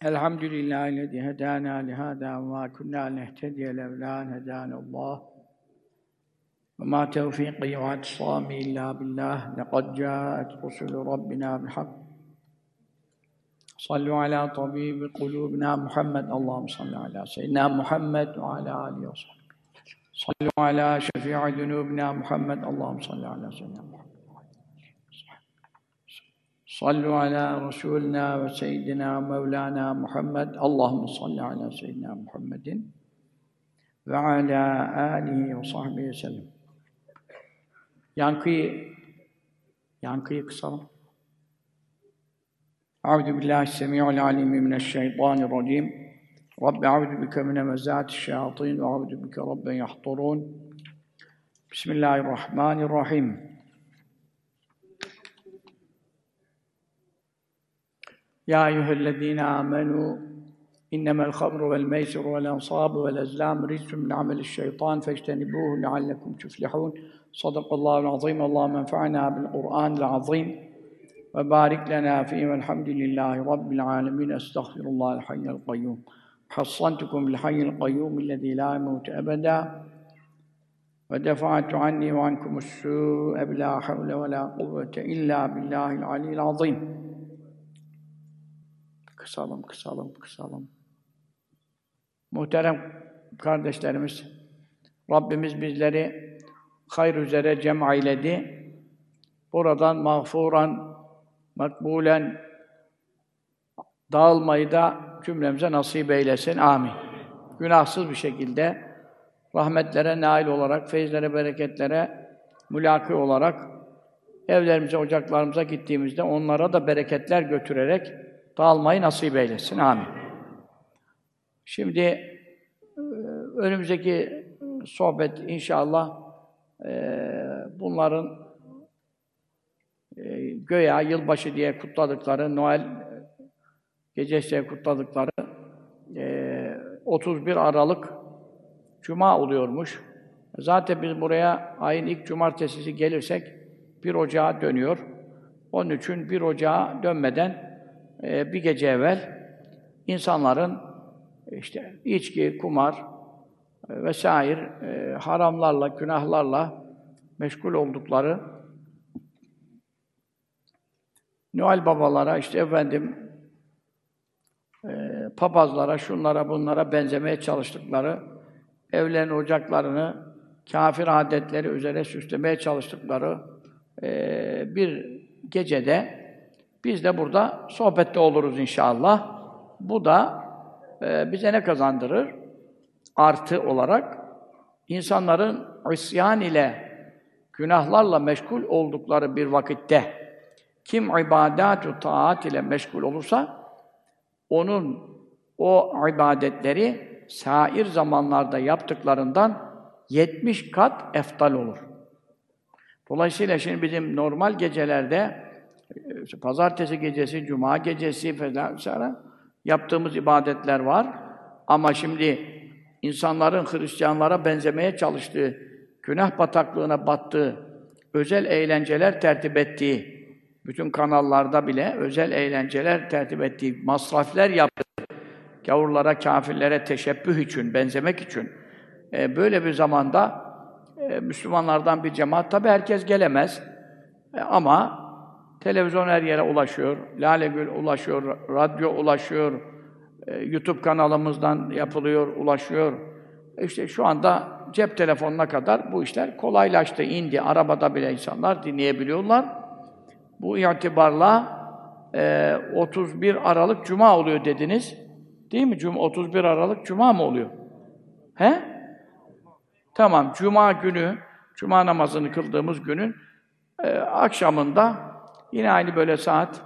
Elhamdülillahi hedâna lihâdâ ve mâ kunnâ nehtediye levlâ en hedânallâh. Ve mâ tevfîqî ve atsâmî illâ billâh. Lekad câet rusulü Rabbina bilhak. Sallu alâ tabîbi kulûbina Muhammed. Allahümme salli alâ seyyidina Muhammed ve alâ âlihi ve sahbihi. Sallu alâ şefî'i zunûbina Muhammed. Allahümme salli alâ seyyidina Muhammed. Sallu ala Resulina ve Seyyidina Mevlana Muhammed. Allahümme salli ala Seyyidina Muhammedin ve ala alihi ve sahbihi sellem. Yankıyı kısalım. Euzu billahi semi'ul alim mineşşeytanirracim. Rabbi euzu bike min hemezati'ş-şeyâtîn ve euzu bike rabben yahdurûn. Bismillahirrahmanirrahim. Ya eyyühellezîne âmenû innemel hamru vel meysiru vel ansâbu vel ezlâm rizqun min ameli'ş-şeytân feçtenibûhu leallekum tuflihûn. Sadakallâhu'l azîm. Allâhumme enfa'nâ bil Kur'ânil azîm ve bârik lenâ fîhî velhamdülillâhi rabbil âlemîn. Estağfirullâhel hayyel kayyûm. Hassantukum bil hayyil kayyûm ellezî lâ yemûtu ebedâ ve defa'tu annî ve ankumu's-sû'e bilâ havle ve lâ kuvvete illâ billâhil aliyyil azîm. Kısalım. Muhterem kardeşlerimiz, Rabbimiz bizleri hayır üzere cem eyledi. Buradan mağfuran, makbulen dağılmayı da cümlemize nasip eylesin. Amin. Günahsız bir şekilde rahmetlere nail olarak, feyizlere, bereketlere mülâkî olarak evlerimize, ocaklarımıza gittiğimizde onlara da bereketler götürerek dağılmayı nasip eylesin. Amin. Şimdi önümüzdeki sohbet inşallah bunların göya yılbaşı diye kutladıkları, Noel gecesi diye kutladıkları 31 Aralık Cuma oluyormuş. Zaten biz buraya ayın ilk cumartesisi gelirsek 1 Ocağa dönüyor. Onun için 1 Ocağa dönmeden bir gece evvel insanların işte içki, kumar vesaire haramlarla, günahlarla meşgul oldukları Noel babalara, işte efendim papazlara, şunlara bunlara benzemeye çalıştıkları, evlerini, ocaklarını kâfir adetleri üzere süslemeye çalıştıkları bir gecede biz de burada sohbette oluruz inşallah. Bu da bize ne kazandırır? Artı olarak insanların isyan ile, günahlarla meşgul oldukları bir vakitte kim ibadat-ı taat ile meşgul olursa onun o ibadetleri sair zamanlarda yaptıklarından 70 kat eftal olur. Dolayısıyla şimdi bizim normal gecelerde pazartesi gecesi, cuma gecesi falan yaptığımız ibadetler var. Ama şimdi insanların Hristiyanlara benzemeye çalıştığı, günah bataklığına battığı, özel eğlenceler tertip ettiği, bütün kanallarda bile özel eğlenceler tertip ettiği, masraflar yaptığı, gavurlara, kâfirlere teşebbüh için, benzemek için böyle bir zamanda Müslümanlardan bir cemaat, tabi herkes gelemez ama televizyon her yere ulaşıyor, Lale Gül ulaşıyor, radyo ulaşıyor, YouTube kanalımızdan yapılıyor, ulaşıyor. İşte şu anda cep telefonuna kadar bu işler kolaylaştı, indi. Arabada bile insanlar dinleyebiliyorlar. Bu itibarla 31 Aralık Cuma oluyor dediniz. Değil mi? 31 Aralık Cuma mı oluyor? He? Tamam, Cuma günü, Cuma namazını kıldığımız günün akşamında yine aynı böyle saat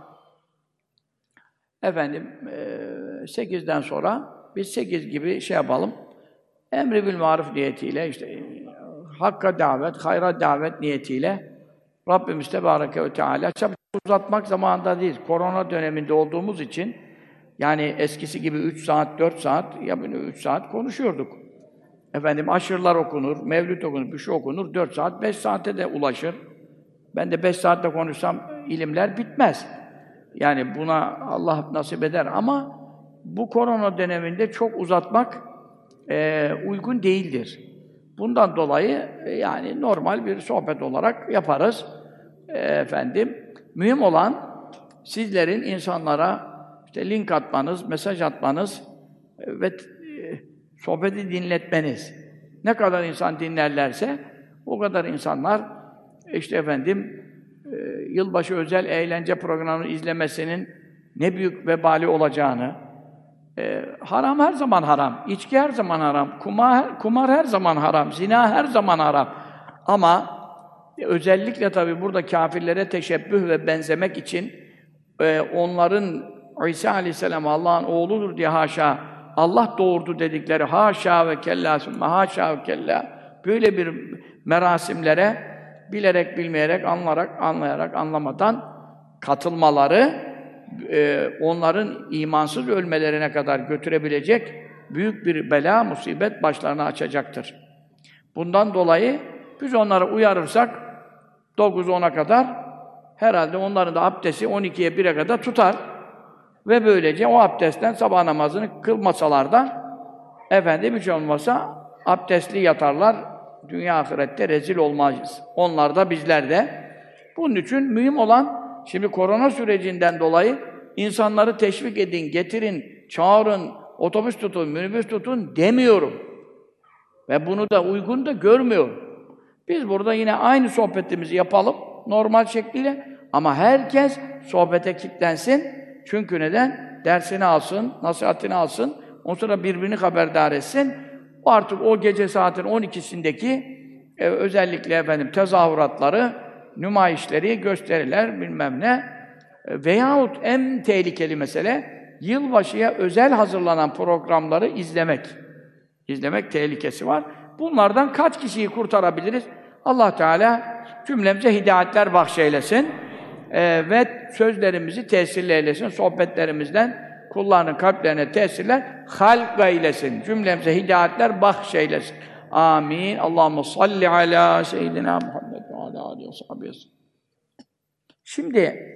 8'den sonra biz 8 gibi şey yapalım. Emri bil maruf niyetiyle işte hakka davet, hayra davet niyetiyle Rabbimiz Tebareke ve Teala uzatmak zamanında değil. Korona döneminde olduğumuz için yani eskisi gibi 3 saat, 4 saat ya 3 saat konuşuyorduk. Aşırılar okunur, mevlüt okunur, bir şey okunur, 4 saat, 5 saate de ulaşır. Ben de 5 saatte konuşsam ilimler bitmez. Yani buna Allah nasip eder ama bu korona döneminde çok uzatmak uygun değildir. Bundan dolayı yani normal bir sohbet olarak yaparız. Mühim olan sizlerin insanlara işte link atmanız, mesaj atmanız ve sohbeti dinletmeniz. Ne kadar insan dinlerlerse o kadar insanlar yılbaşı özel eğlence programını izlemesinin ne büyük vebali olacağını, haram her zaman haram, içki her zaman haram, kumar her zaman haram, zina her zaman haram. Ama özellikle tabii burada kâfirlere teşebbüh ve benzemek için onların İsa Aleyhisselam Allah'ın oğludur diye haşa, Allah doğurdu dedikleri haşa ve kella sümme haşa ve kella böyle bir merasimlere bilerek, bilmeyerek, anlayarak, anlamadan katılmaları onların imansız ölmelerine kadar götürebilecek büyük bir bela, musibet başlarına açacaktır. Bundan dolayı biz onları uyarırsak 9-10'a kadar herhalde onların da abdesti 12'ye 1'e kadar tutar. Ve böylece o abdestten sabah namazını kılmasalar da hiç olmasa abdestli yatarlar. Dünya ahirette rezil olmayız. Onlar da bizler de. Bunun için mühim olan şimdi korona sürecinden dolayı insanları teşvik edin, getirin, çağırın, otobüs tutun, minibüs tutun demiyorum. Ve bunu da uygun da görmüyorum. Biz burada yine aynı sohbetimizi yapalım, normal şekliyle. Ama herkes sohbete kilitlensin. Çünkü neden? Dersini alsın, nasihatini alsın, ondan sonra birbirini haberdar etsin. Artık o gece saatin 12'sindeki özellikle tezahüratları, nümayişleri, gösteriler, bilmem ne. Veyahut en tehlikeli mesele, yılbaşıya özel hazırlanan programları izlemek. İzlemek tehlikesi var. Bunlardan kaç kişiyi kurtarabiliriz? Allah Teala cümlemize hidayetler bahşeylesin. Ve sözlerimizi tesirli eylesin. Sohbetlerimizden kullarının kalplerine tesirler halk eylesin. Cümlemize hidayetler bahşeylesin. Amin. Allahumme salli ala seyyidina Muhammed ve ala alihi ve sahbihi. Şimdi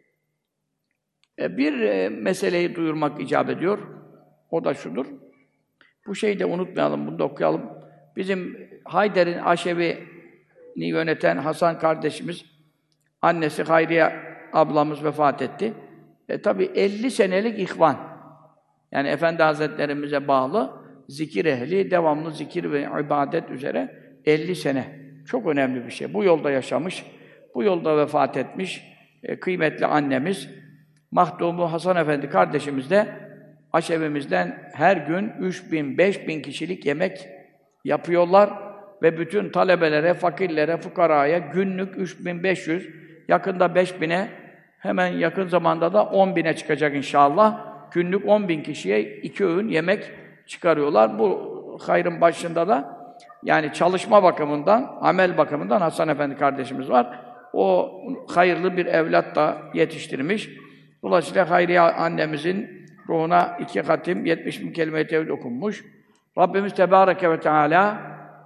bir meseleyi duyurmak icap ediyor. O da şudur. Bu şeyi de unutmayalım, bunu da okuyalım. Bizim Hayder'in Aşevi'ni yöneten Hasan kardeşimiz, annesi Hayriye ablamız vefat etti. Tabii 50 senelik ihvan. Yani Efendi Hazretlerimize bağlı, zikir ehli, devamlı zikir ve ibadet üzere 50 sene. Çok önemli bir şey. Bu yolda yaşamış, bu yolda vefat etmiş kıymetli annemiz. Mahdumu Hasan Efendi kardeşimiz de aşevimizden her gün 3000, 5000 kişilik yemek yapıyorlar ve bütün talebelere, fakirlere, fukaraya günlük 3500, yakında 5000'e, hemen yakın zamanda da 10.000'e çıkacak inşallah. Günlük 10.000 kişiye 2 öğün yemek çıkarıyorlar. Bu hayrın başında da yani çalışma bakımından, amel bakımından Hasan Efendi kardeşimiz var. O hayırlı bir evlat da yetiştirmiş. Dolayısıyla Hayriye annemizin ruhuna 2 hatim, 70 bin kelime-i tevhid okunmuş. Rabbimiz Tebareke ve Teala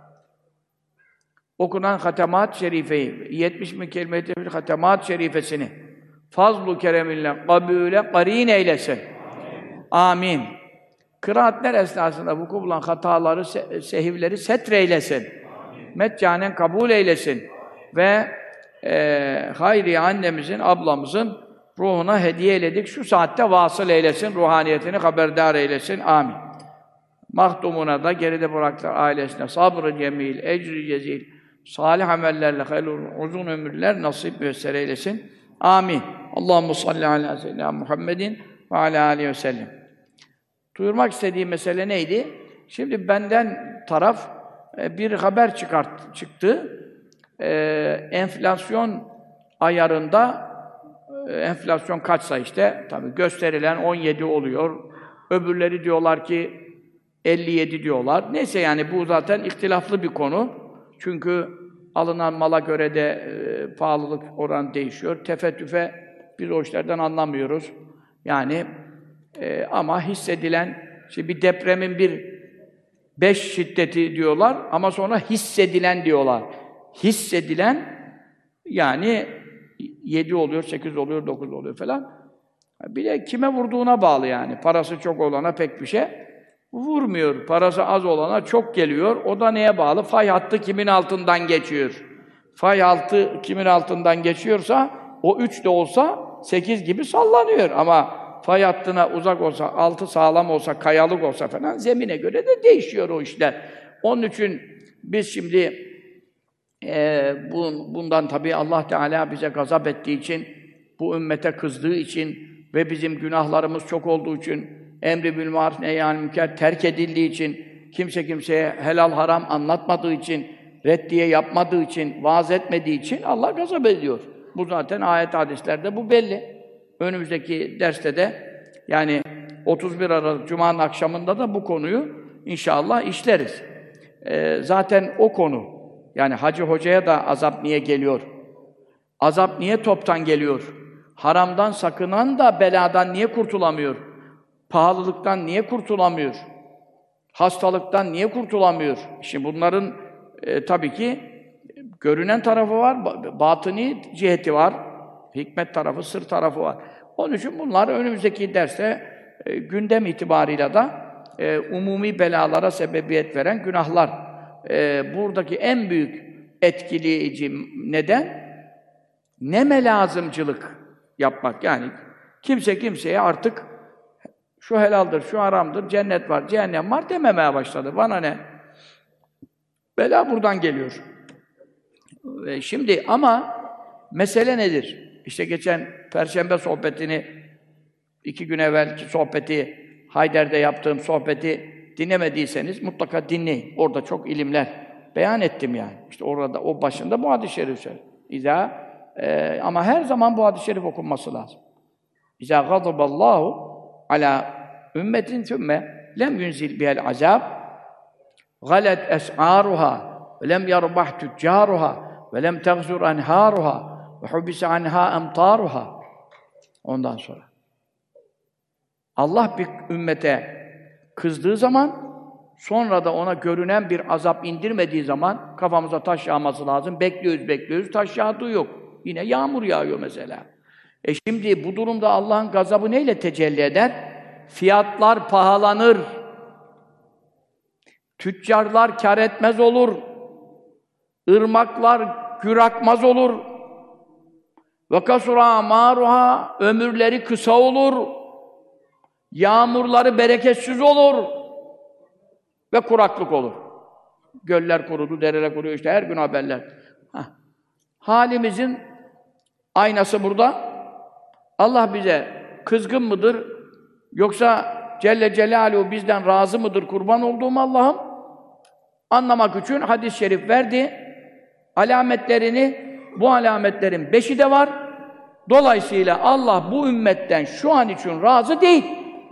okunan hatemat-ı şerifeyi, 70 bin kelime-i tevhid hatemat-ı şerifesini fazl-ı kereminle, kabûle, qarîn eylesin. Amin. Kıraatler esnasında vuku bulan hataları, sehivleri setreylesin. Meccanen kabul eylesin. Ve Hayriye annemizin, ablamızın ruhuna hediye eyledik. Şu saatte vasıl eylesin, ruhaniyetini haberdar eylesin. Amin. Mahdumuna da geride bıraktılar ailesine sabrı cemil, ecri cezil, salih amellerle hayırlı uzun ömürler nasip müyesser eylesin. Amin. Allahumme salli ala seyyidina Muhammedin ve ala aleyhi ve sellem. Duyurmak istediğim mesele neydi? Şimdi benden taraf bir haber çıktı. Enflasyon ayarında enflasyon kaçsa işte tabii gösterilen 17 oluyor. Öbürleri diyorlar ki 57 diyorlar. Neyse yani bu zaten ihtilaflı bir konu. Çünkü alınan mala göre de pahalılık oranı değişiyor. Tefe tüfe biz o işlerden anlamıyoruz. Yani ama hissedilen, işte bir depremin bir 5 şiddeti diyorlar ama sonra hissedilen diyorlar. Hissedilen yani 7 oluyor, 8 oluyor, 9 oluyor falan. Bir de kime vurduğuna bağlı yani. Parası çok olana pek bir şey vurmuyor. Parası az olana çok geliyor. O da neye bağlı? Fay hattı kimin altından geçiyor? Fay hattı kimin altından geçiyorsa o 3 de olsa 8 gibi sallanıyor. Ama fay hattına uzak olsa, altı sağlam olsa, kayalık olsa falan zemine göre de değişiyor o işler. Onun için biz şimdi bundan tabii Allah Teala bize gazap ettiği için, bu ümmete kızdığı için ve bizim günahlarımız çok olduğu için, emri bil maruf nehyanil münker terk edildiği için, kimse kimseye helal haram anlatmadığı için, reddiye yapmadığı için, vaaz etmediği için Allah gazap ediyor. Bu zaten ayet hadislerde bu belli. Önümüzdeki derste de yani 31 Aralık Cuma'nın akşamında da bu konuyu inşallah işleriz. Zaten o konu, yani Hacı Hoca'ya da azap niye geliyor? Azap niye toptan geliyor? Haramdan sakınan da beladan niye kurtulamıyor? Pahalılıktan niye kurtulamıyor? Hastalıktan niye kurtulamıyor? Şimdi bunların tabii ki görünen tarafı var, batıni ciheti var, hikmet tarafı, sır tarafı var. Onun için bunlar önümüzdeki derste gündem itibarıyla da umumi belalara sebebiyet veren günahlar. Buradaki en büyük etkileyici neden? Neme lazımcılık yapmak. Yani kimse kimseye artık şu helaldir, şu haramdır, cennet var, cehennem var dememeye başladı. Bana ne? Bela buradan geliyor. Şimdi ama mesele nedir? İşte geçen Perşembe sohbetini, 2 gün evvelki sohbeti, Hayder'de yaptığım sohbeti dinlemediyseniz mutlaka dinleyin. Orada çok ilimler beyan ettim yani. İşte orada, o başında bu hadis-i şerif söylüyor. Ama her zaman bu hadis-i şerif okunması lazım. İzâ gadaballahu alâ ümmetin thümme lem yunzil bihel azâb galet es'âruhâ ve lem yerbah tüccâruhâ ve lem tegzur enhâruhâ ve hubise anhâ emtâruhâ. Ondan sonra Allah bir ümmete kızdığı zaman, sonra da ona görünen bir azap indirmediği zaman kafamıza taş yağması lazım. Bekliyoruz, taş yağdığı yok. Yine yağmur yağıyor mesela. Şimdi bu durumda Allah'ın gazabı neyle tecelli eder? Fiyatlar pahalanır. Tüccarlar kâr etmez olur. Irmaklar gür akmaz olur. Ve kasura maruha, ömürleri kısa olur. Yağmurları bereketsiz olur. Ve kuraklık olur. Göller kurudu, dereler kuruyor, işte her gün haberler. Halimizin aynası burada. Allah bize kızgın mıdır? Yoksa Celle Celaluhu bizden razı mıdır? Kurban olduğum Allah'ım. Anlamak için hadis-i şerif verdi. Alametlerini, bu alametlerin 5'i de var. Dolayısıyla Allah bu ümmetten şu an için razı değil.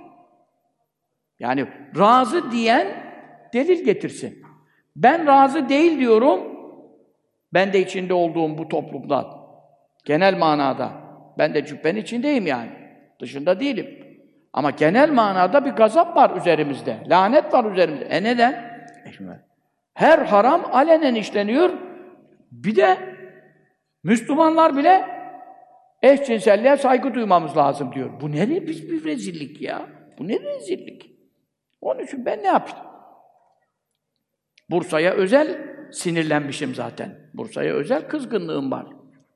Yani razı diyen delil getirsin. Ben razı değil diyorum. Ben de içinde olduğum bu toplumda. Genel manada. Ben de cübbenin içindeyim yani. Dışında değilim. Ama genel manada bir gazap var üzerimizde. Lanet var üzerimizde. Neden? Her haram alenen işleniyor. Bir de Müslümanlar bile eşcinselliğe saygı duymamız lazım diyor. Bu ne bir rezillik ya? Bu ne rezillik? Onun için ben ne yapayım? Bursa'ya özel sinirlenmişim zaten. Bursa'ya özel kızgınlığım var.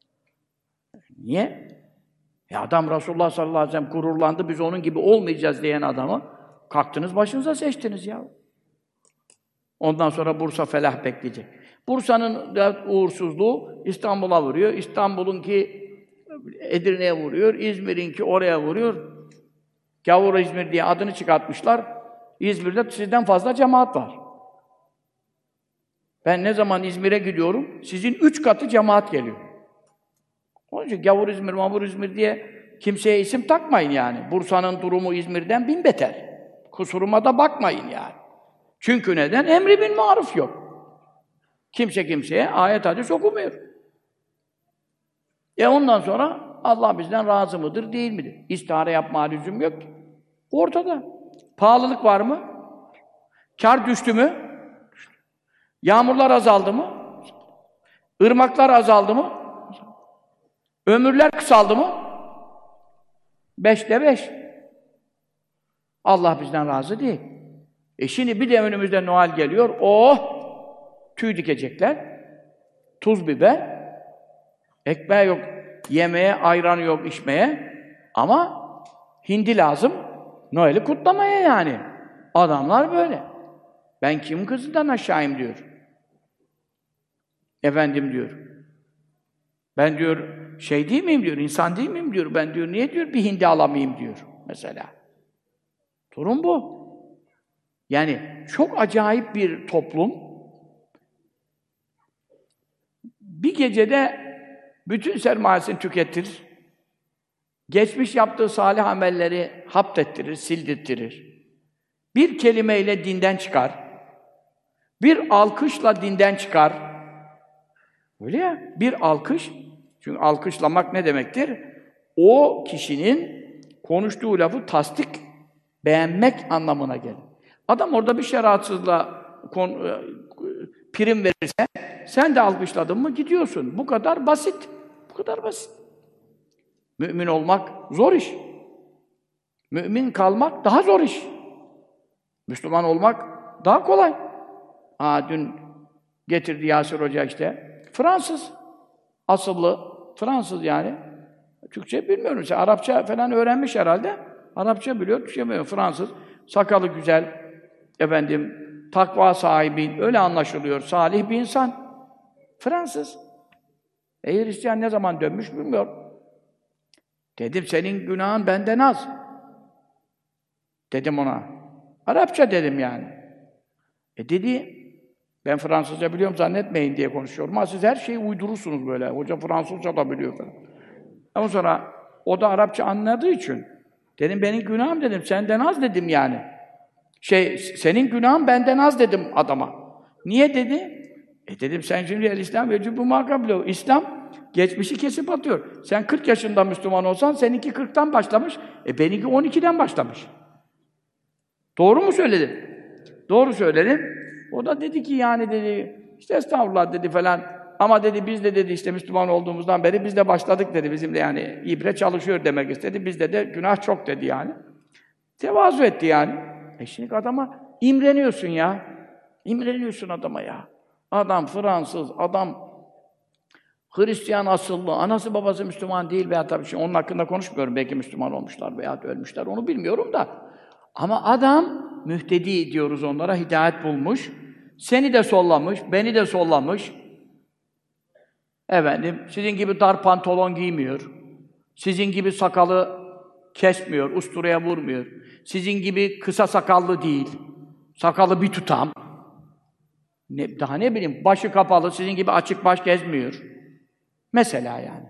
Niye? Adam Resulullah sallallahu aleyhi ve sellem gururlandı, biz onun gibi olmayacağız diyen adamı kalktınız başınıza seçtiniz ya. Ondan sonra Bursa felah bekleyecek. Bursa'nın uğursuzluğu İstanbul'a vuruyor. İstanbul'unki Edirne'ye vuruyor. İzmir'inki oraya vuruyor. Gavur İzmir diye adını çıkartmışlar. İzmir'de sizden fazla cemaat var. Ben ne zaman İzmir'e gidiyorum, sizin 3 katı cemaat geliyor. Onun için gavur İzmir, mavur İzmir diye kimseye isim takmayın yani. Bursa'nın durumu İzmir'den bin beter. Kusuruma da bakmayın yani. Çünkü neden? Emri bil maruf yok. Kimse kimseye ayet hadis okumuyor. Ondan sonra Allah bizden razı mıdır, değil midir? İstihare yapma lüzum yok ki. Ortada. Pahalılık var mı? Kâr düştü mü? Yağmurlar azaldı mı? Irmaklar azaldı mı? Ömürler kısaldı mı? 5'te 5. Allah bizden razı değil. Şimdi bir de önümüzde Noel geliyor. Oh! Tüy dikecekler. Tuz biber. Ekmeği yok. Yemeğe, ayran yok içmeye. Ama hindi lazım. Noel'i kutlamaya yani. Adamlar böyle. Ben kim kızından aşağıyım diyor. Efendim diyor. Ben diyor şey değil miyim diyor, insan değil miyim diyor. Ben diyor niye diyor bir hindi alamayayım diyor mesela. Durum bu. Yani çok acayip bir toplum. Bir gecede bütün sermayesini tüketir. Geçmiş yaptığı salih amelleri haptettirir, sildirttirir. Bir kelimeyle dinden çıkar. Bir alkışla dinden çıkar. Öyle ya, bir alkış. Çünkü alkışlamak ne demektir? O kişinin konuştuğu lafı tasdik, beğenmek anlamına gelir. Adam orada bir şeriatsızlığa prim verirse, sen de alkışladın mı gidiyorsun. Bu kadar basit. Bu kadar basit. Mümin olmak zor iş. Mümin kalmak daha zor iş. Müslüman olmak daha kolay. Dün getirdi Yasir Hoca işte. Fransız. Asıllı. Fransız yani. Türkçe bilmiyorum. Arapça falan öğrenmiş herhalde. Arapça biliyor, Türkçe bilmiyor. Fransız. Sakalı güzel. Efendim, takva sahibi. Öyle anlaşılıyor. Salih bir insan. Fransız. Hristiyan ne zaman dönmüş bilmiyorum. Dedim, senin günahın benden az. Dedim ona. Arapça dedim yani. Dedi, ben Fransızca biliyorum zannetmeyin diye konuşuyorum. Ama siz her şeyi uydurursunuz böyle. Hoca Fransızca da biliyor falan. Ondan sonra o da Arapça anladığı için dedim, benim günahım dedim, senden az dedim yani. Senin günahın benden az dedim adama. Niye dedi? Dedim, sen şimdi el-İslam ve cübbü makablo. İslam geçmişi kesip atıyor. Sen 40 yaşında Müslüman olsan, seninki 40'tan başlamış, benimki 12'den başlamış. Doğru mu söyledim? Doğru söyledim. O da dedi ki yani dedi, işte estağfurullah dedi falan. Ama dedi, biz de dedi işte Müslüman olduğumuzdan beri biz de başladık dedi. Bizim de yani ibre çalışıyor demek istedi. Bizde de günah çok dedi yani. Tevazu etti yani. Şimdi adama imreniyorsun ya. İmreniyorsun adama ya. Adam Fransız, adam Hristiyan asıllı, anası babası Müslüman değil veya tabii şimdi onun hakkında konuşmuyorum. Belki Müslüman olmuşlar veya ölmüşler, onu bilmiyorum da. Ama adam mühtedi diyoruz onlara, hidayet bulmuş. Seni de sollamış, beni de sollamış. Efendim, sizin gibi dar pantolon giymiyor. Sizin gibi sakalı kesmiyor, usturaya vurmuyor. Sizin gibi kısa sakallı değil. Sakalı bir tutam. Daha ne bileyim, başı kapalı, sizin gibi açık baş gezmiyor. Mesela yani.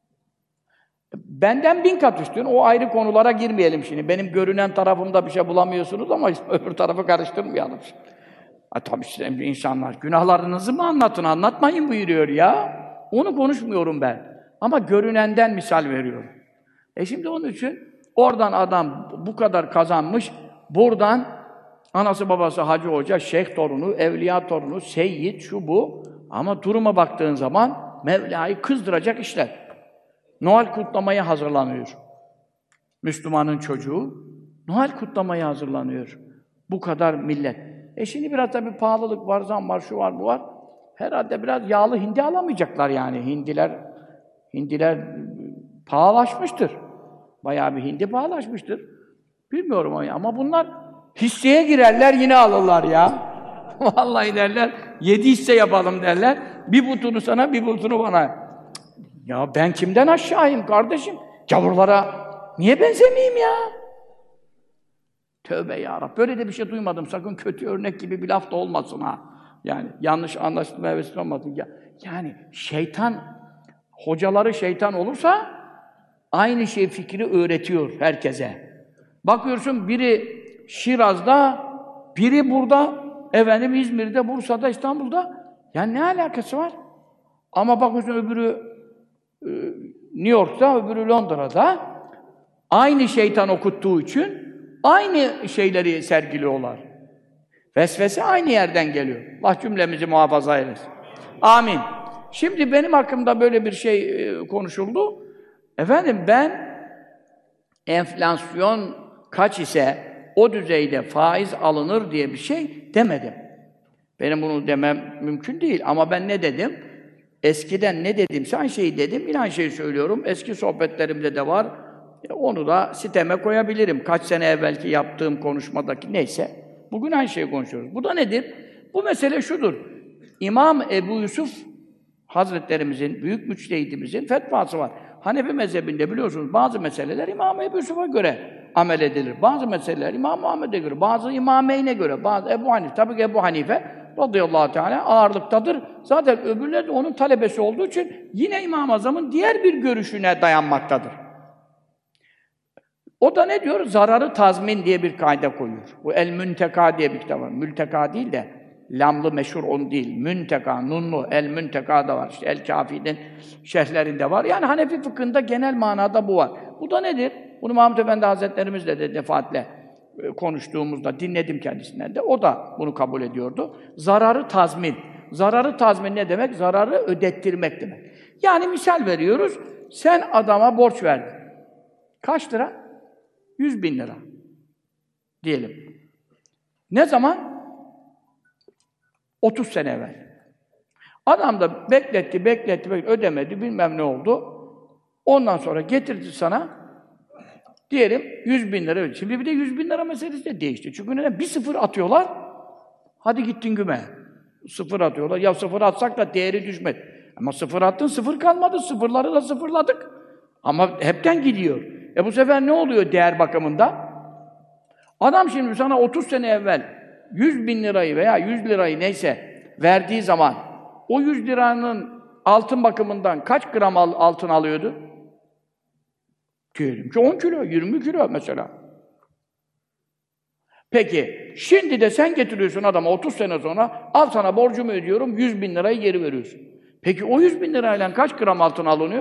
Benden 1000 kat üstün, o ayrı konulara girmeyelim şimdi. Benim görünen tarafımda bir şey bulamıyorsunuz ama öbür tarafı karıştırmayalım şimdi. Tabii şimdi insanlar, günahlarınızı mı anlatın, anlatmayın buyuruyor ya. Onu konuşmuyorum ben. Ama görünenden misal veriyorum. Şimdi onun için, oradan adam bu kadar kazanmış, buradan anası babası hacı hoca, şeyh torunu, evliya torunu, seyyid, şu bu. Ama duruma baktığın zaman Mevla'yı kızdıracak işler. Noel kutlamaya hazırlanıyor. Müslümanın çocuğu Noel kutlamaya hazırlanıyor. Bu kadar millet. Şimdi biraz da bir pahalılık var, zam var, şu var, bu var. Herhalde biraz yağlı hindi alamayacaklar yani. Hindiler pahalaşmıştır. Bayağı bir hindi pahalaşmıştır. Bilmiyorum ama bunlar hisseye girerler, yine alırlar ya. Vallahi derler, 7 hisse yapalım derler. Bir butunu sana, bir butunu bana. Ya ben kimden aşağıyım kardeşim? Gavurlara niye benzemeyeyim ya? Tövbe ya Rabbi. Böyle de bir şey duymadım. Sakın kötü örnek gibi bir laf da olmasın ha. Yani yanlış anlaşılmaya vesile olmasın. Yani şeytan, hocaları şeytan olursa aynı şey fikri öğretiyor herkese. Bakıyorsun biri Şiraz'da, biri burada, efendim İzmir'de, Bursa'da, İstanbul'da. Yani ne alakası var? Ama bakıyorsun öbürü New York'ta, öbürü Londra'da. Aynı şeytan okuttuğu için aynı şeyleri sergiliyorlar. Vesvese aynı yerden geliyor. Allah cümlemizi muhafaza eylesin. Amin. Şimdi benim hakkımda böyle bir şey konuşuldu. Efendim ben enflasyon kaç ise o düzeyde faiz alınır diye bir şey demedim. Benim bunu demem mümkün değil ama ben ne dedim? Eskiden ne dedimse aynı şeyi dedim, yine aynı şeyi söylüyorum. Eski sohbetlerimde de var. Onu da siteme koyabilirim. Kaç sene evvelki yaptığım konuşmadaki neyse. Bugün aynı şeyi konuşuyoruz. Bu da nedir? Bu mesele şudur. İmam Ebu Yusuf Hazretlerimizin, büyük müçtehidimizin fetvası var. Hanefi mezhebinde biliyorsunuz bazı meseleler İmam Ebu Yusuf'a göre amel edilir. Bazı meseleler İmam Muhammed'e göre, bazı İmameyn'e göre, bazı Ebu Hanife. Tabii ki Ebu Hanife radıyallahu teala ağırlıktadır. Zaten öbürleri de onun talebesi olduğu için yine İmam-ı Azam'ın diğer bir görüşüne dayanmaktadır. O da ne diyor? Zararı tazmin diye bir kaide koyuyor. Bu El-Münteka diye bir kitap var. Mülteka değil de, lamlı meşhur on değil. Münteka, nunlu, El-Münteka da var. İşte El-Kâfi'nin şerhlerinde var. Yani Hanefi fıkhında genel manada bu var. Bu da nedir? Bunu Mahmud Efendi Hazretlerimizle de defaatle konuştuğumuzda, dinledim kendisinden de. O da bunu kabul ediyordu. Zararı tazmin. Zararı tazmin ne demek? Zararı ödettirmek demek. Yani misal veriyoruz. Sen adama borç verdin. Kaç lira? 100.000 lira. Diyelim. Ne zaman? 30 sene evvel. Adam da bekletti, ödemedi, bilmem ne oldu. Ondan sonra getirdi sana, diyelim 100.000 lira ödedi. Şimdi bir de 100.000 lira meselesi de değişti. Çünkü neden? Bir sıfır atıyorlar, hadi gittin güme. Sıfır atıyorlar. Ya sıfır atsak da değeri düşmedi. Ama sıfır attın, sıfır kalmadı. Sıfırları da sıfırladık. Ama hepten gidiyor. Bu sefer ne oluyor değer bakımında? Adam şimdi sana 30 sene evvel 100.000 lirayı veya 100 lirayı neyse verdiği zaman o 100 liranın altın bakımından kaç gram altın alıyordu? Diyelim ki 10 kilo, 20 kilo mesela. Peki, şimdi de sen getiriyorsun adama 30 sene sonra, al sana borcumu ödüyorum, 100.000 lirayı geri veriyorsun. Peki o 100.000 lirayla kaç gram altın alınıyor?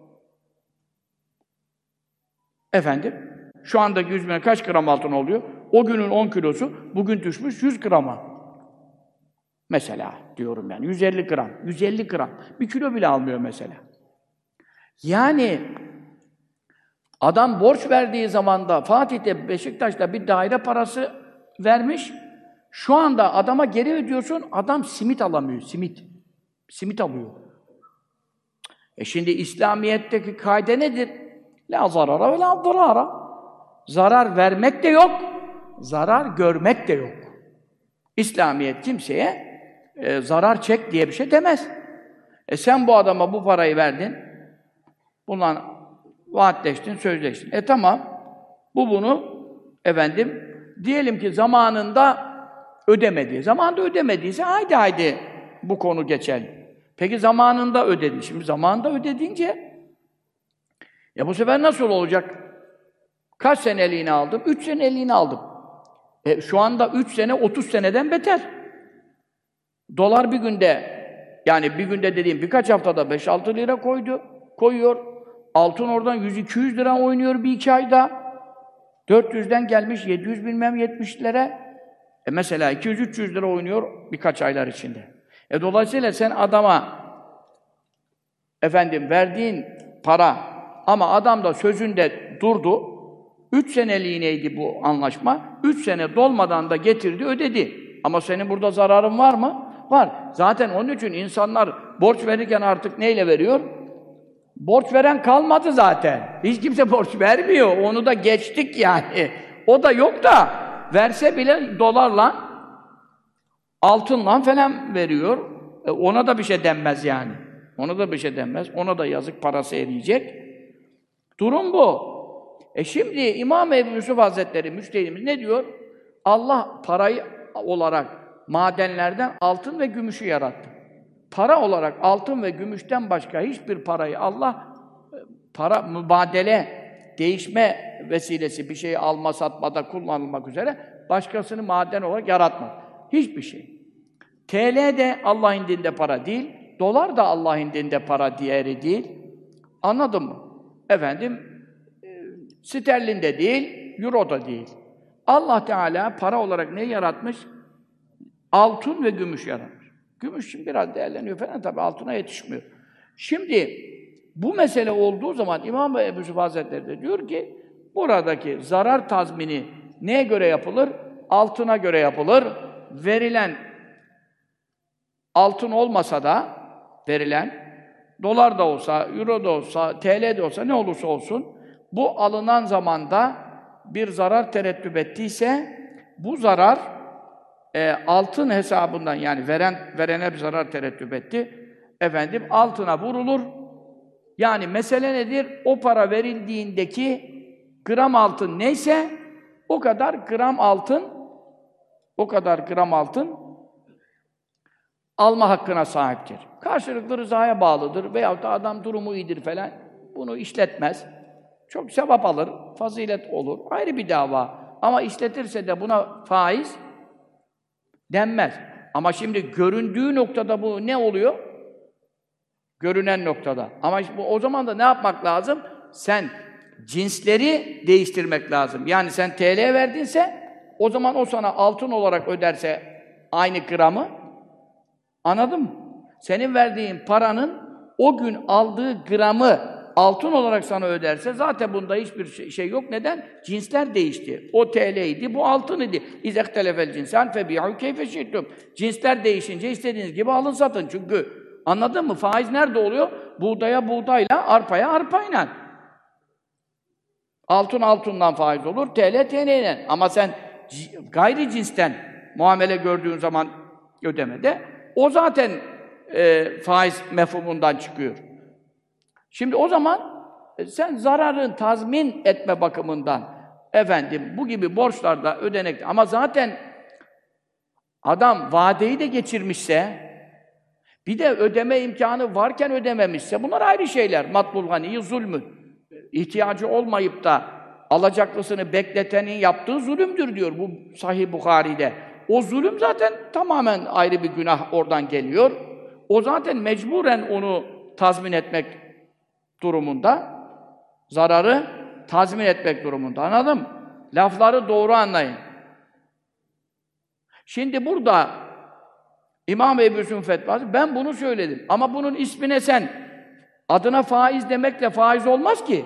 Efendim, şu anda 100 bin kaç gram altın oluyor? O günün 10 kilosu, bugün düşmüş 100 grama. Mesela diyorum yani, 150 gram, 150 gram. 1 kilo bile almıyor mesela. Yani, adam borç verdiği zamanda Fatih'te, Beşiktaş'ta bir daire parası vermiş. Şu anda adama geri ödüyorsun, adam simit alamıyor, simit. Simit alıyor. Şimdi İslamiyet'teki kaide nedir? La zarara ve la zarara. Zarar vermek de yok, zarar görmek de yok. İslamiyet kimseye zarar çek diye bir şey demez. Sen bu adama bu parayı verdin, bununla vaatleştin, sözleştin. Tamam, bunu efendim, diyelim ki zamanında ödemedi. Zamanında ödemediyse haydi bu konu geçerli. Peki zamanında ödedi. Şimdi zamanında ödedince bu sefer nasıl olacak? Kaç seneliğini aldım? 3 seneliğini aldım. Şu anda 3 sene 30 seneden beter. Dolar bir günde, yani bir günde dediğim birkaç haftada 5-6 lira koyuyor. Altın oradan 100-200 lira oynuyor bir iki ayda. 400'den gelmiş 700 bilmem 70'lere. Mesela 200-300 lira oynuyor birkaç aylar içinde. Dolayısıyla sen adama verdiğin para ama adam da sözünde durdu. 3 seneliğineydi bu anlaşma. 3 sene dolmadan da getirdi, ödedi. Ama senin burada zararın var mı? Var. Zaten onun için insanlar borç verirken artık neyle veriyor? Borç veren kalmadı zaten. Hiç kimse borç vermiyor. Onu da geçtik yani. O da yok da verse bile dolarla, altınla falan veriyor. Ona da bir şey denmez yani. Ona da bir şey denmez. Ona da yazık, parası eriyecek. Durum bu. Şimdi İmam Ebu Yusuf Hazretleri, müçtehidimiz ne diyor? Allah parayı olarak madenlerden altın ve gümüşü yarattı. Para olarak altın ve gümüşten başka hiçbir parayı Allah, para mübadele, değişme vesilesi, bir şeyi alma, satmada kullanılmak üzere başkasını maden olarak yaratmadı. Hiçbir şey. TL de Allah'ın dinde para değil, dolar da Allah'ın dinde para diğeri değil. Anladın mı? Sterlin de değil, euro da değil. Allah Teala para olarak ne yaratmış? Altın ve gümüş yaratmış. Gümüş şimdi biraz değerleniyor falan, tabii altına yetişmiyor. Şimdi bu mesele olduğu zaman İmam Ebu Yusuf Hazretleri de diyor ki, Buradaki zarar tazmini neye göre yapılır? Altına göre yapılır. Verilen altın olmasa da verilen dolar da olsa, euro da olsa, TL de olsa ne olursa olsun bu alınan zamanda bir zarar terettüp ettiyse bu zarar altın hesabından yani verene bir zarar terettüp etti. Efendim altına vurulur. Yani mesele nedir? O para verildiğindeki gram altın neyse o kadar gram altın alma hakkına sahiptir. Karşılıklı rızaya bağlıdır veyahut da adam durumu iyidir falan. Bunu işletmez. Çok sevap alır, fazilet olur. Ayrı bir dava. Ama işletirse de buna faiz denmez. Ama şimdi göründüğü noktada bu ne oluyor? Görünen noktada. Ama işte o zaman da ne yapmak lazım? Sen cinsleri değiştirmek lazım. Yani sen TL verdinse o zaman o sana altın olarak öderse aynı gramı. Anladın mı? Senin verdiğin paranın o gün aldığı gramı altın olarak sana öderse zaten bunda hiçbir şey yok. Neden? Cinsler değişti. O TL'ydi, bu altın idi. İzektelefel cinsen febi'u keyfe şi'tum. Cinsler değişince istediğiniz gibi alın satın. Çünkü anladın mı? Faiz nerede oluyor? Buğdaya buğdayla, arpaya arpayla. Altın altından faiz olur, TL TL'yle. Ama sen gayri cinsten muamele gördüğün zaman ödemede o zaten faiz mefhumundan çıkıyor. Şimdi o zaman sen zararın tazmin etme bakımından efendim bu gibi borçlarda ödenek ama zaten adam vadeyi de geçirmişse bir de ödeme imkanı varken ödememişse bunlar ayrı şeyler. Matlul ganiyi zulmü. İhtiyacı olmayıp da alacaklısını bekletenin yaptığı zulümdür diyor bu Sahih Buhari'de. O zulüm zaten tamamen ayrı bir günah oradan geliyor. O zaten mecburen onu tazmin etmek durumunda. Zararı tazmin etmek durumunda. Anladın mı? Lafları doğru anlayın. Şimdi burada İmam Ebu Yusuf'un fetvası, ben bunu söyledim. Ama bunun ismine sen adına faiz demekle faiz olmaz ki.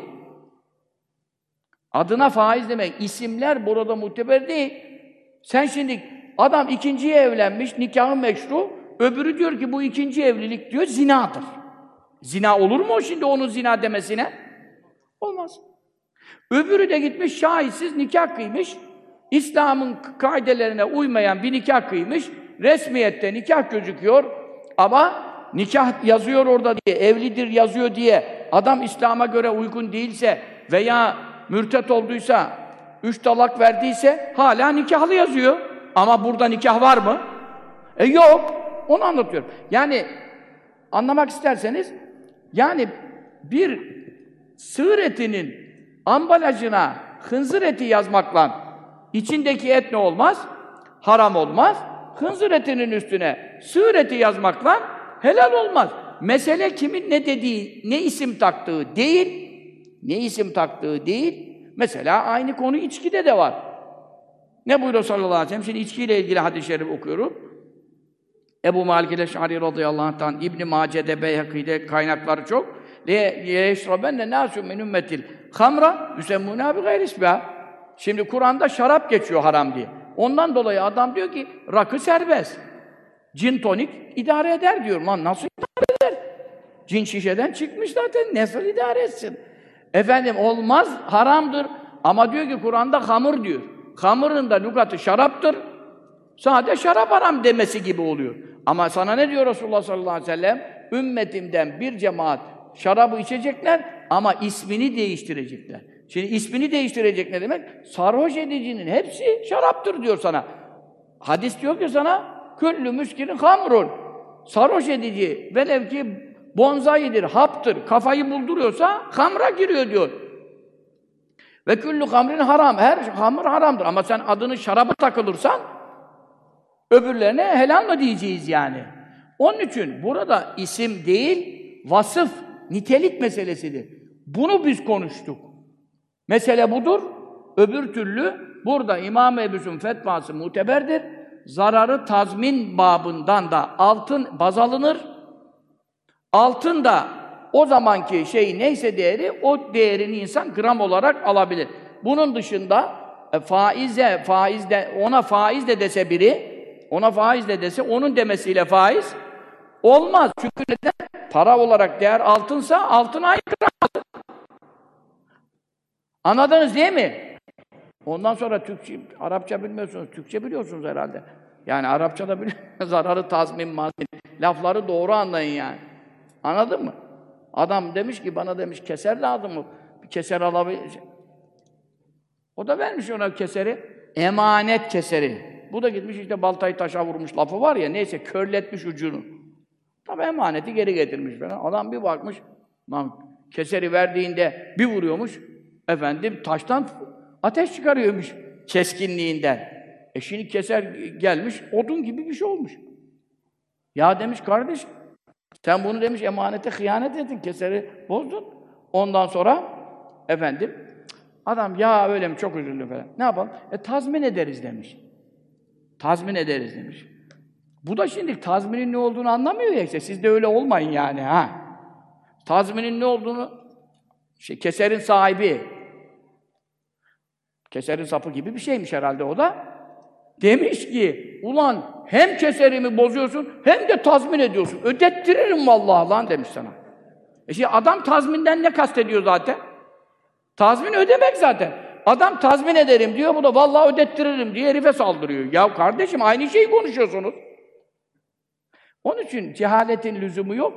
Adına faiz demek, isimler burada muteber değil. Sen şimdi adam ikinciye evlenmiş, nikahı meşru, öbürü diyor ki bu ikinci evlilik diyor zinadır. Zina olur mu o şimdi onun zina demesine? Olmaz. Öbürü de gitmiş şahitsiz nikah kıymış, İslam'ın kaidelerine uymayan bir nikah kıymış, resmiyette nikah gözüküyor ama nikah yazıyor orada diye, evlidir yazıyor diye adam İslam'a göre uygun değilse veya mürtet olduysa, 3 talak verdiyse hala nikahlı yazıyor. Ama burada nikah var mı? Yok. Onu anlatıyorum. Yani anlamak isterseniz yani bir sığır etinin ambalajına hınzır eti yazmakla içindeki et ne olmaz? Haram olmaz. Hınzır etinin üstüne sığır eti yazmakla helal olmaz. Mesele kimin ne dediği, ne isim taktığı değil. Ne isim taktığı değil. Mesela aynı konu içkide de var. Ne buyuruyor sallallahu aleyhi ve sellem? Şimdi içkiyle ilgili hadis-i şerif okuyorum. Ebu Malik el-Eş'ari radıyallahu anh İbn-i Mace'de, Beyhaki'de kaynakları çok. لَيَشْرَبَنَّ نَاسُ مِنْ اُمَّتِ الْخَمْرَ يُسَمُّونَا بِغَيْرِ اسْمِهَا. Şimdi Kur'an'da şarap geçiyor haram diye. Ondan dolayı adam diyor ki rakı serbest. Cin tonik idare eder diyor. Lan nasıl idare eder? Cin şişeden çıkmış zaten. Nasıl idare etsin? Efendim olmaz, haramdır. Ama diyor ki Kur'an'da hamur diyor. Hamurun da lügatı şaraptır. Sadece şarap haram demesi gibi oluyor. Ama sana ne diyor Resulullah sallallahu aleyhi ve sellem? Ümmetimden bir cemaat şarabı içecekler ama ismini değiştirecekler. Şimdi ismini değiştirecek ne demek? Sarhoş edicinin hepsi şaraptır diyor sana. Hadis diyor ki sana küllü müskirin hamrun. Sarhoş edici velev ki bonzaidir, haptır, kafayı bulduruyorsa hamra giriyor diyor. Ve küllü hamrin haram. Her hamur haramdır. Ama sen adını şarabı takılırsan öbürlerine helal mı diyeceğiz yani? Onun için burada isim değil, vasıf, nitelik meselesidir. Bunu biz konuştuk. Mesele budur. Öbür türlü burada İmam Ebu Yusuf'un fetvası muteberdir. Zararı tazmin babından da altın baz alınır. Altın da o zamanki şey neyse değeri, o değerini insan gram olarak alabilir. Bunun dışında ona faiz de dese biri, ona faiz de dese onun demesiyle faiz olmaz. Çünkü neden? Para olarak değer altınsa altına aykırı. Anladınız değil mi? Ondan sonra Türkçe, Arapça bilmiyorsunuz, Türkçe biliyorsunuz herhalde. Yani Arapçada biliyorsunuz, zararı tazmin mazmin. Lafları doğru anlayın yani. Anladın mı? Adam demiş ki, bana demiş, keser lazım mı? Bir keser alabilir. O da vermiş ona keseri. Emanet keseri. Bu da gitmiş işte baltayı taşa vurmuş lafı var ya, neyse körletmiş ucunu. Tabi emaneti geri getirmiş falan. Adam bir bakmış, lan keseri verdiğinde bir vuruyormuş, efendim taştan ateş çıkarıyormuş keskinliğinden. Şimdi keser gelmiş, odun gibi bir şey olmuş. Ya demiş kardeş, sen bunu demiş emanete hıyanet ettin, keseri bozdun. Ondan sonra efendim adam ya öyle mi, çok üzüldü falan. Ne yapalım? Tazmin ederiz demiş. Tazmin ederiz demiş. Bu da şimdi tazminin ne olduğunu anlamıyor ya işte. Siz de öyle olmayın yani ha. Tazminin ne olduğunu keserin sahibi. Keserin sapı gibi bir şeymiş herhalde o da. Demiş ki, ulan hem keserimi bozuyorsun hem de tazmin ediyorsun. Ödettiririm vallahi lan demiş sana. Şimdi adam tazminden ne kastediyor zaten? Tazmin ödemek zaten. Adam tazmin ederim diyor, bu da vallahi ödettiririm diye herife saldırıyor. Ya kardeşim aynı şeyi konuşuyorsunuz. Onun için cehaletin lüzumu yok.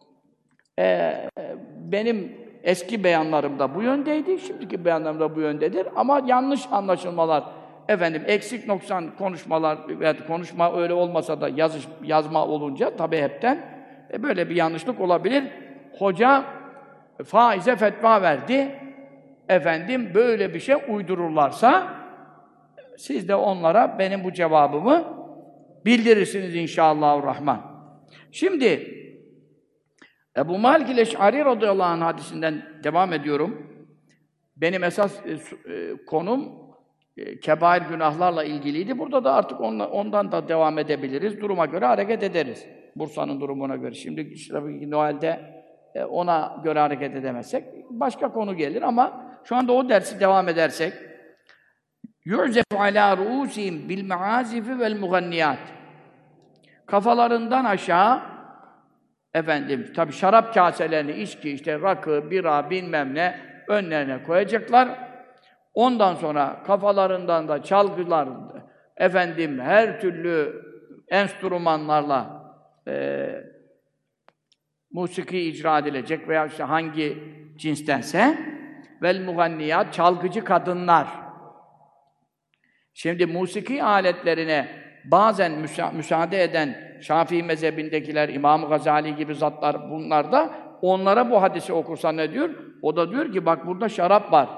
Benim eski beyanlarımda bu yöndeydi, şimdiki beyanlarımda bu yöndedir. Ama yanlış anlaşılmalar, efendim eksik noksan konuşmalar, konuşma öyle olmasa da yazma olunca tabii hepten böyle bir yanlışlık olabilir. Hoca faize fetva verdi. Efendim böyle bir şey uydururlarsa siz de onlara benim bu cevabımı bildirirsiniz inşallahurrahman. Şimdi Ebu Malik el-Eş'ari radıyallahu anh hadisinden devam ediyorum. Benim esas konum kebair günahlarla ilgiliydi. Burada da artık ondan da devam edebiliriz. Duruma göre hareket ederiz. Bursa'nın durumuna göre. Şimdi işte Noel'de ona göre hareket edemezsek başka konu gelir ama şu anda o dersi devam edersek yu'zefu ala ru'usihim bil ma'azifi vel muganniyat. Kafalarından aşağı efendim tabii şarap kaselerini, içki, işte rakı, bira, bilmem ne önlerine koyacaklar. Ondan sonra kafalarından da çalgılar, efendim her türlü enstrümanlarla musiki icra edilecek veya işte hangi cinstense vel muganniyat, çalgıcı kadınlar. Şimdi musiki aletlerine bazen müsaade eden Şafii mezhebindekiler, İmam-ı Gazali gibi zatlar bunlar da onlara bu hadisi okursa ne diyor? O da diyor ki bak burada şarap var.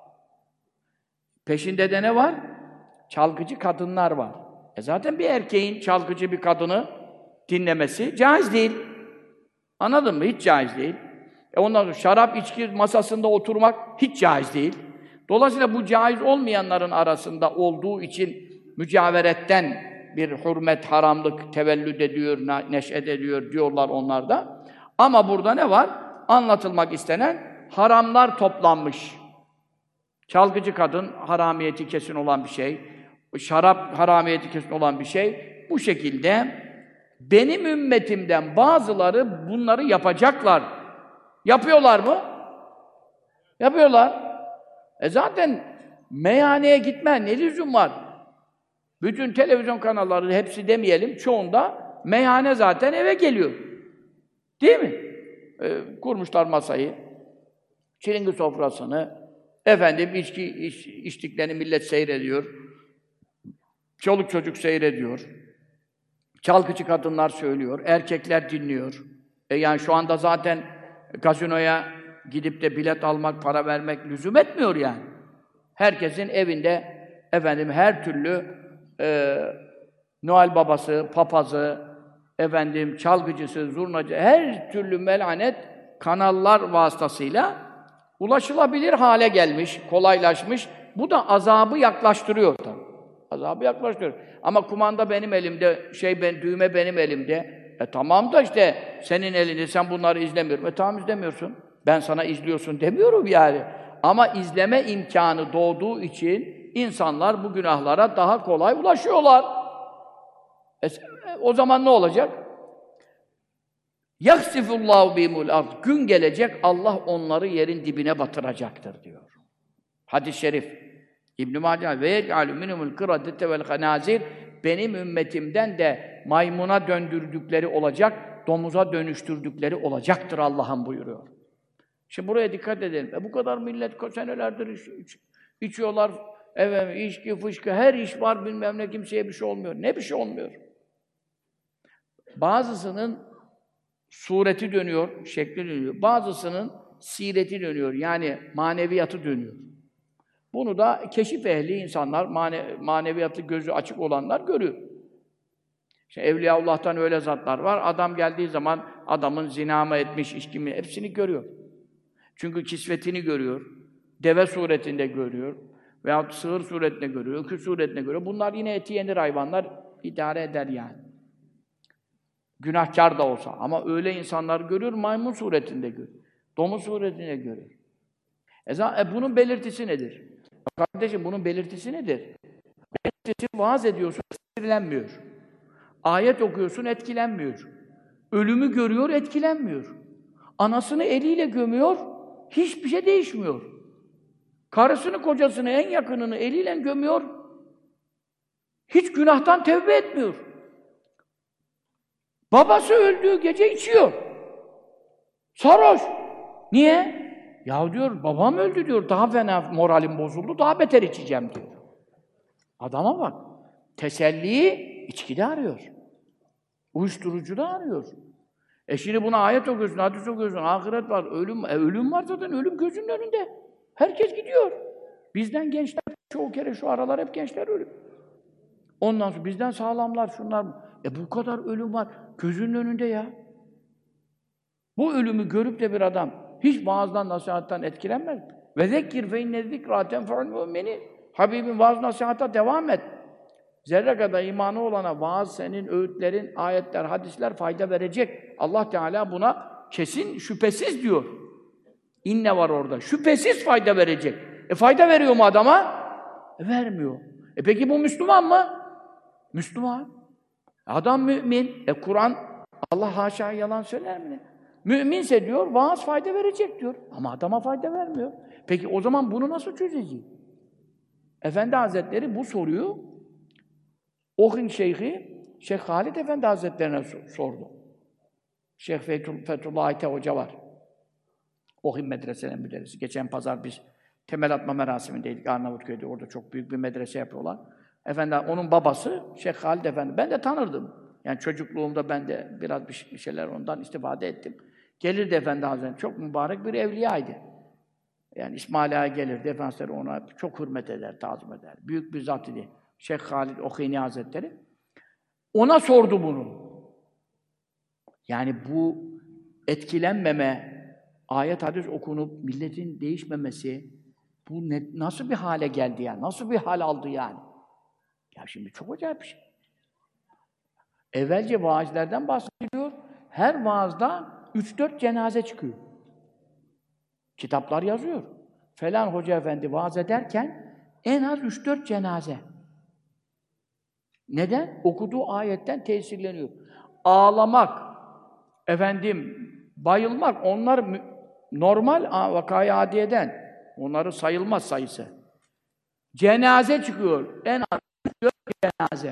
Peşinde de ne var? Çalgıcı kadınlar var. Zaten bir erkeğin çalgıcı bir kadını dinlemesi caiz değil. Anladın mı? Hiç caiz değil. Ondan sonra şarap içki masasında oturmak hiç caiz değil. Dolayısıyla bu caiz olmayanların arasında olduğu için mücaveretten bir hürmet, haramlık tevellüd ediyor, neş'et ediyor diyorlar onlar da. Ama burada ne var? Anlatılmak istenen haramlar toplanmış. Çalgıcı kadın haramiyeti kesin olan bir şey. Şarap haramiyeti kesin olan bir şey. Bu şekilde benim ümmetimden bazıları bunları yapacaklar. Yapıyorlar mı? Yapıyorlar. Zaten meyhaneye gitme ne lüzum var? Bütün televizyon kanalları, hepsi demeyelim, çoğunda meyhane zaten eve geliyor. Değil mi? Kurmuşlar masayı, çilingi sofrasını, efendim içki içtiklerini millet seyrediyor. Çoluk çocuk seyrediyor. Çalgıcı kadınlar söylüyor, erkekler dinliyor. Yani şu anda zaten gazinoya gidip de bilet almak, para vermek lüzum etmiyor yani. Herkesin evinde efendim her türlü Noel babası, papazı, efendim çalgıcısı, zurnacı, her türlü melanet kanallar vasıtasıyla ulaşılabilir hale gelmiş, kolaylaşmış. Bu da azabı yaklaştırıyor tabii. Azabı yaklaştırıyor. Ama kumanda benim elimde, düğme benim elimde. Tamam da işte senin elinde, sen bunları izlemiyorsun. Tamam izlemiyorsun. Ben sana izliyorsun demiyorum yani. Ama izleme imkanı doğduğu için insanlar bu günahlara daha kolay ulaşıyorlar. O zaman ne olacak? يَخْسِفُ bihimul ard. Gün gelecek, Allah onları yerin dibine batıracaktır diyor. Hadis-i şerif. İbn-i Mace ve yec'alü minhumul kıradete vel hanazir. Benim ümmetimden de maymuna döndürdükleri olacak, domuza dönüştürdükleri olacaktır Allah'ım buyuruyor. Şimdi buraya dikkat edelim. Bu kadar millet senelerdir içiyorlar, içki, fışkı, her iş var bilmem ne, kimseye bir şey olmuyor. Ne bir şey olmuyor? Bazısının sureti dönüyor, şekli dönüyor. Bazısının sireti dönüyor, yani maneviyatı dönüyor. Bunu da keşif ehli insanlar, maneviyatı gözü açık olanlar görüyor. İşte Evliyaullah'tan öyle zatlar var. Adam geldiği zaman adamın zina mı etmiş, içki mi, hepsini görüyor. Çünkü kisvetini görüyor, deve suretinde görüyor veyahut sığır suretinde görüyor, öküz suretinde görüyor. Bunlar yine eti yenir hayvanlar, idare eder yani. Günahkar da olsa. Ama öyle insanlar görüyor, maymun suretinde görüyor. Domuz suretinde görüyor. Bunun belirtisi nedir? Kardeşim bunun belirtisi nedir? Belirtisi vaaz ediyorsun, etkilenmiyor. Ayet okuyorsun, etkilenmiyor. Ölümü görüyor, etkilenmiyor. Anasını eliyle gömüyor, hiçbir şey değişmiyor. Karısını, kocasını, en yakınını eliyle gömüyor, hiç günahtan tevbe etmiyor. Babası öldüğü gece içiyor. Sarhoş. Niye? Ya diyor, babam öldü diyor, daha fena moralim bozuldu, daha beter içeceğim diyor. Adama bak, teselliyi içkide arıyor. Uyuşturucuda arıyor. Şimdi buna ayet okuyorsun, hadis okuyorsun, ahiret var, ölüm, ölüm var zaten, ölüm gözünün önünde. Herkes gidiyor. Bizden gençler, çoğu kere şu aralar hep gençler ölüyor. Ondan sonra bizden sağlamlar, şunlar. Bu kadar ölüm var, gözünün önünde ya. Bu ölümü görüp de bir adam hiç vaazdan, nasihattan etkilenmez. Ve zekkir fe inne zikra tenfe'ul mu'minin. Habibim vaaz nasihata devam et. Zerre kadar imanı olana vaaz, senin öğütlerin, ayetler, hadisler fayda verecek. Allah Teala buna kesin, şüphesiz diyor. İnne var orada. Şüphesiz fayda verecek. Fayda veriyor mu adama? Vermiyor. Peki bu Müslüman mı? Müslüman. Adam mümin. Kur'an, Allah haşa yalan söyler mi? Müminse diyor, vaaz fayda verecek diyor. Ama adama fayda vermiyor. Peki o zaman bunu nasıl çözeceğiz? Efendi Hazretleri bu soruyu Ohin Şeyhi, Şeyh Halid Efendi Hazretlerine sordu. Şeyh Fethullah Ayte Hoca var. Ohin Medrese'nin müderrisi. Geçen pazar biz temel atma merasimindeydik Arnavutköy'de. Orada çok büyük bir medrese yapıyorlar. Efendim, onun babası Şeyh Halid Efendi. Ben de tanırdım. Yani çocukluğumda ben de biraz bir şeyler ondan istifade ettim. Gelirdi Efendi Hazretleri. Çok mübarek bir evliyaydı. Yani İsmail Ağa'ya gelirdi. Efendimiz ona çok hürmet eder, tazim eder. Büyük bir zat idi. Şeyh Halid Okhini Hazretleri. Ona sordu bunu. Yani bu etkilenmeme, ayet hadis okunup milletin değişmemesi, bu nasıl bir hale geldi yani? Nasıl bir hal aldı yani? Ya şimdi çok acayip bir şey. Evvelce vaazlerden bahsediliyor. Her vaazda 3-4 cenaze çıkıyor. Kitaplar yazıyor. Falan hoca efendi vaaz ederken en az 3-4 cenaze. Neden? Okuduğu ayetten tesirleniyor. Ağlamak, bayılmak, onlar normal vakayı adiyeden. Onları sayılmaz sayısı. Cenaze çıkıyor. En az 4 cenaze.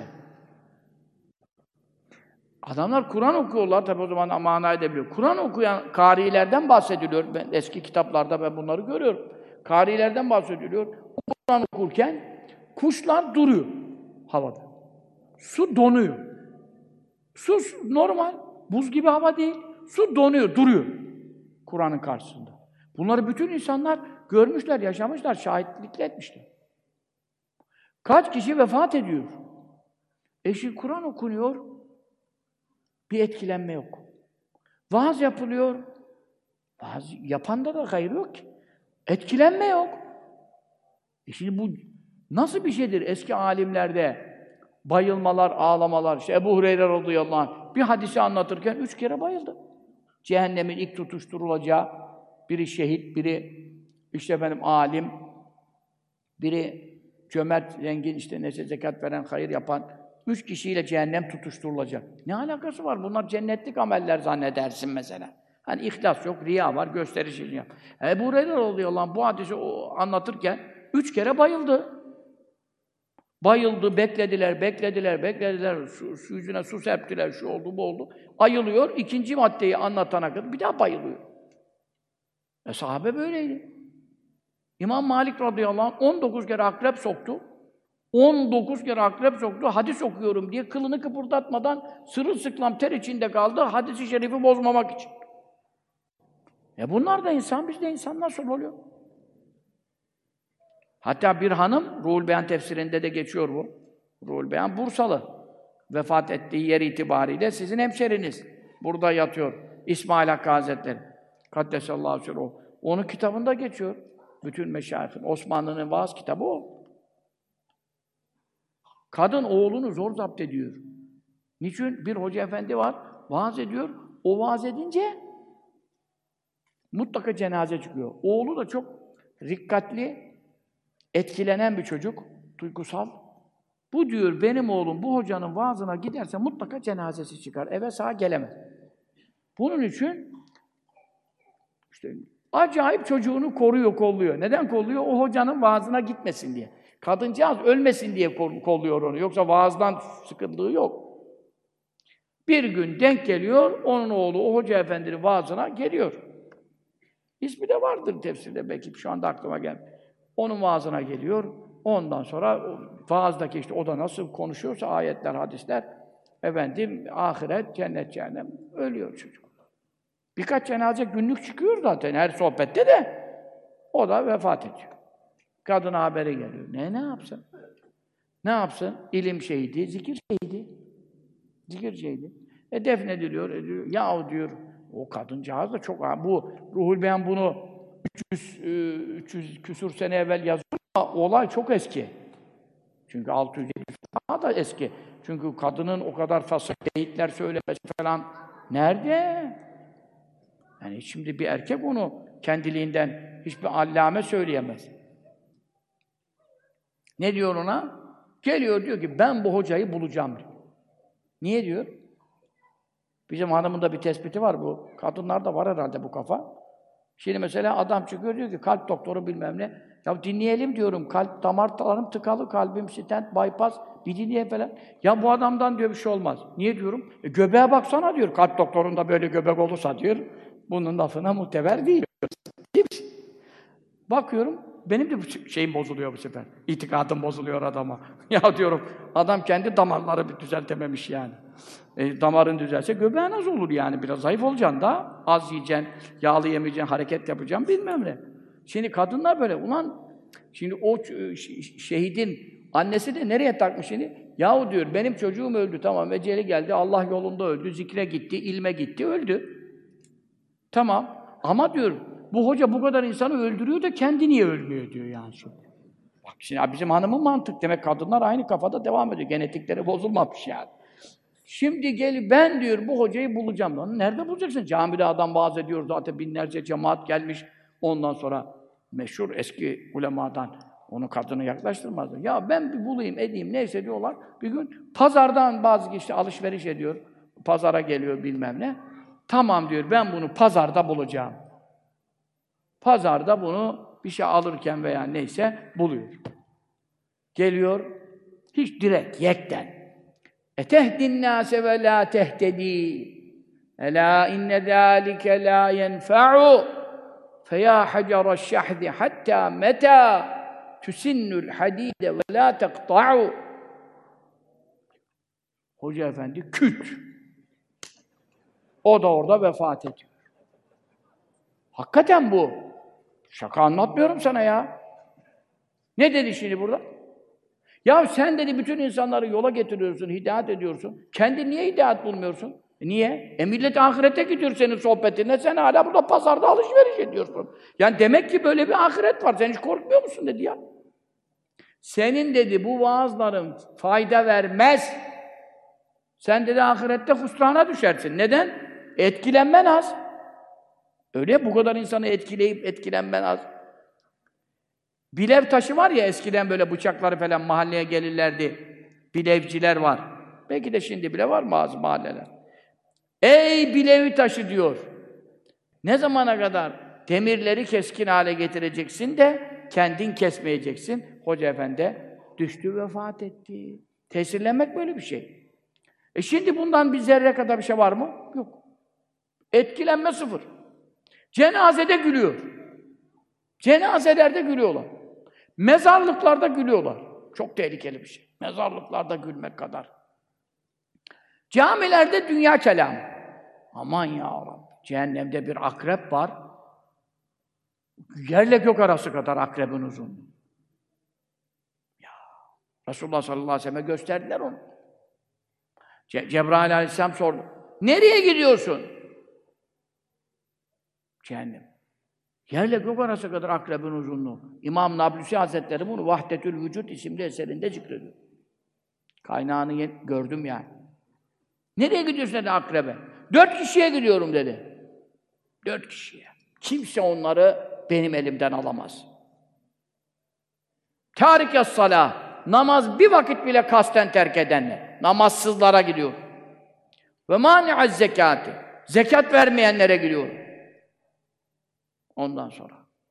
Adamlar Kur'an okuyorlar, tabi o zaman manayı da biliyor. Kur'an okuyan kârilerden bahsediliyor. Ben eski kitaplarda ben bunları görüyorum. Kârilerden bahsediliyor. Kur'an okurken kuşlar duruyor havada. Su donuyor. Su normal, buz gibi hava değil. Su donuyor, duruyor Kur'an'ın karşısında. Bunları bütün insanlar görmüşler, yaşamışlar, şahitlik etmişler. Kaç kişi vefat ediyor? Şimdi Kur'an okunuyor, bir etkilenme yok. Vaaz yapılıyor, vaaz yapanda da hayır yok ki. Etkilenme yok. Şimdi bu nasıl bir şeydir? Eski alimlerde bayılmalar, ağlamalar, işte Ebu Hureyre radıyallahu anh bir hadisi anlatırken 3 kere bayıldı. Cehennemin ilk tutuşturulacağı, biri şehit, biri İşte benim alim, biri cömert, zengin, işte neyse zekat veren, hayır yapan, 3 kişiyle cehennem tutuşturulacak. Ne alakası var? Bunlar cennetlik ameller zannedersin mesela. Hani ihlas yok, riya var, gösteriş için yap. Ebu Hureyre radıyallahu anh bu hadisi anlatırken 3 kere bayıldı. Bayıldı, beklediler. Su yüzüne su serptiler, şu oldu, bu oldu. Ayılıyor, ikinci maddeyi anlatana kadar bir daha bayılıyor. Sahabe böyleydi. İmam Malik radıyallahu anh 19 kere akrep soktu. 19 kere akrep soktu, hadis okuyorum diye kılını kıpırdatmadan sırılsıklam ter içinde kaldı, hadis-i şerifi bozmamak için. Bunlar da insan, biz de insan nasıl oluyor? Hatta bir hanım, Ruhul Beyan tefsirinde de geçiyor bu. Ruhul Beyan Bursalı. Vefat ettiği yer itibariyle sizin hemşeriniz. Burada yatıyor. İsmail Hakkı Hazretleri. Kaddesallahu sirruh. Onun kitabında geçiyor. Bütün meşayihin. Osmanlı'nın vaaz kitabı o. Kadın oğlunu zor zapt ediyor. Niçin? Bir hoca efendi var, vaaz ediyor. O vaaz edince mutlaka cenaze çıkıyor. Oğlu da çok rikkatli, etkilenen bir çocuk, duygusal. Bu diyor, benim oğlum bu hocanın vaazına giderse mutlaka cenazesi çıkar. Eve sağ gelemez. Bunun için işte acayip çocuğunu koruyor, kolluyor. Neden kolluyor? O hocanın vaazına gitmesin diye. Kadıncağız ölmesin diye kolluyor onu. Yoksa vaazdan sıkıntığı yok. Bir gün denk geliyor, onun oğlu o hoca efendinin vaazına geliyor. İsmi de vardır tefsirde belki şu anda aklıma gelmiyor. Onun vaazına geliyor. Ondan sonra vaazdaki işte o da nasıl konuşuyorsa ayetler, hadisler, efendim ahiret, cennet, cehennem ölüyor çocuk. Birkaç cenaze günlük çıkıyor zaten her sohbette de. O da vefat ediyor. Kadına haberi geliyor. Ne yapsın? Ne yapsın? İlim şeydi, zikir şeydi. Zikir şeydi. Defnediliyor, ediyor. Yahu diyor, o kadıncağız da çok... Bu Ruhul Beyan bunu 300 küsur sene evvel yazıyor ama olay çok eski. Çünkü 600 daha da eski. Çünkü kadının o kadar fasıl beyitler söylemesi falan nerede? Yani şimdi bir erkek onu kendiliğinden hiçbir allame söyleyemez. Ne diyor ona? Geliyor diyor ki ben bu hocayı bulacağım diyor. Niye diyor? Bizim hanımın da bir tespiti var bu. Kadınlarda var herhalde bu kafa. Şimdi mesela adam çıkıyor diyor ki kalp doktoru bilmem ne. Ya dinleyelim diyorum. Kalp damarlarım tıkalı, kalbim stent, bypass, bir dinleyelim falan. Ya bu adamdan diyor bir şey olmaz. Niye diyorum? Göbeğe baksana diyor. Kalp doktorunda böyle göbek olursa diyor. Bunun lafına muteber değil. Bakıyorum, benim de bu şeyim bozuluyor bu sefer. İtikadım bozuluyor adama. Ya diyorum, adam kendi damarları bir düzeltememiş yani. Damarın düzelse göbeğe nasıl olur yani? Biraz zayıf olacaksın da, az yiyeceksin, yağlı yemeyeceksin, hareket yapacaksın, bilmem ne. Şimdi kadınlar böyle, ulan, şimdi o şehidin annesi de nereye takmış şimdi? Yahu diyor, benim çocuğum öldü, tamam, eceli geldi, Allah yolunda öldü, zikre gitti, ilme gitti, öldü. Tamam, ama diyor, bu hoca bu kadar insanı öldürüyor da kendi niye ölmüyor diyor yani şimdi. Bak şimdi bizim hanımın mantık demek kadınlar aynı kafada devam ediyor. Genetikleri bozulmamış yani. Şimdi gel ben diyor bu hocayı bulacağım. Lan nerede bulacaksın? Camide adam vaaz ediyor zaten binlerce cemaat gelmiş. Ondan sonra meşhur eski ulemadan onu kadını yaklaştırmazdı. Ya ben bir bulayım edeyim neyse diyorlar. Bir gün pazardan bazı kişi alışveriş ediyor. Pazara geliyor bilmem ne. Tamam diyor ben bunu pazarda bulacağım. Pazarda bunu bir şey alırken veya neyse buluyor. Geliyor, hiç direkt, yekten. Etehdin nâse ve lâ tehtedî. Elâ inne zâlike lâ yenfe'u. Feyâ hacer'eşşehdi hattâ metâ tüsinnül hadîde ve lâ teqta'u. Hoca efendi küt. O da orada vefat ediyor. Hakikaten bu. Şaka anlatmıyorum sana ya. Ne dedi şimdi burada? Ya sen dedi bütün insanları yola getiriyorsun, hidayet ediyorsun. Kendi niye hidayet bulmuyorsun? Niye? Millet ahirete gidiyor senin sohbetine, sen hala burada pazarda alışveriş ediyorsun. Yani demek ki böyle bir ahiret var, sen hiç korkmuyor musun dedi ya. Senin dedi bu vaazların fayda vermez. Sen dedi ahirette husrana düşersin. Neden? Etkilenmen az. Öyle bu kadar insanı etkileyip etkilenmen az. Bilev taşı var ya, eskiden böyle bıçakları falan mahalleye gelirlerdi. Bilevciler var. Belki de şimdi bile var bazı mahalleler. Ey bilevi taşı diyor. Ne zamana kadar demirleri keskin hale getireceksin de kendin kesmeyeceksin. Hoca efendi düştü, vefat etti. Tesirlenmek böyle bir şey. Şimdi bundan bir zerre kadar bir şey var mı? Yok. Etkilenme sıfır. Cenazede gülüyor. Cenazelerde gülüyorlar. Mezarlıklarda gülüyorlar. Çok tehlikeli bir şey. Mezarlıklarda gülmek kadar. Camilerde dünya kelamı. Aman ya Rabbi. Cehennemde bir akrep var. Yerle gök arası kadar akrebin uzunluğu. Ya. Resulullah sallallahu aleyhi ve sellem'e gösterdiler onu. Cebrail aleyhisselam sordu. Nereye gidiyorsun? Cehennem. Yerle gök arası kadar akrebin uzunluğu. İmam Nablusi Hazretleri bunu Vahdetül Vücud isimli eserinde zikrediyor. Kaynağını gördüm yani. Nereye gidiyorsun dedi akrebe? 4 kişiye gidiyorum dedi. 4 kişiye. Kimse onları benim elimden alamaz. Târik-yas salâh. Namaz bir vakit bile kasten terk edenler. Namazsızlara gidiyor. Ve mâni'az zekâti. Zekat vermeyenlere gidiyor. Ondan sonra.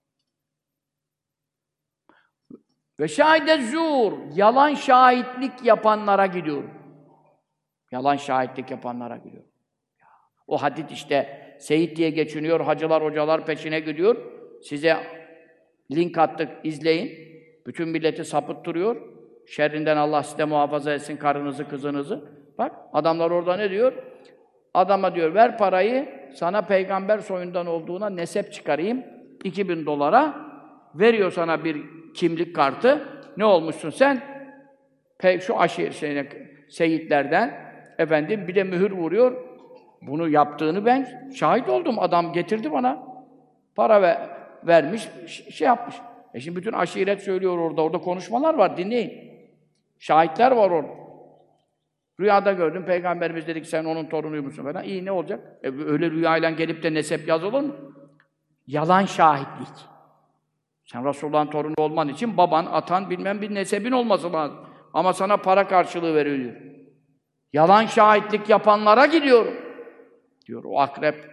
Ve şahide zur. Yalan şahitlik yapanlara gidiyor. Yalan şahitlik yapanlara gidiyor. O hadis işte Seyit diye geçiniyor, hacılar, hocalar peşine gidiyor. Size link attık, izleyin. Bütün milleti sapıttırıyor. Şerrinden Allah size muhafaza etsin karınızı, kızınızı. Bak, adamlar orada ne diyor? Adama diyor, ver parayı, sana peygamber soyundan olduğuna nesep çıkarayım. 2000 dolara veriyor sana bir kimlik kartı. Ne olmuşsun sen? Şu seyitlerden efendim bir de mühür vuruyor. Bunu yaptığını ben şahit oldum. Adam getirdi bana. Para vermiş, şey yapmış. Şimdi bütün aşiret söylüyor orada. Orada konuşmalar var, dinleyin. Şahitler var orada. Rüyada gördüm, Peygamberimiz dedi ki sen onun torunuymuşsun falan. İyi, ne olacak? Öyle rüyayla gelip de nesep yazılır mı? Yalan şahitlik. Sen Resulullah'ın torunu olman için baban, atan, bilmem bir nesebin olması lazım. Ama sana para karşılığı veriliyor. Yalan şahitlik yapanlara gidiyorum. Diyor o akrep.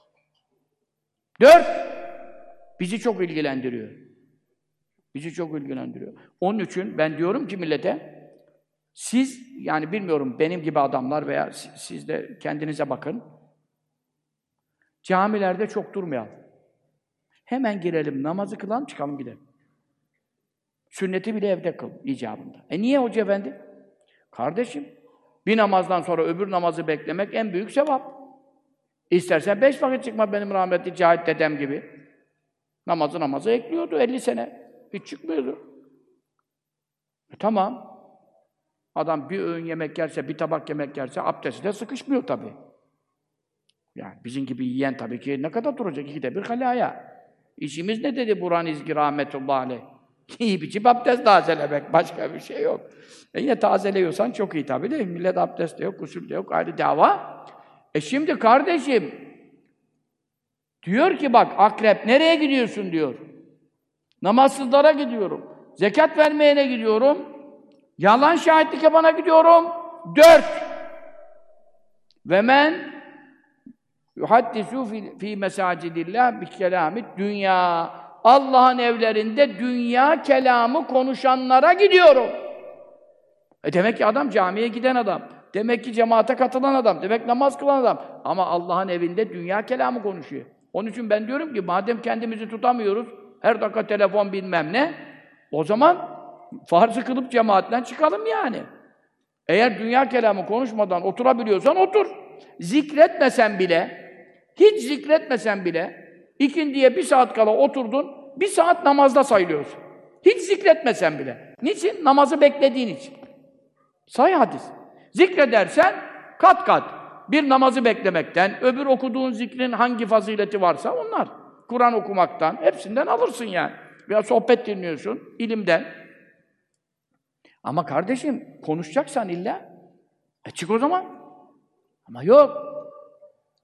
4. Bizi çok ilgilendiriyor. Bizi çok ilgilendiriyor. Onun için ben diyorum ki millete, siz, yani bilmiyorum benim gibi adamlar veya siz de kendinize bakın. Camilerde çok durmayalım. Hemen girelim, namazı kılalım, çıkalım gidelim. Sünneti bile evde kıl, icabında. Niye hoca efendi? Kardeşim, bir namazdan sonra öbür namazı beklemek en büyük sevap. İstersen 5 vakit çıkma benim rahmetli Cahit dedem gibi. Namazı ekliyordu 50 sene. Hiç çıkmıyordu. Tamam. Adam bir öğün yemek yerse, bir tabak yemek yerse abdesti de sıkışmıyor tabii. Yani bizim gibi yiyen tabii ki ne kadar duracak? 2'de 1 halaya. İşimiz ne dedi Burhan İzgi rahmetullahi aleyh? Yiyip içip abdest tazelemek. Başka bir şey yok. Yine tazeleyorsan çok iyi tabii değil mi? Millet abdest de yok, gusül de yok, ayrı dava. Şimdi kardeşim, diyor ki bak akrep, nereye gidiyorsun diyor. Namazsızlara gidiyorum. Zekat vermeyene gidiyorum. Yalan şahitlik yapana gidiyorum. 4. Ve men yuhaddisu fi mesacidillah bi kelamid dünya. Allah'ın evlerinde dünya kelamı konuşanlara gidiyorum. Demek ki adam camiye giden adam. Demek ki cemaate katılan adam. Demek namaz kılan adam. Ama Allah'ın evinde dünya kelamı konuşuyor. Onun için ben diyorum ki madem kendimizi tutamıyoruz, her dakika telefon bilmem ne, o zaman farzı kılıp cemaatten çıkalım yani. Eğer dünya kelamı konuşmadan oturabiliyorsan otur. Zikretmesen bile, hiç zikretmesen bile, ikindiye 1 saat kala oturdun, 1 saat namazda sayılıyorsun. Hiç zikretmesen bile. Niçin? Namazı beklediğin için. Sahih hadis. Zikredersen kat kat. Bir namazı beklemekten, öbür okuduğun zikrin hangi fazileti varsa onlar. Kur'an okumaktan, hepsinden alırsın yani. Veya sohbet dinliyorsun, ilimden. Ama kardeşim, konuşacaksan illa, çık o zaman. Ama yok.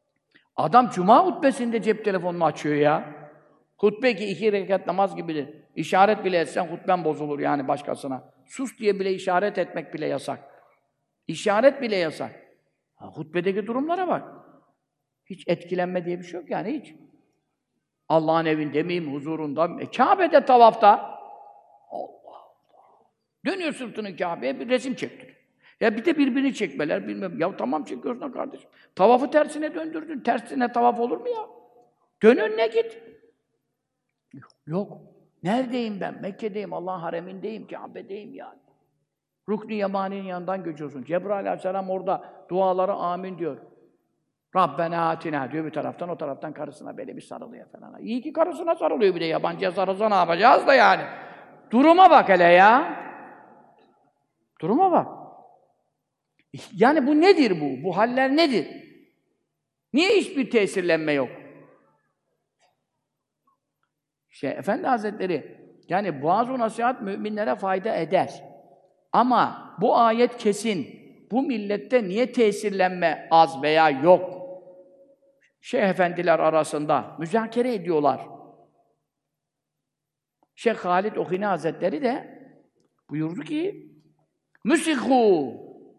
Adam cuma hutbesinde cep telefonunu açıyor ya. Hutbe ki 2 rekat namaz gibidir. İşaret bile etsen hutben bozulur yani başkasına. Sus diye bile işaret etmek bile yasak. İşaret bile yasak. Hutbedeki durumlara bak. Hiç etkilenme diye bir şey yok yani hiç. Allah'ın evinde miyim, huzurunda mı? Kabe'de tavafta. Allah Allah. Dönüyor sırtını Kabe'ye bir resim çektir. Ya bir de birbirini çekmeler bilmem. Ya tamam çekiyorsun ha kardeşim. Tavafı tersine döndürdün. Tersine tavaf olur mu ya? Dön önüne git. Yok. Neredeyim ben? Mekke'deyim, Allah'ın haremindeyim, Kabe'deyim yani. Rukn-i Yemani'nin yanından geçiyorsun. Cebrail aleyhisselam orada duaları amin diyor. Rabbena atina diyor bir taraftan, o taraftan karısına böyle bir sarılıyor falan. İyi ki karısına sarılıyor bir de yabancıya sarılsa ne yapacağız da yani. Duruma bak hele ya. Duruma bak. Yani bu nedir bu? Bu haller nedir? Niye hiçbir tesirlenme yok? Efendi Hazretleri, yani vaaz-ı nasihat müminlere fayda eder. Ama bu ayet kesin. Bu millette niye tesirlenme az veya yok? Şeyh efendiler arasında müzakere ediyorlar. Şeyh Halid Okini Hazretleri de buyurdu ki Müsikhu.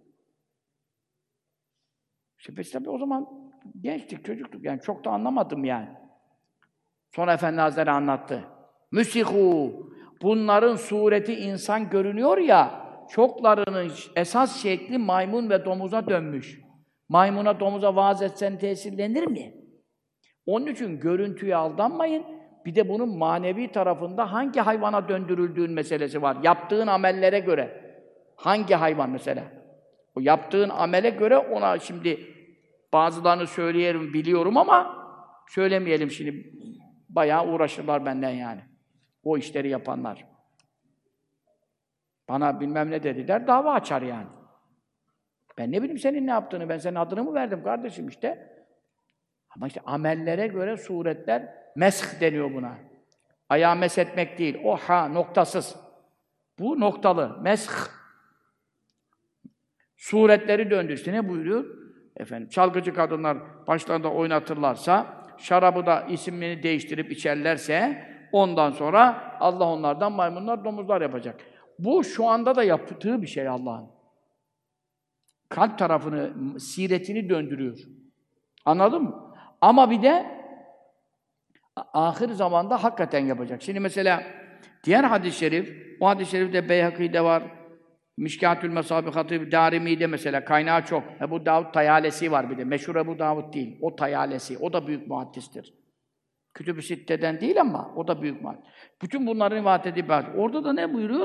Biz tabii o zaman gençtik, çocuktuk yani çok da anlamadım yani. Sonra Efendi Hazretleri anlattı. Müsikhu. Bunların sureti insan görünüyor ya, çoklarının esas şekli maymun ve domuza dönmüş. Maymuna, domuza vaaz etsen tesirlenir mi? Onun için görüntüye aldanmayın. Bir de bunun manevi tarafında hangi hayvana döndürüldüğün meselesi var. Yaptığın amellere göre. Hangi hayvan mesela? O yaptığın amele göre ona şimdi bazılarını söyleyelim, biliyorum ama söylemeyelim şimdi. Bayağı uğraşırlar benden yani. O işleri yapanlar. Bana bilmem ne dediler, dava açar yani. Ben ne bileyim senin ne yaptığını, ben senin adını mı verdim kardeşim işte. Ama işte amellere göre suretler, mesh deniyor buna. Ayağı meshetmek değil, o ha noktasız. Bu noktalı, mesh. Suretleri döndü işte, ne buyuruyor? Efendim, çalgıcı kadınlar başlarında oynatırlarsa, şarabı da isimini değiştirip içerlerse, ondan sonra Allah onlardan maymunlar, domuzlar yapacak. Bu şu anda da yaptığı bir şey Allah'ın. Kalp tarafını, siretini döndürüyor. Anladın mı? Ama bir de ahir zamanda hakikaten yapacak. Şimdi mesela diğer hadis-i şerif, o hadis-i şerifte Beyhaki'de var, Mişkâtül Mesâbi Hatîb Dârimi'de mesela kaynağı çok. Ebu Davud Tayalesi var bir de. Meşhur Ebu Davud değil. O Tayalesi. O da büyük muhaddistir. Kütüb-i Sitte'den değil ama o da büyük muhaddis. Bütün bunların rivayet edip orada da ne buyuruyor?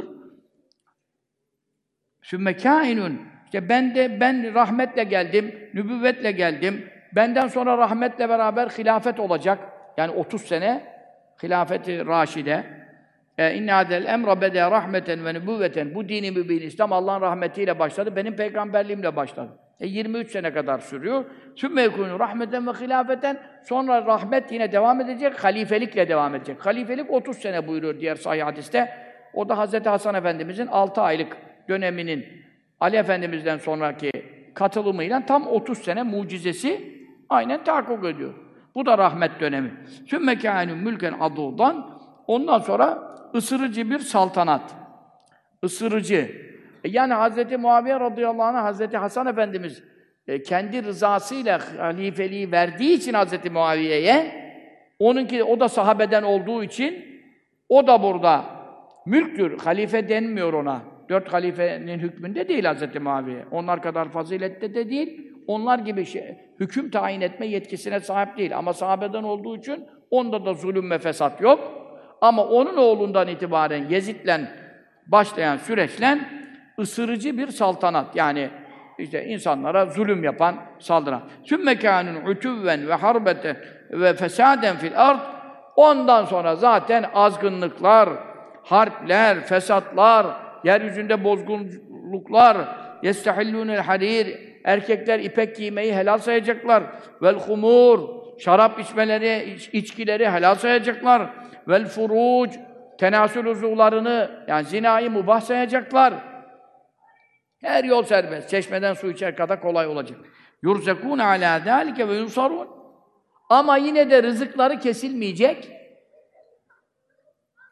Sümme kâinun. İşte ben rahmetle geldim, nübüvvetle geldim. Benden sonra rahmetle beraber hilafet olacak. Yani 30 sene hilafeti raşide. İnne adel emra bede rahmeten ve nübüvveten. Bu dini mübin İslam Allah'ın rahmetiyle başladı. Benim peygamberliğimle başladı. 23 sene kadar sürüyor. Sümme yekûnû rahmeten ve hilafeten. Sonra rahmet yine devam edecek, halifelikle devam edecek. Halifelik 30 sene buyuruyor diğer sahih hadiste. O da Hazreti Hasan Efendimizin 6 aylık döneminin Ali Efendimiz'den sonraki katılımıyla tam 30 sene mucizesi aynen tahakkuk ediyor. Bu da rahmet dönemi. Sümme kâinû mülken adûdan. Ondan sonra ısırıcı bir saltanat. Isırıcı. Yani Hz. Muaviye radıyallahu anh, Hz. Hasan Efendimiz kendi rızasıyla halifeliği verdiği için Hz. Muaviye'ye, onunki o da sahabeden olduğu için o da burada mülktür. Halife denmiyor ona. 4 halifenin hükmünde değil Hz. Muaviye. Onlar kadar fazilette de değil. Onlar gibi hüküm tayin etme yetkisine sahip değil. Ama sahabeden olduğu için onda da zulüm ve fesat yok. Ama onun oğlundan itibaren Yezid'le başlayan süreçle ısırıcı bir saltanat. Yani işte insanlara zulüm yapan, saldıran. Sümme kânûn utuvven ve harbeten ve fesâden fil ard. Ondan sonra zaten azgınlıklar, harpler, fesatlar, yeryüzünde bozgunluklar, yestehillûnel harir. Erkekler ipek giymeyi helal sayacaklar. Vel humur, şarap içmeleri, içkileri helal sayacaklar. Vel furuc, tenasül uzuvlarını, yani zinayı mubah sayacaklar. Her yol serbest. Çeşmeden su içer kadar kolay olacak. Yurzekûne alâ zâlike ve yunsarûn. Ama yine de rızıkları kesilmeyecek.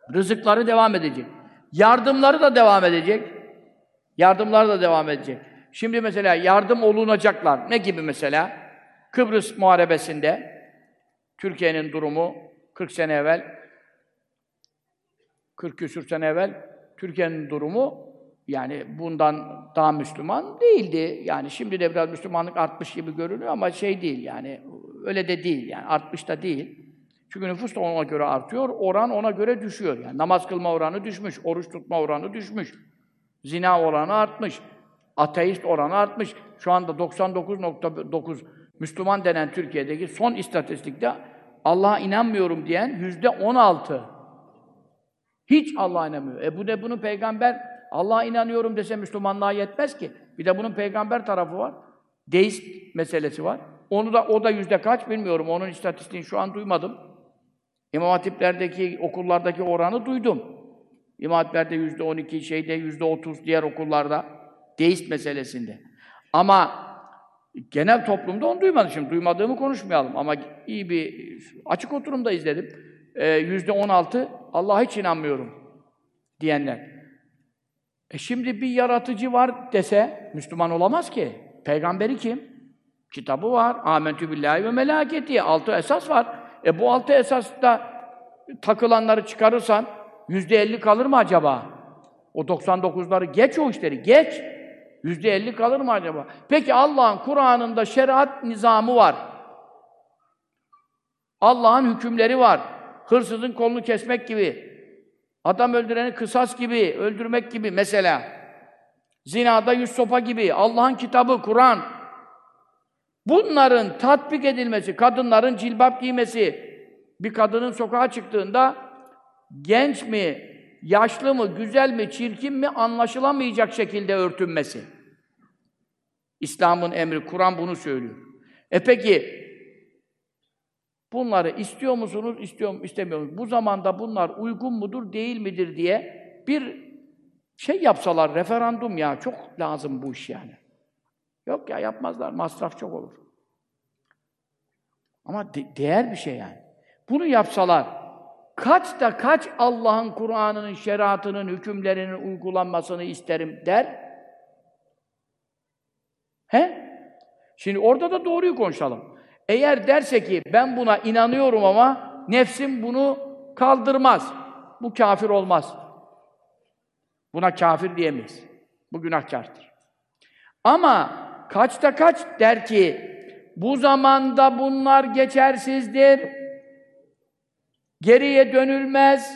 Rızıkları devam edecek. Yardımları da devam edecek. Yardımlar da devam edecek. Şimdi mesela yardım olunacaklar. Ne gibi mesela? Kıbrıs Muharebesi'nde Türkiye'nin durumu 40 sene evvel, 40 küsur sene evvel Türkiye'nin durumu yani bundan daha Müslüman değildi. Yani şimdi de biraz Müslümanlık artmış gibi görünüyor ama şey değil yani öyle de değil yani artmış da değil. Çünkü nüfus da ona göre artıyor, oran ona göre düşüyor. Yani namaz kılma oranı düşmüş, oruç tutma oranı düşmüş. Zina oranı artmış. Ateist oranı artmış. Şu anda 99.9 Müslüman denen Türkiye'deki son istatistikte Allah'a inanmıyorum diyen %16. Hiç Allah'a inanmıyor. Bu da bunun peygamber Allah'a inanıyorum dese Müslümanlığa yetmez ki. Bir de bunun peygamber tarafı var. Deist meselesi var. O da yüzde kaç bilmiyorum. Onun istatistiğini şu an duymadım. İmam Hatip'lerdeki, okullardaki oranı duydum. İmam Hatip'lerde %12, şeyde %30 diğer okullarda deist meselesinde. Ama genel toplumda onu duymadım. Şimdi duymadığımı konuşmayalım ama iyi bir açık oturumda izledim. %16 Allah'a hiç inanmıyorum diyenler. Şimdi bir yaratıcı var dese Müslüman olamaz ki. Peygamberi kim? Kitabı var. Âmentü billahi ve melâketi. 6 esas var. Bu 6 esasta takılanları çıkarırsan %50 kalır mı acaba? O 99'ları geç o işleri, geç. %50 kalır mı acaba? Peki Allah'ın Kur'an'ında şeriat nizamı var. Allah'ın hükümleri var. Hırsızın kolunu kesmek gibi, adam öldüreni kısas gibi, öldürmek gibi mesela. Zinada 100 sopa gibi, Allah'ın kitabı, Kur'an. Bunların tatbik edilmesi, kadınların cilbap giymesi, bir kadının sokağa çıktığında genç mi, yaşlı mı, güzel mi, çirkin mi anlaşılamayacak şekilde örtünmesi. İslam'ın emri, Kur'an bunu söylüyor. Peki, bunları istiyor musunuz, istemiyor musunuz? Bu zamanda bunlar uygun mudur, değil midir diye bir şey yapsalar, referandum ya, çok lazım bu iş yani. Yok ya, yapmazlar, masraf çok olur. Ama değer bir şey yani. Bunu yapsalar, kaç Allah'ın Kur'an'ının, şeriatının, hükümlerinin uygulanmasını isterim der? He? Şimdi orada da doğruyu konuşalım. Eğer derse ki ben buna inanıyorum ama nefsim bunu kaldırmaz. Bu kafir olmaz. Buna kafir diyemeyiz. Bu günahkardır. Ama kaçta kaç der ki bu zamanda bunlar geçersizdir. Geriye dönülmez.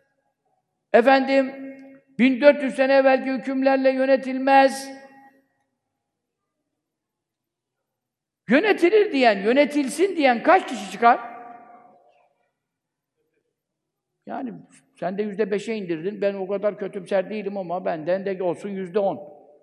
1400 sene evvelki hükümlerle yönetilmez. Yönetilir diyen, yönetilsin diyen kaç kişi çıkar? Yani sen de %5'e indirdin, ben o kadar kötümser değilim ama benden de olsun %10.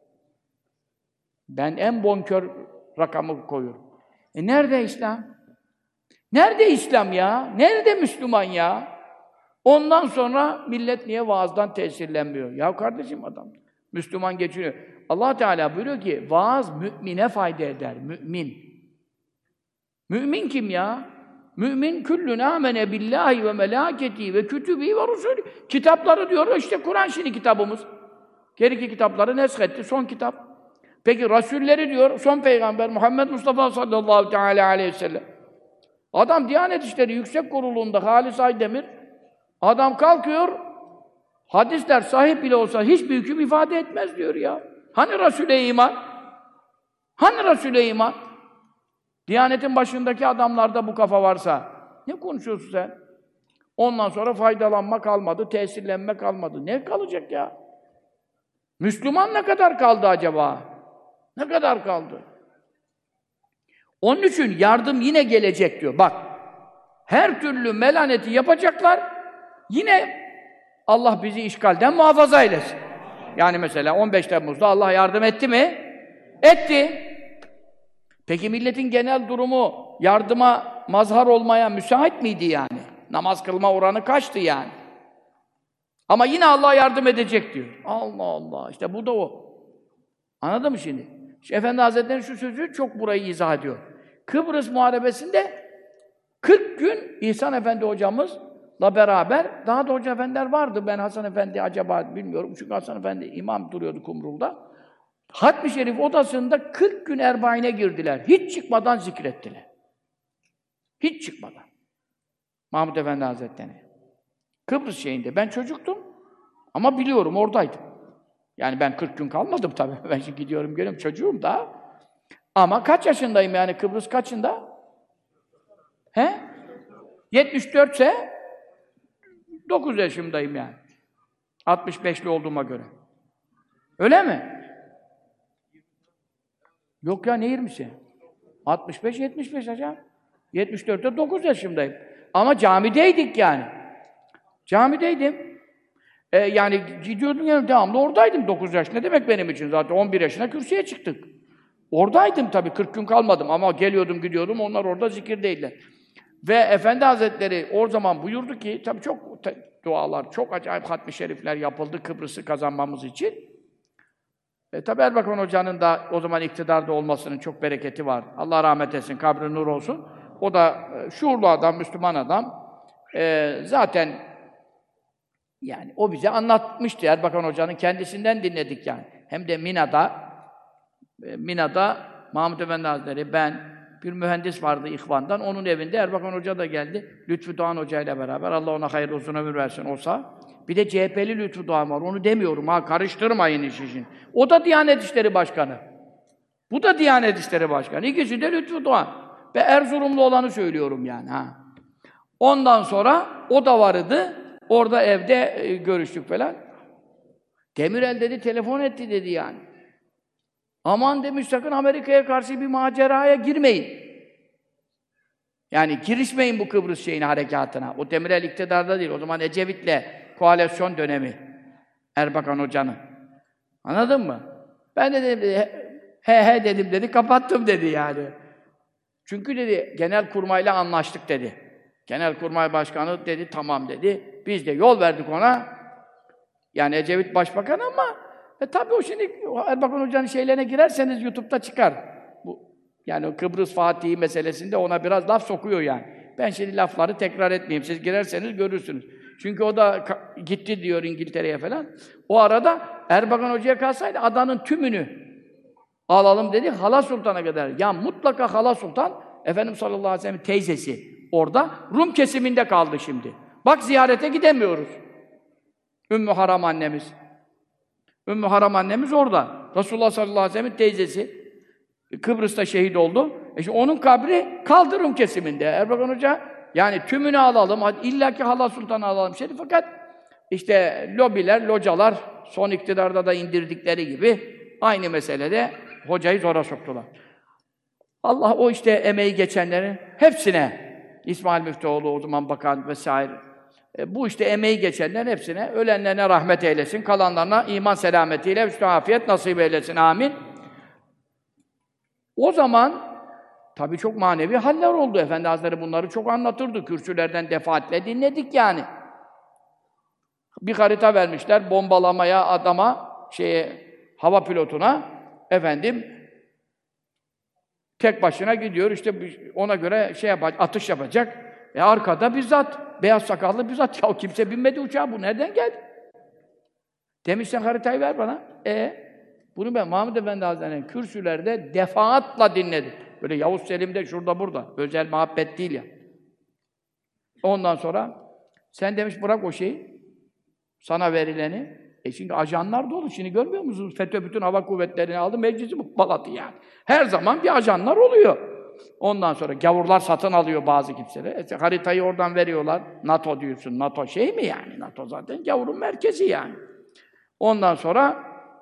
Ben en bonkör rakamı koyuyorum. Nerede İslam? Nerede İslam ya? Nerede Müslüman ya? Ondan sonra millet niye vaazdan tesirlenmiyor? Ya kardeşim adam, Müslüman geçiniyor. Allah Teala buyuruyor ki, vaaz mümine fayda eder, mümin. Mümin kim ya? Mümin küllün âmene billahi ve melâketi ve kütübî ve rusulü. Kitapları diyor, işte Kur'an şimdi kitabımız. Geriki kitapları neshetti, son kitap. Peki Rasulleri diyor, son peygamber Muhammed Mustafa sallallahu teâlâ aleyhi ve sellem. Adam Diyanet İşleri Yüksek Kurulu'nda Halis Aydemir, adam kalkıyor, hadisler sahih bile olsa hiçbir hüküm ifade etmez diyor ya. Hani Rasûl-i İman? Hani Rasûl-i İman? Diyanetin başındaki adamlarda bu kafa varsa, ne konuşuyorsun sen? Ondan sonra faydalanma kalmadı, tesirlenme kalmadı. Ne kalacak ya? Müslüman ne kadar kaldı acaba? Ne kadar kaldı? Onun için yardım yine gelecek diyor. Bak, her türlü melaneti yapacaklar, yine Allah bizi işgalden muhafaza eylesin. Yani mesela 15 Temmuz'da Allah yardım etti mi? Etti. Peki milletin genel durumu yardıma mazhar olmaya müsait miydi yani? Namaz kılma oranı kaçtı yani? Ama yine Allah yardım edecek diyor. Allah Allah, işte bu da o. Anladın mı şimdi? Efendi Hazretleri'nin şu sözü çok burayı izah ediyor. Kıbrıs Muharebesi'nde 40 gün İhsan Efendi hocamız beraber, daha da hoca efendiler vardı. Ben Hasan Efendi acaba bilmiyorum. Çünkü Hasan Efendi imam duruyordu Kumrul'da. Hatmi Şerif odasında 40 gün Erbain'e girdiler. Hiç çıkmadan zikrettiler. Hiç çıkmadan. Mahmud Efendi Hazretleri. Kıbrıs şeyinde. Ben çocuktum. Ama biliyorum, oradaydım. Yani ben 40 gün kalmadım tabii. Ben şimdi gidiyorum, geliyorum. Çocuğum da. Ama kaç yaşındayım yani? Kıbrıs kaçında? He? 74 ise 9 yaşındayım yani. 65'li olduğuma göre. Öyle mi? Yok ya, ne 20'si? 65, 75 hocam. 74'te 9 yaşındayım. Ama camideydik yani. Camideydim. Yani gidiyordum yani devamlı oradaydım 9 yaş. Ne demek benim için zaten? 11 yaşına kürsüye çıktık. Oradaydım tabii, 40 gün kalmadım ama geliyordum gidiyordum, onlar orada zikirdeydiler. Ve Efendi Hazretleri o zaman buyurdu ki, tabii çok dualar, çok acayip hatmi şerifler yapıldı Kıbrıs'ı kazanmamız için. Tabii Erbakan Hoca'nın da o zaman iktidarda olmasının çok bereketi var. Allah rahmet etsin, kabri nur olsun. O da şuurlu adam, Müslüman adam. Zaten yani o bize anlatmıştı. Erbakan Hoca'nın kendisinden dinledik yani. Hem de Mina'da Mahmud Efendi Hazretleri, ben, bir mühendis vardı İhvan'dan, onun evinde Erbakan Hoca da geldi. Lütfü Doğan Hoca ile beraber, Allah ona hayırlı uzun ömür versin olsa. Bir de CHP'li Lütfü Doğan var, onu demiyorum ha, karıştırmayın işin. O da Diyanet İşleri Başkanı. Bu da Diyanet İşleri Başkanı. İkisi de Lütfü Doğan. Ve Erzurumlu olanı söylüyorum yani ha. Ondan sonra o da vardı. Orada evde görüştük falan. Demirel dedi, telefon etti dedi yani. Aman demiş, sakın Amerika'ya karşı bir maceraya girmeyin. Yani girişmeyin bu Kıbrıs şeyine, harekatına. O Demirel iktidarda değil. O zaman Ecevit'le koalisyon dönemi. Erbakan Hoca'nın. Anladın mı? Ben de dedim, he dedim dedi, kapattım dedi yani. Çünkü dedi, Genelkurmay'la anlaştık dedi. Genelkurmay Başkanı dedi, tamam dedi. Biz de yol verdik ona. Yani Ecevit Başbakan ama tabii o şimdi Erbakan Hoca'nın şeylerine girerseniz YouTube'da çıkar. Yani o Kıbrıs Fatihi meselesinde ona biraz laf sokuyor yani. Ben şimdi lafları tekrar etmeyeyim. Siz girerseniz görürsünüz. Çünkü o da gitti diyor İngiltere'ye falan. O arada Erbakan Hoca'ya kalsaydı adanın tümünü alalım dedi, Hala Sultan'a kadar. Ya mutlaka Hala Sultan, Efendimiz sallallahu aleyhi ve sellem teyzesi orada, Rum kesiminde kaldı şimdi. Bak ziyarete gidemiyoruz. Ümmü Haram annemiz. Ümmü Haram annemiz orada. Resulullah sallallahu aleyhi ve sellem'in teyzesi. Kıbrıs'ta şehit oldu. İşte onun kabri kaldı Rum kesiminde. Erbakan Hoca, yani tümünü alalım, illaki Hala Sultan'ı alalım şimdi. Fakat işte lobiler, localar, son iktidarda da indirdikleri gibi aynı meselede hocayı zora soktular. Allah o işte emeği geçenlerin hepsine, İsmail Müftüoğlu o zaman bakan vesaire, bu işte emeği geçenlerin hepsine, ölenlerine rahmet eylesin, kalanlarına iman selametiyle üstü afiyet nasip eylesin. Amin. O zaman tabii çok manevi haller oldu. Efendi Hazretleri bunları çok anlatırdı. Kürsülerden defaatle dinledik yani. Bir harita vermişler bombalamaya adama, hava pilotuna, tek başına gidiyor, işte ona göre atış yapacak. Arkada bir zat, beyaz sakallı bir zat. Ya kimse binmedi uçağa, bu nereden geldi? Demiş, sen haritayı ver bana. Bunu ben Mahmud Efendi Hazretleri'nin kürsülerde defaatla dinledim. Böyle Yavuz Selim'de şurada burada. Özel muhabbet değil ya. Ondan sonra sen demiş, bırak o şeyi, sana verileni. Şimdi ajanlar dolu. Şimdi görmüyor musunuz? FETÖ bütün hava kuvvetlerini aldı, meclisi muhtalattı yani. Her zaman bir ajanlar oluyor. Ondan sonra gavurlar satın alıyor bazı kimseleri. Haritayı oradan veriyorlar. NATO diyorsun. NATO şey mi yani? NATO zaten gavurun merkezi yani. Ondan sonra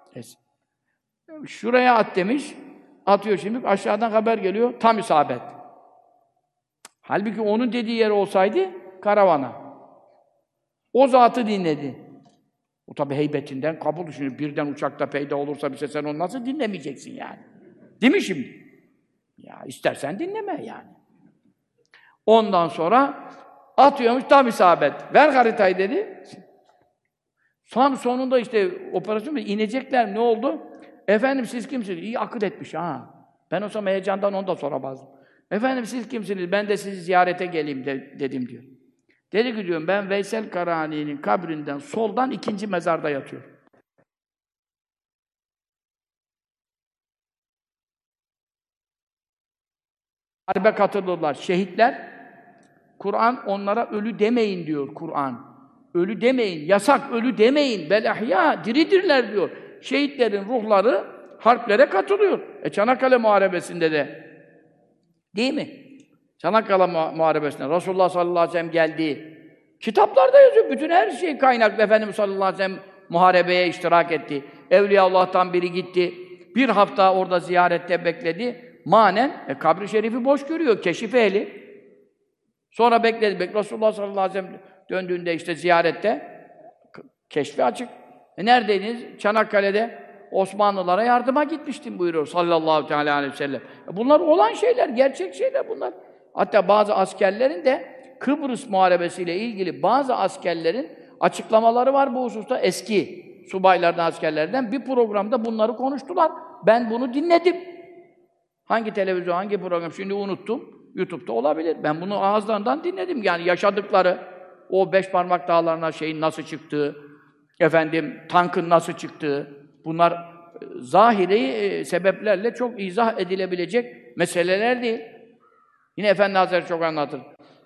şuraya at demiş. Atıyor şimdi. Aşağıdan haber geliyor. Tam isabet. Halbuki onun dediği yer olsaydı karavana. O zatı dinledi. O tabi heybetinden kabul düşünüyor. Birden uçakta peyda olursa bir şey, sen onu nasıl dinlemeyeceksin yani? Değil mi şimdi? Ya istersen dinleme yani. Ondan sonra atıyormuş, tam isabet. Ver haritayı dedi. Sonunda işte operasyon inecekler, ne oldu? Efendim siz kimsiniz? İyi akıl etmiş ha. Ben o zaman heyecandan onu da soramazdım. Efendim siz kimsiniz? Ben de sizi ziyarete geleyim dedim diyor. Dedi ki diyorum ben Veysel Karani'nin kabrinden soldan ikinci mezarda yatıyorum. Harbe katılırlar şehitler. Kur'an onlara ölü demeyin diyor Kur'an. Ölü demeyin, yasak ölü demeyin. Bel ahya, diridirler diyor. Şehitlerin ruhları harplere katılıyor. Çanakkale Muharebesi'nde de. Değil mi? Çanakkale Muharebesi'nde Resulullah sallallahu aleyhi ve sellem geldi. Kitaplarda yazıyor. Bütün her şey kaynaklı. Efendimiz sallallahu aleyhi ve sellem muharebeye iştirak etti. Evliyaullah'tan biri gitti. Bir hafta orada ziyarette bekledi. Manen kabri şerifi boş görüyor. Keşif ehli. Sonra bekledi. Resulullah sallallahu aleyhi ve sellem döndüğünde işte ziyarette keşfi açık. Neredeydiniz? Çanakkale'de Osmanlılara yardıma gitmiştim buyuruyor sallallahu aleyhi ve sellem. Bunlar olan şeyler, gerçek şeyler bunlar. Hatta bazı askerlerin de Kıbrıs Muharebesi'yle ilgili bazı askerlerin açıklamaları var bu hususta. Eski subaylardan, askerlerden bir programda bunları konuştular. Ben bunu dinledim. Hangi televizyon, hangi program şimdi unuttum. YouTube'da olabilir. Ben bunu ağızlarından dinledim. Yani yaşadıkları, o Beşparmak Dağları'na şeyin nasıl çıktığı, tankın nasıl çıktığı, bunlar zahiri sebeplerle çok izah edilebilecek meseleler değil. Yine Efendi Hazretleri çok anlatır.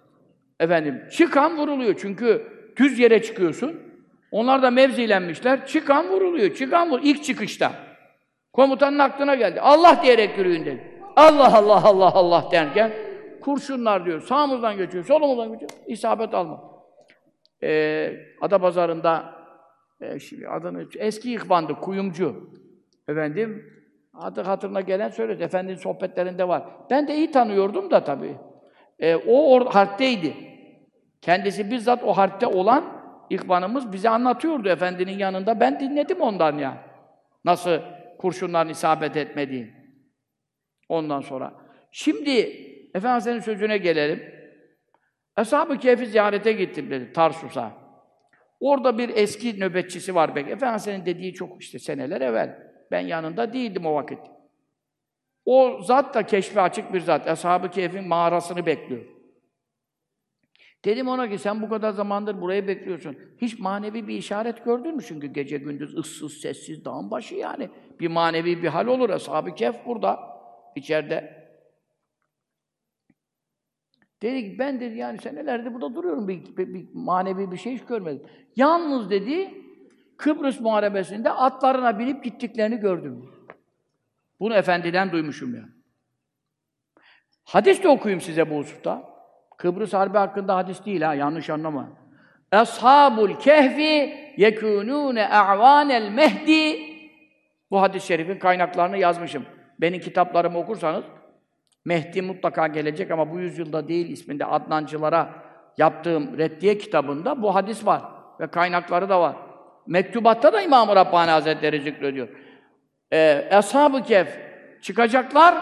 Çıkan vuruluyor. Çünkü düz yere çıkıyorsun. Onlar da mevzilenmişler. Çıkan vuruluyor. İlk çıkışta. Komutanın aklına geldi. Allah diyerek yürüyün dedi. Allah Allah Allah Allah derken kurşunlar diyor. Sağımızdan geçiyor, solumuzdan geçiyor. İsabet alma. Adapazarı'nda adını eski ihvandı, kuyumcu. Adı hatırına gelen söyledi. Efendinin sohbetlerinde var. Ben de iyi tanıyordum da tabii. O harpteydi. Kendisi bizzat o harpte olan ihvanımız bize anlatıyordu Efendinin yanında. Ben dinledim ondan ya. Nasıl kurşunların isabet etmediğini. Ondan sonra. Şimdi Efendimiz'in sözüne gelelim. Ashab-ı Kehf'i ziyarete gittim dedi Tarsus'a. Orada bir eski nöbetçisi var belki. Efendimiz'in dediği çok işte seneler evvel. Ben yanında değildim o vakit. O zat da keşfi açık bir zat. Ashab-ı Kehf'in mağarasını bekliyor. Dedim ona ki sen bu kadar zamandır burayı bekliyorsun. Hiç manevi bir işaret gördün mü? Çünkü gece gündüz ıssız, sessiz, dağın başı yani. Bir manevi bir hal olur. Ashab-ı Kehf burada, içeride. Dedi ki ben dedi yani senelerdir burada duruyorum. Bir manevi bir şey hiç görmedim. Yalnız dedi Kıbrıs Muharebesi'nde atlarına binip gittiklerini gördüm. Bunu Efendi'den duymuşum ya. Hadis de okuyayım size bu hususta. Kıbrıs Harbi hakkında hadis değil ha, yanlış anlama. Ashabul Kehfi yekunune a'vanel mehdi. Bu hadis-i şerifin kaynaklarını yazmışım. Benim kitaplarımı okursanız Mehdi mutlaka gelecek ama bu yüzyılda değil isminde Adnancılara yaptığım reddiye kitabında bu hadis var ve kaynakları da var. Mektubatta da İmam-ı Rabbani Hazretleri zikrediyor. Ashab-ı Kehf çıkacaklar,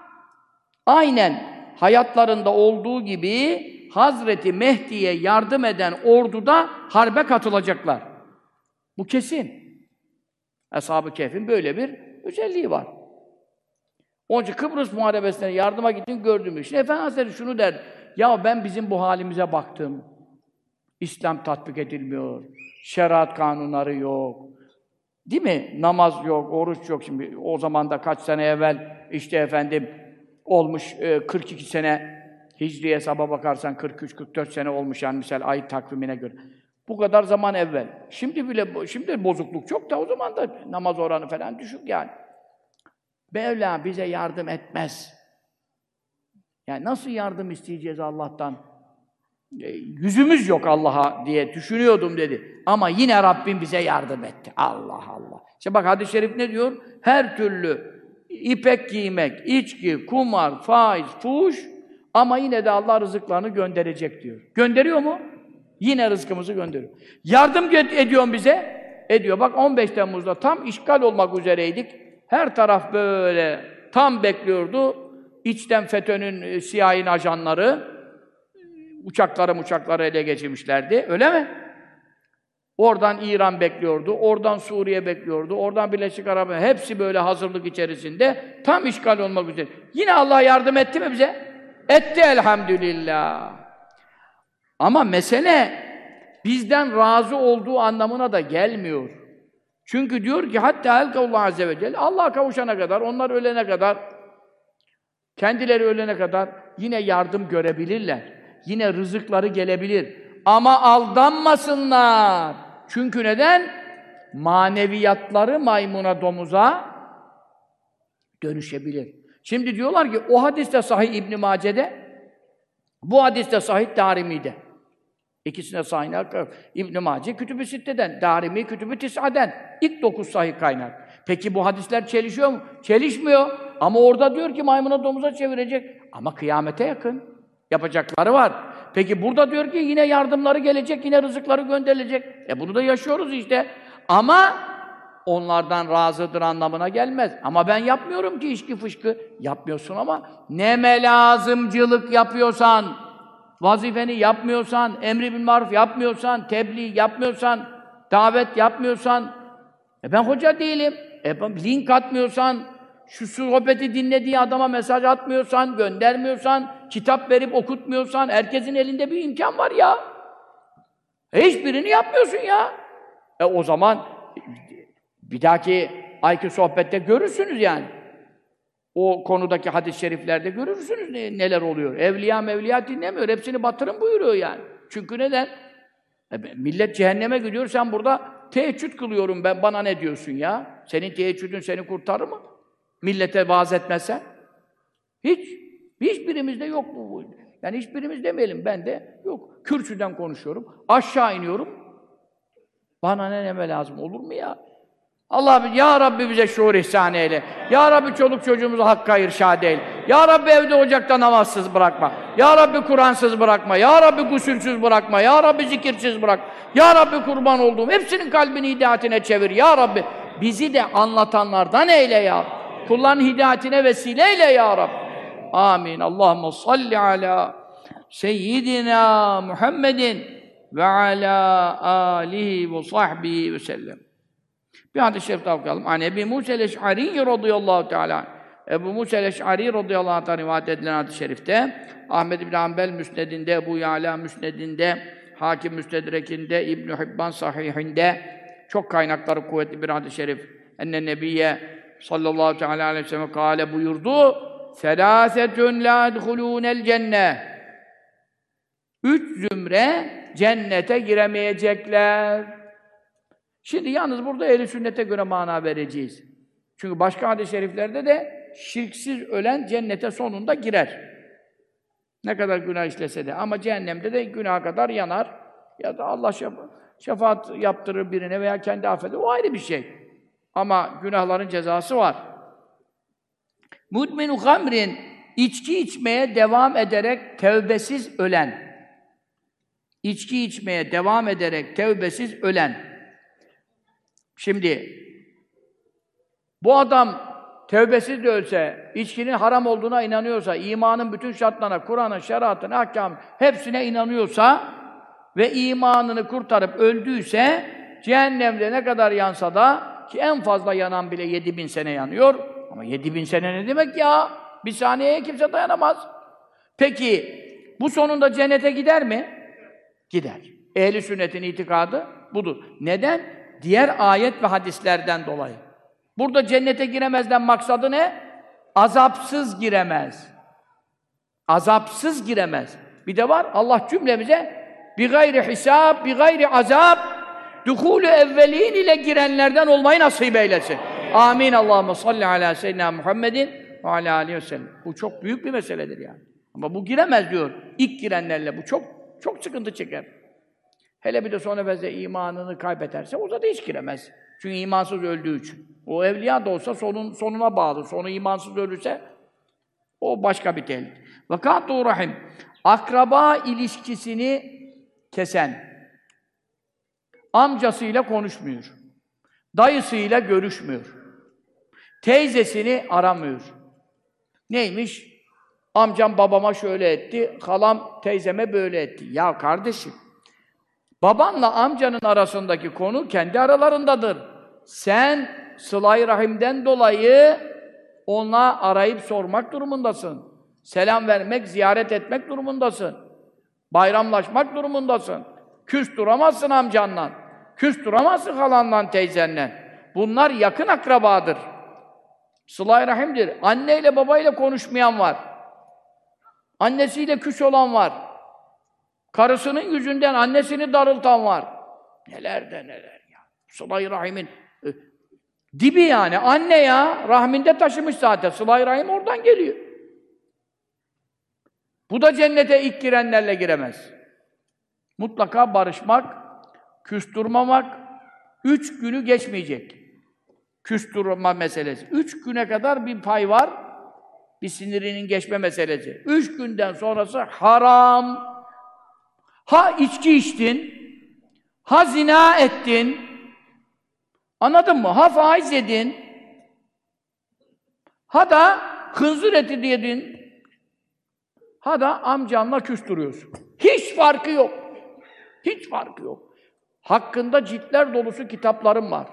aynen hayatlarında olduğu gibi Hazreti Mehdi'ye yardım eden orduda harbe katılacaklar. Bu kesin. Ashab-ı Kehf'in böyle bir özelliği var. Onun için Kıbrıs Muharebesi'ne yardıma gittim, gördüm. Şimdi Efendi Hazretleri şunu der, ya ben bizim bu halimize baktım. İslam tatbik edilmiyor, şeriat kanunları yok. Değil mi? Namaz yok, oruç yok. Şimdi o zaman da kaç sene evvel işte olmuş 42 sene Hicri hesaba bakarsan 43-44 sene olmuş yani misal ay takvimine göre. Bu kadar zaman evvel. Şimdi bozukluk çok da o zaman da namaz oranı falan düşük yani. Mevla bize yardım etmez. Yani nasıl yardım isteyeceğiz Allah'tan? Yüzümüz yok Allah'a diye düşünüyordum dedi. Ama yine Rabbim bize yardım etti. Allah Allah. İşte bak hadis-i şerif ne diyor? Her türlü ipek giymek, içki, kumar, faiz, fuhuş ama yine de Allah rızıklarını gönderecek diyor. Gönderiyor mu? Yine rızkımızı gönderiyor. Yardım ediyor bize? Ediyor. Bak 15 Temmuz'da tam işgal olmak üzereydik. Her taraf böyle tam bekliyordu. İçten FETÖ'nün CIA ajanları uçakları ele geçirmişlerdi. Öyle mi? Oradan İran bekliyordu, oradan Suriye bekliyordu, oradan Birleşik Arap Emirlikleri, hepsi böyle hazırlık içerisinde tam işgal olmak üzere. Yine Allah yardım etti mi bize? Etti elhamdülillah. Ama mesele bizden razı olduğu anlamına da gelmiyor. Çünkü diyor ki hatta elkallahu azze ve celle Allah'a kavuşana kadar, onlar ölene kadar, kendileri ölene kadar yine yardım görebilirler. Yine rızıkları gelebilir. Ama aldanmasınlar. Çünkü neden? Maneviyatları maymuna, domuza dönüşebilir. Şimdi diyorlar ki o hadiste sahih İbn Mace'de, bu hadiste sahih Darimi'de. İkisine sahih İbn Mace Kütüb-i Sitte'den, Darimi Kütüb-i Tis'aden. İlk 9 sahih kaynak. Peki bu hadisler çelişiyor mu? Çelişmiyor. Ama orada diyor ki maymuna domuza çevirecek. Ama kıyamete yakın. Yapacakları var. Peki burada diyor ki yine yardımları gelecek, yine rızıkları gönderilecek. Bunu da yaşıyoruz işte. Ama onlardan razıdır anlamına gelmez. Ama ben yapmıyorum ki içki fışkı. Yapmıyorsun ama neme lazımcılık yapıyorsan, vazifeni yapmıyorsan, emri bil maruf yapmıyorsan, tebliğ yapmıyorsan, davet yapmıyorsan, ben hoca değilim. Link atmıyorsan, şu sohbeti dinlediği adama mesaj atmıyorsan, göndermiyorsan, kitap verip okutmuyorsan, herkesin elinde bir imkan var ya. Hiçbirini yapmıyorsun ya. O zaman bir dahaki ayki sohbette görürsünüz yani. O konudaki hadis-i şeriflerde görürsünüz neler oluyor. Evliya mevliya dinlemiyor. Hepsini batırın buyuruyor yani. Çünkü neden? Millet cehenneme gidiyor. Sen burada teheccüd kılıyorum ben. Bana ne diyorsun ya? Senin teheccüdün seni kurtarır mı? Millete vaaz etmezsen. Hiçbirimizde yok bu. Yani hiçbirimiz demeyelim. Ben de yok. Kürsüden konuşuyorum. Aşağı iniyorum. Bana ne lazım? Olur mu ya? Allah ya Rabbi bize şuur ihsan eyle. Ya Rabbi çoluk çocuğumuzu hakka irşad eyle. Ya Rabbi evde ocakta namazsız bırakma. Ya Rabbi Kur'ansız bırakma. Ya Rabbi gusülsüz bırakma. Ya Rabbi zikirsiz bırak. Ya Rabbi kurban olduğum hepsinin kalbini hidayetine çevir. Ya Rabbi bizi de anlatanlardan eyle ya. Kulların hidayetine vesile eyle ya Rabbi. Amin. Allahumme salli ala seyyidina Muhammedin ve ala alihi ve sahbihi ve sellem. Bir hadis-i şerif daha okuyalım. Ebu Musa el-Eş'ari radıyallahu teala. Ebu Musa el-Eş'ari radıyallahu teala rivayet edilen hadis-i şerifte Ahmed ibn Hanbel Müsned'inde, Ebu Ya'la Müsned'inde, Hakim Müstedrek'inde, İbn Hibban Sahih'inde çok kaynakları kuvvetli bir hadis-i şerif. Enne Nebiyye sallallahu teala aleyhi ve sellem kâle buyurdu. Selâsetun lâ edhulûnel cenne. 3 zümre cennete giremeyecekler. Şimdi yalnız burada ehl-i sünnete göre mana vereceğiz. Çünkü başka hadis-i şeriflerde de şirksiz ölen cennete sonunda girer. Ne kadar günah işlese de. Ama cehennemde de günaha kadar yanar. Ya da Allah şefaat yaptırır birine veya kendi affeder. O ayrı bir şey. Ama günahların cezası var. Mudminu hamrin, içki içmeye devam ederek tevbesiz ölen. İçki içmeye devam ederek tevbesiz ölen. Şimdi, bu adam tevbesiz de ölse, içkinin haram olduğuna inanıyorsa, imanın bütün şartlarına, Kur'an'ın, şeriatın, ahkam, hepsine inanıyorsa ve imanını kurtarıp öldüyse, cehennemde ne kadar yansa da, ki en fazla yanan bile 7000 sene yanıyor, ama 7000 sene ne demek ya? Bir saniyeye kimse dayanamaz. Peki, bu sonunda cennete gider mi? Gider. Ehl-i sünnetin itikadı budur. Neden? Diğer ayet ve hadislerden dolayı. Burada cennete giremezden maksadı ne? Azapsız giremez. Azapsız giremez. Bir de var, Allah cümlemize bi gayri hisab, bi gayri azap duhulü evvelin ile girenlerden olmayı nasip eylesin. Amin. Allahumme salli ala seyyidina Muhammedin ve ala aleyhi ve sellem. Bu çok büyük bir meseledir yani. Ama bu giremez diyor. İlk girenlerle bu çok sıkıntı çeker. Hele bir de son nefeste imanını kaybederse o da hiç giremez. Çünkü imansız öldüğü için. O evliya da olsa sonuna bağlı. Sonu imansız ölürse o başka bir tehlike. Vakâtu rahim. Akraba ilişkisini kesen. Amcasıyla konuşmuyor. Dayısıyla görüşmüyor. Teyzesini aramıyor. Neymiş? Amcam babama şöyle etti, halam teyzeme böyle etti. Ya kardeşim, babanla amcanın arasındaki konu kendi aralarındadır. Sen sıla-i rahimden dolayı ona arayıp sormak durumundasın. Selam vermek, ziyaret etmek durumundasın. Bayramlaşmak durumundasın. Küs duramazsın amcanla. Küs duramazsın halanla, teyzenle. Bunlar yakın akrabadır. Sıla-i rahimdir. Anneyle babayla konuşmayan var. Annesiyle küs olan var. Karısının yüzünden annesini darıltan var. Neler de neler ya. Sıla-i rahimin dibi yani. Anne ya. Rahminde taşımış zaten. Sıla-i rahim oradan geliyor. Bu da cennete ilk girenlerle giremez. Mutlaka barışmak, küstürmemek, 3 günü geçmeyecek. Küstürme meselesi. 3 güne kadar bir pay var, bir sinirinin geçme meselesi. 3 günden sonrası haram. Ha içki içtin, ha zina ettin, anladın mı? Ha faiz yedin, ha da hınzır eti yedin, ha da amcanla küstürüyorsun. Hiç farkı yok. Hiç farkı yok. Hakkında ciltler dolusu kitaplarım var.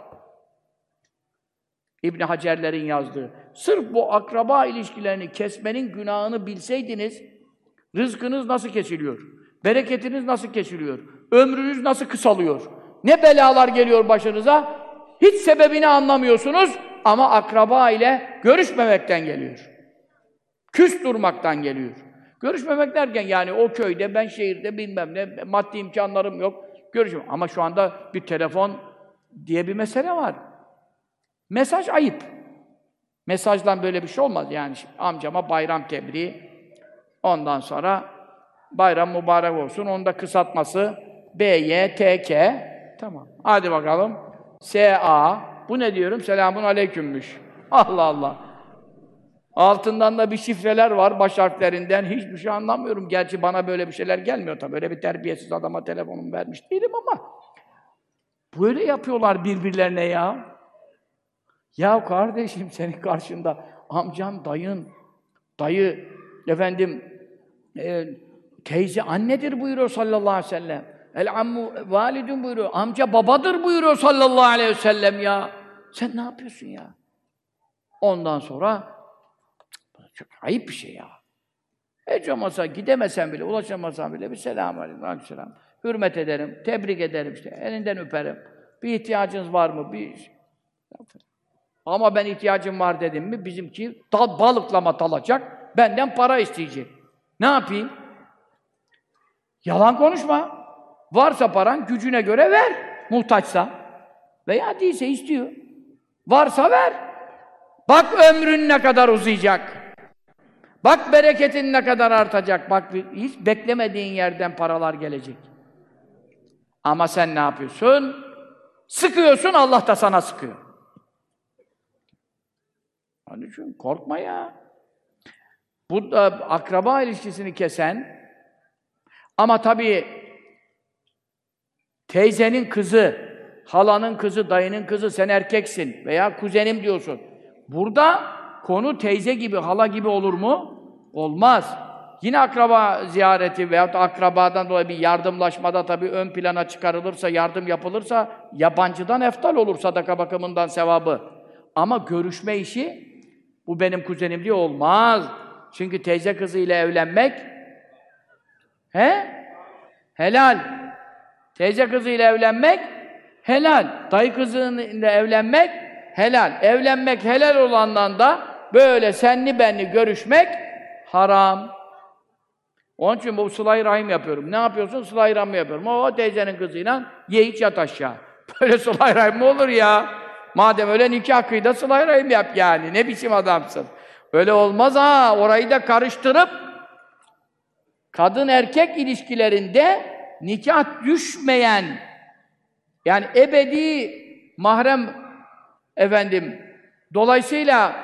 İbn Hacerlerin yazdığı. Sırf bu akraba ilişkilerini kesmenin günahını bilseydiniz, rızkınız nasıl kesiliyor? Bereketiniz nasıl kesiliyor? Ömrünüz nasıl kısalıyor? Ne belalar geliyor başınıza? Hiç sebebini anlamıyorsunuz ama akraba ile görüşmemekten geliyor. Küs durmaktan geliyor. Görüşmemek derken yani o köyde, ben şehirde bilmem ne, maddi imkanlarım yok, görüşmem. Ama şu anda bir telefon diye bir mesele var. Mesaj ayıp. Mesajdan böyle bir şey olmaz yani. Amcama bayram tebriği, ondan sonra bayram mübarek olsun, onu da kısaltması BYTK, tamam. Hadi bakalım. SA, bu ne diyorum? Selamun aleykümmüş. Allah Allah. Altından da bir şifreler var, baş harflerinden. Hiçbir şey anlamıyorum. Gerçi bana böyle bir şeyler gelmiyor tabii. Öyle bir terbiyesiz adama telefonumu vermiş değilim ama böyle yapıyorlar birbirlerine ya. Ya kardeşim, senin karşında amcan, dayın, dayı, efendim, teyze annedir buyuruyor sallallahu aleyhi ve sellem. El ammu validun buyuruyor. Amca babadır buyuruyor sallallahu aleyhi ve sellem ya. Sen ne yapıyorsun ya? Ondan sonra çok ayıp bir şey ya. Hiç olmazsa gidemesem bile, ulaşamasam bile bir selamünaleyküm, hürmet ederim, tebrik ederim işte, elinden öperim. Bir ihtiyacınız var mı? Ama ben ihtiyacım var dedim mi, bizimki balıklama dalacak, benden para isteyecek. Ne yapayım? Yalan konuşma. Varsa paran, gücüne göre ver, muhtaçsa. Veya değilse istiyor. Varsa ver. Bak ömrün ne kadar uzayacak. Bak bereketin ne kadar artacak. Bak hiç beklemediğin yerden paralar gelecek. Ama sen ne yapıyorsun? Sıkıyorsun, Allah da sana sıkıyor. Onun için korkma ya. Bu da akraba ilişkisini kesen, ama tabii teyzenin kızı, halanın kızı, dayının kızı, sen erkeksin veya kuzenim diyorsun. Burada konu teyze gibi, hala gibi olur mu? Olmaz. Yine akraba ziyareti veyahut da akrabadan dolayı bir yardımlaşmada tabii ön plana çıkarılırsa, yardım yapılırsa, yabancıdan eftal olur sadaka bakımından sevabı. Ama görüşme işi, bu benim kuzenim diye olmaz. Çünkü teyze kızıyla evlenmek helal. Teyze kızıyla evlenmek helal. Dayı kızıyla evlenmek helal. Evlenmek helal olandan da böyle senli benli görüşmek haram. Onun için bu sıla-i rahim yapıyorum. Ne yapıyorsun? Sıla-i rahim yapıyorum. O teyzenin kızıyla ye iç yat aşağı. Böyle sıla-i rahim mi olur ya? Madem öyle nikah kıy da sıla-i rahim yap yani. Ne biçim adamsın? Öyle olmaz ha. Orayı da karıştırıp kadın erkek ilişkilerinde nikah düşmeyen, yani ebedi mahrem efendim, dolayısıyla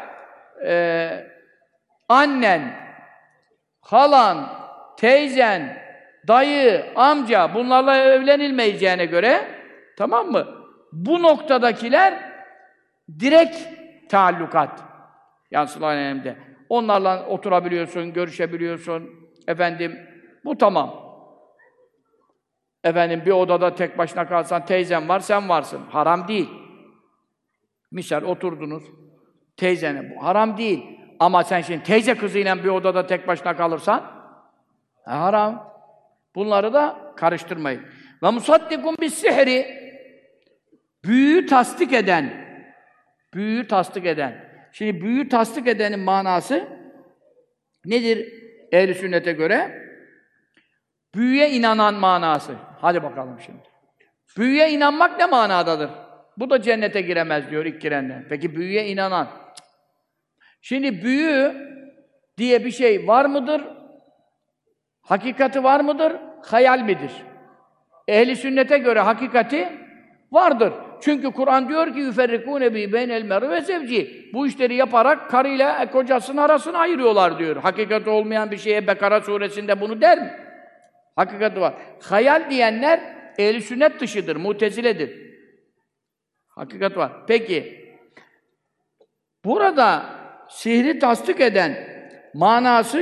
annen, halan, teyzen, dayı, amca bunlarla evlenilmeyeceğine göre, tamam mı? Bu noktadakiler direkt taallukat. Yani sıla-i rahimde. Onlarla oturabiliyorsun, görüşebiliyorsun. Efendim, bu tamam. Efendim, bir odada tek başına kalsan, teyzen var, sen varsın. Haram değil. Misal oturdunuz, teyzene, bu haram değil. Ama sen şimdi teyze kızıyla bir odada tek başına kalırsan, haram. Bunları da karıştırmayın. Ve musaddikun bis sihri, büyüyü tasdik eden, büyüyü tasdik eden. Şimdi büyüyü tasdik edenin manası nedir ehl-i sünnete göre? Büyüye inanan manası. Hadi bakalım şimdi. Büyüye inanmak ne manadadır? Bu da cennete giremez diyor ilk girenler. Peki büyüye inanan. Şimdi büyü diye bir şey var mıdır? Hakikati var mıdır? Hayal midir? Ehl-i sünnete göre hakikati vardır. Çünkü Kur'an diyor ki yüferrikûne bî beynel mer'i ve zevci. Bu işleri yaparak karıyla kocasının arasını ayırıyorlar diyor. Hakikati olmayan bir şeye Bekara suresinde bunu der mi? Hakikati var. Hayal diyenler ehl-i sünnet dışıdır, muteziledir. Hakikat var. Peki, burada sihri tasdik eden manası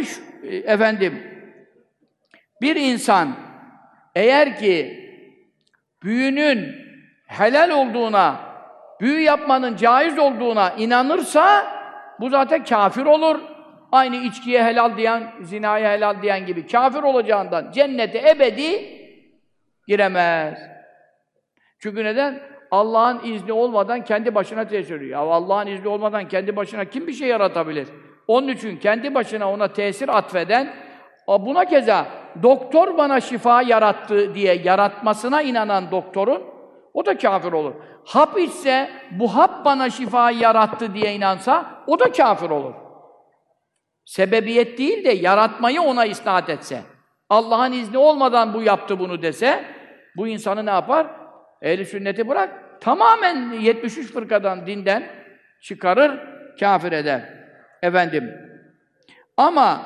bir insan eğer ki büyünün helal olduğuna, büyü yapmanın caiz olduğuna inanırsa bu zaten kafir olur. Aynı içkiye helal diyen, zinaya helal diyen gibi kafir olacağından cennete ebedi giremez. Çünkü neden? Allah'ın izni olmadan kendi başına tesir ediyor. Ya Allah'ın izni olmadan kendi başına kim bir şey yaratabilir? Onun için kendi başına ona tesir atfeden, buna keza doktor bana şifa yarattı diye yaratmasına inanan doktorun, o da kafir olur. Hap içse, bu hap bana şifa yarattı diye inansa, o da kafir olur. Sebebiyet değil de yaratmayı ona isnat etse, Allah'ın izni olmadan bu yaptı bunu dese, bu insanı ne yapar? Ehl-i sünneti bırak, tamamen 73 fırkadan, dinden çıkarır, kafir eder. Ama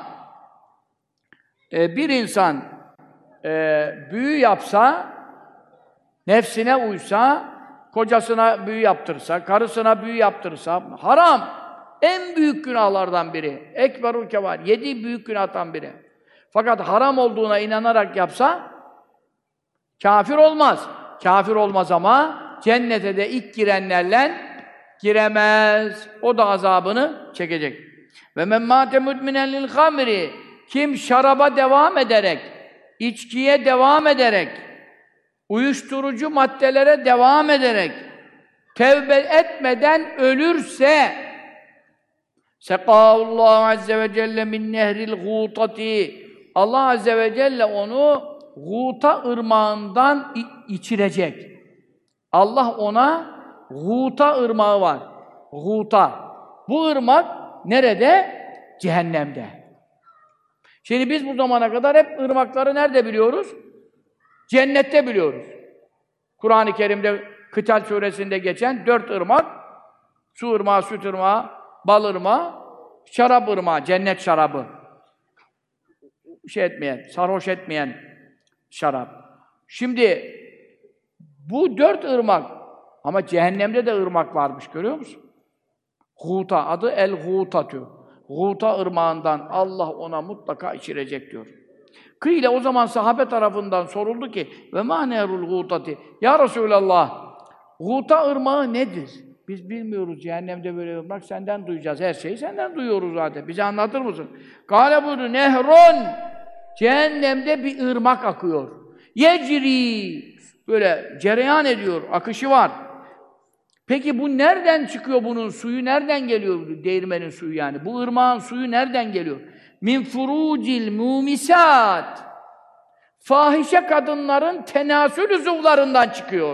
bir insan büyü yapsa, nefsine uysa, kocasına büyü yaptırsa, karısına büyü yaptırsa, haram! En büyük günahlardan biri. Ekberul kebair, 7 büyük günahtan biri. Fakat haram olduğuna inanarak yapsa, kafir olmaz. Kafir olmaz ama cennete de ilk girenlerle giremez. O da azabını çekecek. Ve men mâte mudminen lil hamri, kim şaraba devam ederek, içkiye devam ederek, uyuşturucu maddelere devam ederek, tevbe etmeden ölürse, sekâhullâhu azze ve celle min nehril gûtati, Allah azze ve celle onu Gûta ırmağından içirecek. Allah ona Gûta ırmağı var. Gûta. Bu ırmak nerede? Cehennemde. Şimdi biz bu zamana kadar hep ırmakları nerede biliyoruz? Cennette biliyoruz. Kur'an-ı Kerim'de Kıtal suresinde geçen 4 ırmak, su ırmağı, süt ırmağı, bal ırmağı, şarap ırmağı, cennet şarabı. Sarhoş etmeyen şarap. Şimdi bu 4 ırmak ama cehennemde de ırmak varmış, görüyor musun? Gûta, adı El-Gûtatü. Gûta ırmağından Allah ona mutlaka içirecek diyor. Kıyle o zaman sahabe tarafından soruldu ki ve mâ nehrul gûtati? Ya Resulallah, Gûta ırmağı nedir? Biz bilmiyoruz, cehennemde böyle ırmak, senden duyacağız. Her şeyi senden duyuyoruz zaten. Bize anlatır mısın? Kâle buyurdu, nehrun! Cehennemde bir ırmak akıyor. Yecri! Böyle cereyan ediyor, akışı var. Peki bu nereden çıkıyor, bunun suyu nereden geliyor? Değirmenin suyu yani. Bu ırmağın suyu nereden geliyor? Min furucil mumisat. Fahişe kadınların tenasül uzuvlarından çıkıyor.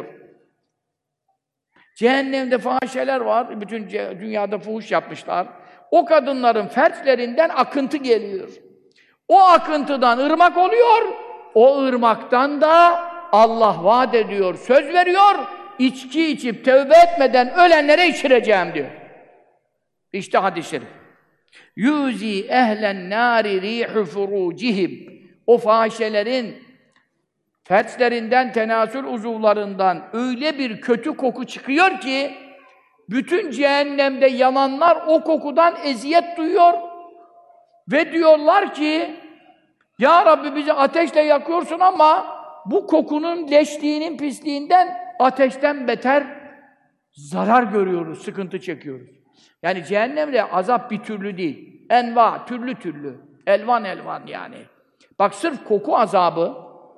Cehennemde fahişeler var, bütün dünyada fuhuş yapmışlar. O kadınların fertlerinden akıntı geliyor. O akıntıdan ırmak oluyor, o ırmaktan da Allah vaat ediyor, söz veriyor, içki içip tövbe etmeden ölenlere içireceğim diyor. İşte hadis-i şerif. Yuzi ehlen nâri rihu furucihim. O fahişelerin fertlerinden, tenasül uzuvlarından öyle bir kötü koku çıkıyor ki bütün cehennemde yananlar o kokudan eziyet duyuyor ve diyorlar ki ya Rabbi bizi ateşle yakıyorsun ama bu kokunun leşliğinin, pisliğinden ateşten beter zarar görüyoruz, sıkıntı çekiyoruz. Yani cehennemde azap bir türlü değil. Enva, türlü türlü. Elvan elvan yani. Bak sırf koku azabı,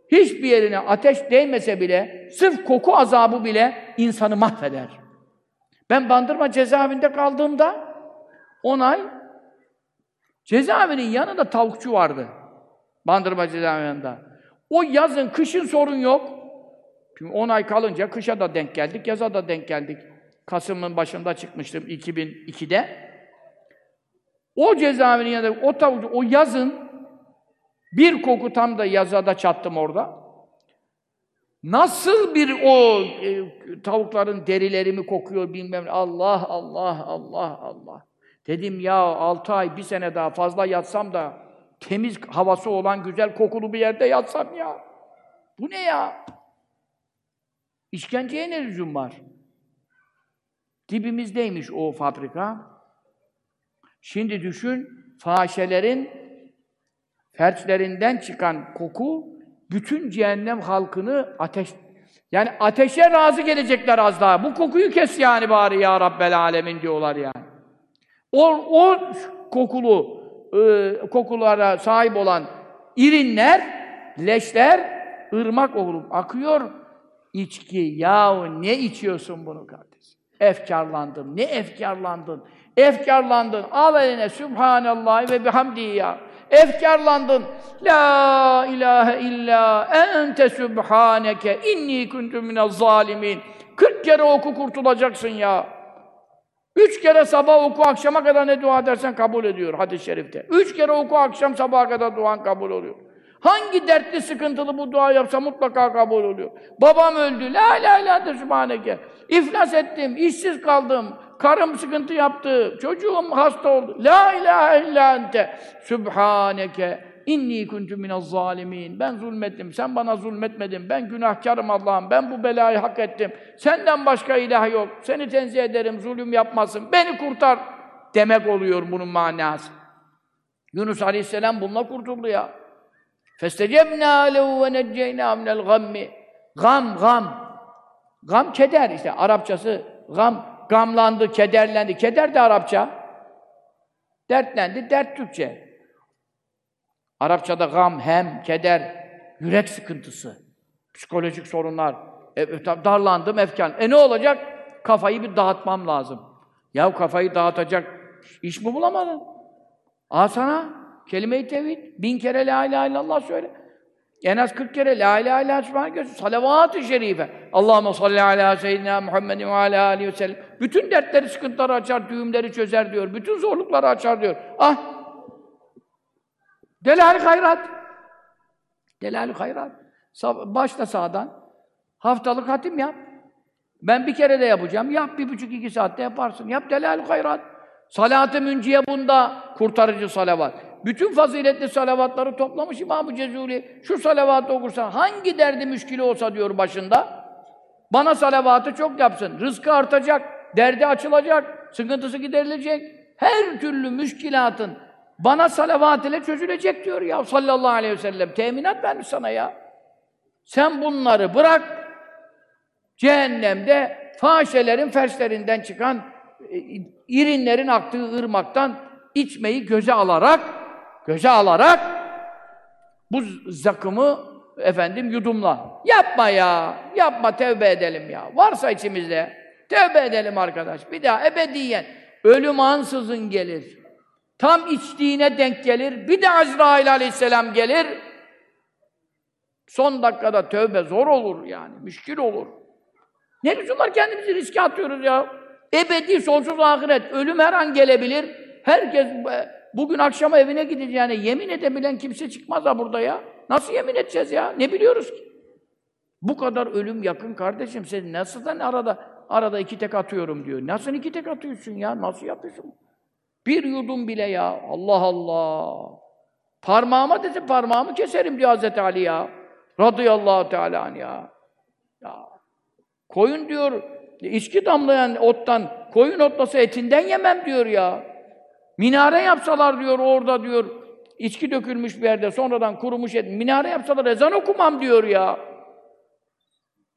hiçbir yerine ateş değmese bile, sırf koku azabı bile insanı mahveder. Ben Bandırma cezaevinde kaldığımda 10 ay cezaevinin yanında tavukçu vardı. Bandırma cezaevinde. O yazın, kışın sorun yok. Çünkü 10 ay kalınca kışa da denk geldik, yaza da denk geldik. Kasım'ın başında çıkmıştım 2002'de. O cezaevinin yanında o tavukçu, o yazın bir koku, tam da yazada çattım orada. Nasıl bir o tavukların derileri mi kokuyor bilmem ne. Allah, Allah, Allah, Allah. Dedim ya 6 ay, 1 sene daha fazla yatsam da temiz havası olan, güzel kokulu bir yerde yatsam ya. Bu ne ya? İşkenceye ne lüzum var? Dibimizdeymiş o fabrika. Şimdi düşün, fahişelerin ferçlerinden çıkan koku bütün cehennem halkını yani ateşe razı gelecekler az daha. Bu kokuyu kes yani bari ya Rabbel Alemin diyorlar yani. O kokulara sahip olan irinler, leşler ırmak olup akıyor. İçki, yahu ne içiyorsun bunu kardeşim? Efkarlandım. Ne efkarlandın? Efkarlandın. Al eline Sübhanallah ve bihamdihi ya. Efkarlandın. La ilahe illa ente sübhaneke inni kuntu minez zalimin. 40 kere oku, kurtulacaksın ya. 3 kere sabah oku, akşama kadar ne dua edersen kabul ediyor hadis-i şerifte. 3 kere oku, akşam sabaha kadar duan kabul oluyor. Hangi dertli, sıkıntılı bu dua yapsa mutlaka kabul oluyor. Babam öldü. La ilahe illa ente sübhaneke. İflas ettim, işsiz kaldım. Karım sıkıntı yaptı. Çocuğum hasta oldu. La ilahe illa ente sübhaneke inni kuntu minez zalimin. Ben zulmettim. Sen bana zulmetmedin. Ben günahkarım Allah'ım. Ben bu belayı hak ettim. Senden başka ilah yok. Seni tenzih ederim. Zulüm yapmasın. Beni kurtar demek oluyor bunun manası. Yunus Aleyhisselam bununla kurtuldu ya. فَاسْتَجَبْنَا لَهُ وَنَجَّيْنَا مِنَ الْغَمِّ. Gam, keder işte. Arapçası gam. Gamlandı, kederlendi. Keder de Arapça. Dertlendi, dert Türkçe. Arapçada gam, hem, keder, yürek sıkıntısı, psikolojik sorunlar. Darlandım, efkan. Ne olacak? Kafayı bir dağıtmam lazım. Ya kafayı dağıtacak iş mi bulamadın? Al sana kelime-i tevhid. 1000 kere la ilahe illallah söyle. En az 40 kere la ilahe illallah subhaneke salavat-ı şerife. Allahumme salli ala seyyidina Muhammedin ve ala aleyhi ve sellem. Bütün dertleri, sıkıntıları açar, düğümleri çözer diyor. Bütün zorlukları açar diyor. Ah! Delal-i hayrat. Delal-i hayrat. Başla sağdan. Haftalık hatim yap. Ben bir kere de yapacağım. Yap 1,5-2 saatte yaparsın. Yap delal-i hayrat. Salat-ı münciye bunda kurtarıcı salavat. Bütün faziletli salavatları toplamış İmam-ı Cezuri. Şu salavatı okursan hangi derdi müşkili olsa diyor başında. Bana salavatı çok yapsın. Rızkı artacak, derdi açılacak, sıkıntısı giderilecek. Her türlü müşkilatın bana salavat ile çözülecek diyor ya sallallahu aleyhi ve sellem. Teminat vermiş sana ya. Sen bunları bırak. Cehennemde fahişelerin ferçlerinden çıkan irinlerin aktığı ırmaktan içmeyi göze alarak bu zakımı yudumla. Yapma ya. Yapma, tevbe edelim ya. Varsa içimizde tevbe edelim arkadaş. Bir daha ebediyen ölüm ansızın gelir. Tam içtiğine denk gelir. Bir de Azrail aleyhisselam gelir. Son dakikada tövbe zor olur yani. Müşkil olur. Ne lüzum var kendimizi riske atıyoruz ya. Ebedi, sonsuz ahiret. Ölüm her an gelebilir. Herkes bugün akşama evine gideceğine yemin edebilen kimse çıkmaz ha burada ya. Nasıl yemin edeceğiz ya? Ne biliyoruz ki? Bu kadar ölüm yakın kardeşim. Sen nasıl arada 2 tek atıyorum diyor. Nasıl 2 tek atıyorsun ya? Nasıl yapıyorsun? Bir yudum bile ya. Allah Allah. Parmağıma dese parmağımı keserim diyor Hazreti Ali ya. Radıyallahu teala anh ya. Ya. Koyun diyor, içki damlayan ottan, koyun otlasa etinden yemem diyor ya. Minare yapsalar diyor orada diyor, içki dökülmüş bir yerde, sonradan kurumuş et. Minare yapsalar ezan okumam diyor ya.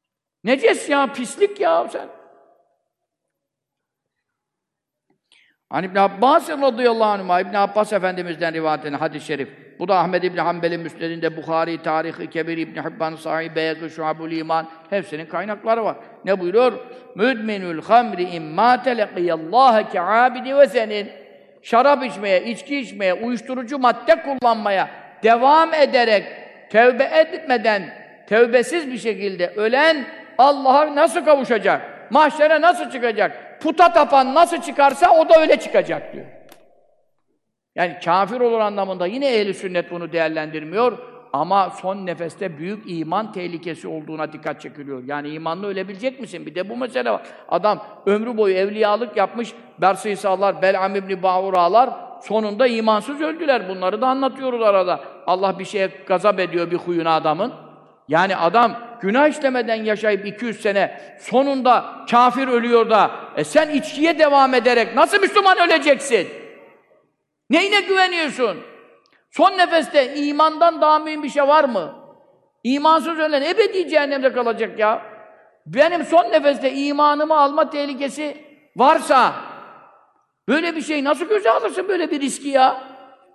Neces ya, pislik ya sen. Hani İbn Abbas radıyallahu anhuma, İbn Abbas Efendimiz'den rivayet edilen hadis-i şerif. Bu da Ahmed İbn Hanbel'in Müsned'inde, Buhari, Tarih-i Kebir, İbn Hibban, Sahih, Beyhekî, Şuab-ül İman, hepsinin kaynakları var. Ne buyuruyor? Müdminül hamri immâ telekiyallâhe ke'âbidi ve senin. Şarap içmeye, içki içmeye, uyuşturucu madde kullanmaya devam ederek, tevbe etmeden, tevbesiz bir şekilde ölen Allah'a nasıl kavuşacak? Mahşere nasıl çıkacak? Puta tapan nasıl çıkarsa o da öyle çıkacak diyor. Yani kafir olur anlamında yine ehl-i sünnet bunu değerlendirmiyor ama son nefeste büyük iman tehlikesi olduğuna dikkat çekiliyor. Yani imanla ölebilecek misin? Bir de bu mesele var. Adam ömrü boyu evliyalık yapmış, Bersîsa'lar, Bel'am İbni Ba'ura'lar sonunda imansız öldüler. Bunları da anlatıyoruz arada. Allah bir şeye gazap ediyor bir huyuna adamın. Yani adam günah işlemeden yaşayıp 200 sene sonunda kafir ölüyor da sen içkiye devam ederek nasıl Müslüman öleceksin? Neyine güveniyorsun? Son nefeste imandan daha mühim bir şey var mı? İmansız ölen ebedi cehennemde kalacak ya. Benim son nefeste imanımı alma tehlikesi varsa böyle bir şey nasıl göze alırsın böyle bir riski ya?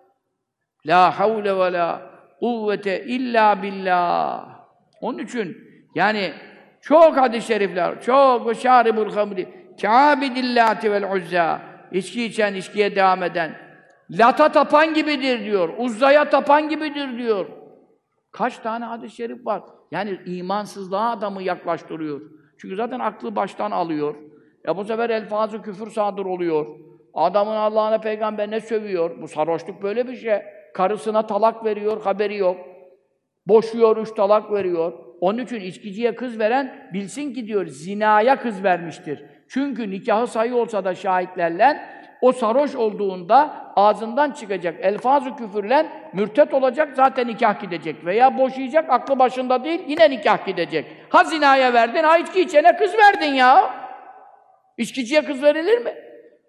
La havle ve la kuvvete illa billah. Onun için yani çok hadis-i şerifler, çok şaribul hamri, kâbidillâti vel uzzâ, içki içen, içkiye devam eden, Lat'a tapan gibidir diyor, Uzza'ya tapan gibidir diyor. Kaç tane hadis-i şerif var? Yani imansızlığa adamı yaklaştırıyor. Çünkü zaten aklı baştan alıyor. Bu sefer elfaz-ı küfür sadır oluyor. Adamın Allah'ına, peygamberine sövüyor. Bu sarhoşluk böyle bir şey. Karısına talak veriyor, haberi yok. Boşuyor, 3 talak veriyor. Onun için içkiciye kız veren bilsin ki diyor, zinaya kız vermiştir. Çünkü nikahı sahih olsa da şahitlerle o sarhoş olduğunda ağzından çıkacak elfaz-ı küfürle mürtet olacak, zaten nikah gidecek. Veya boşayacak, aklı başında değil, yine nikah gidecek. Ha zinaya verdin, ha içki içene kız verdin ya. İçkiciye kız verilir mi?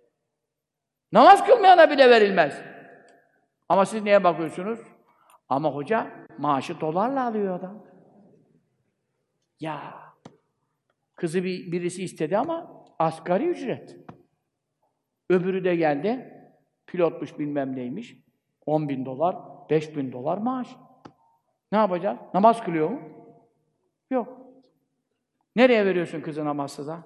Namaz kılmayana bile verilmez. Ama siz neye bakıyorsunuz? Ama hoca maaşı dolarla alıyor adam. Ya kızı birisi istedi ama asgari ücret. Öbürü de geldi, pilotmuş bilmem neymiş, 10.000 dolar, 5.000 dolar maaş. Ne yapacağız? Namaz kılıyor mu? Yok. Nereye veriyorsun kızı namazsıza?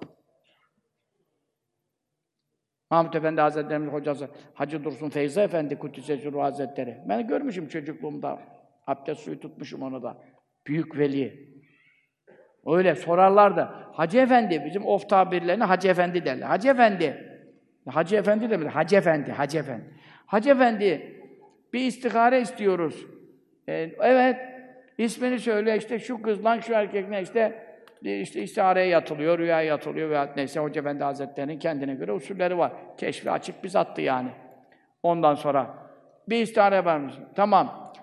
Mahmud Efendi Hazretleri'nin hocası, Hacı Dursun Feyza Efendi Kuddise Sürruhu Hazretleri. Ben görmüşüm çocukluğumda, abdest suyu tutmuşum onu da. Büyük veli. Öyle sorarlar da, Hacı Efendi, bizim of tabirlerine Hacı Efendi derler. Hacı Efendi. Hacı Efendi de mi? Hacı Efendi, Hacı Efendi. Hacı Efendi, bir istihare istiyoruz. Evet, ismini söyle, işte şu kızla şu erkekle işte istihareye yatılıyor, rüyaya yatılıyor veya neyse Hoca Efendi Hazretleri'nin kendine göre usulleri var. Keşfi açık biz attı yani. Ondan sonra bir istihare yaparmış. Tamam.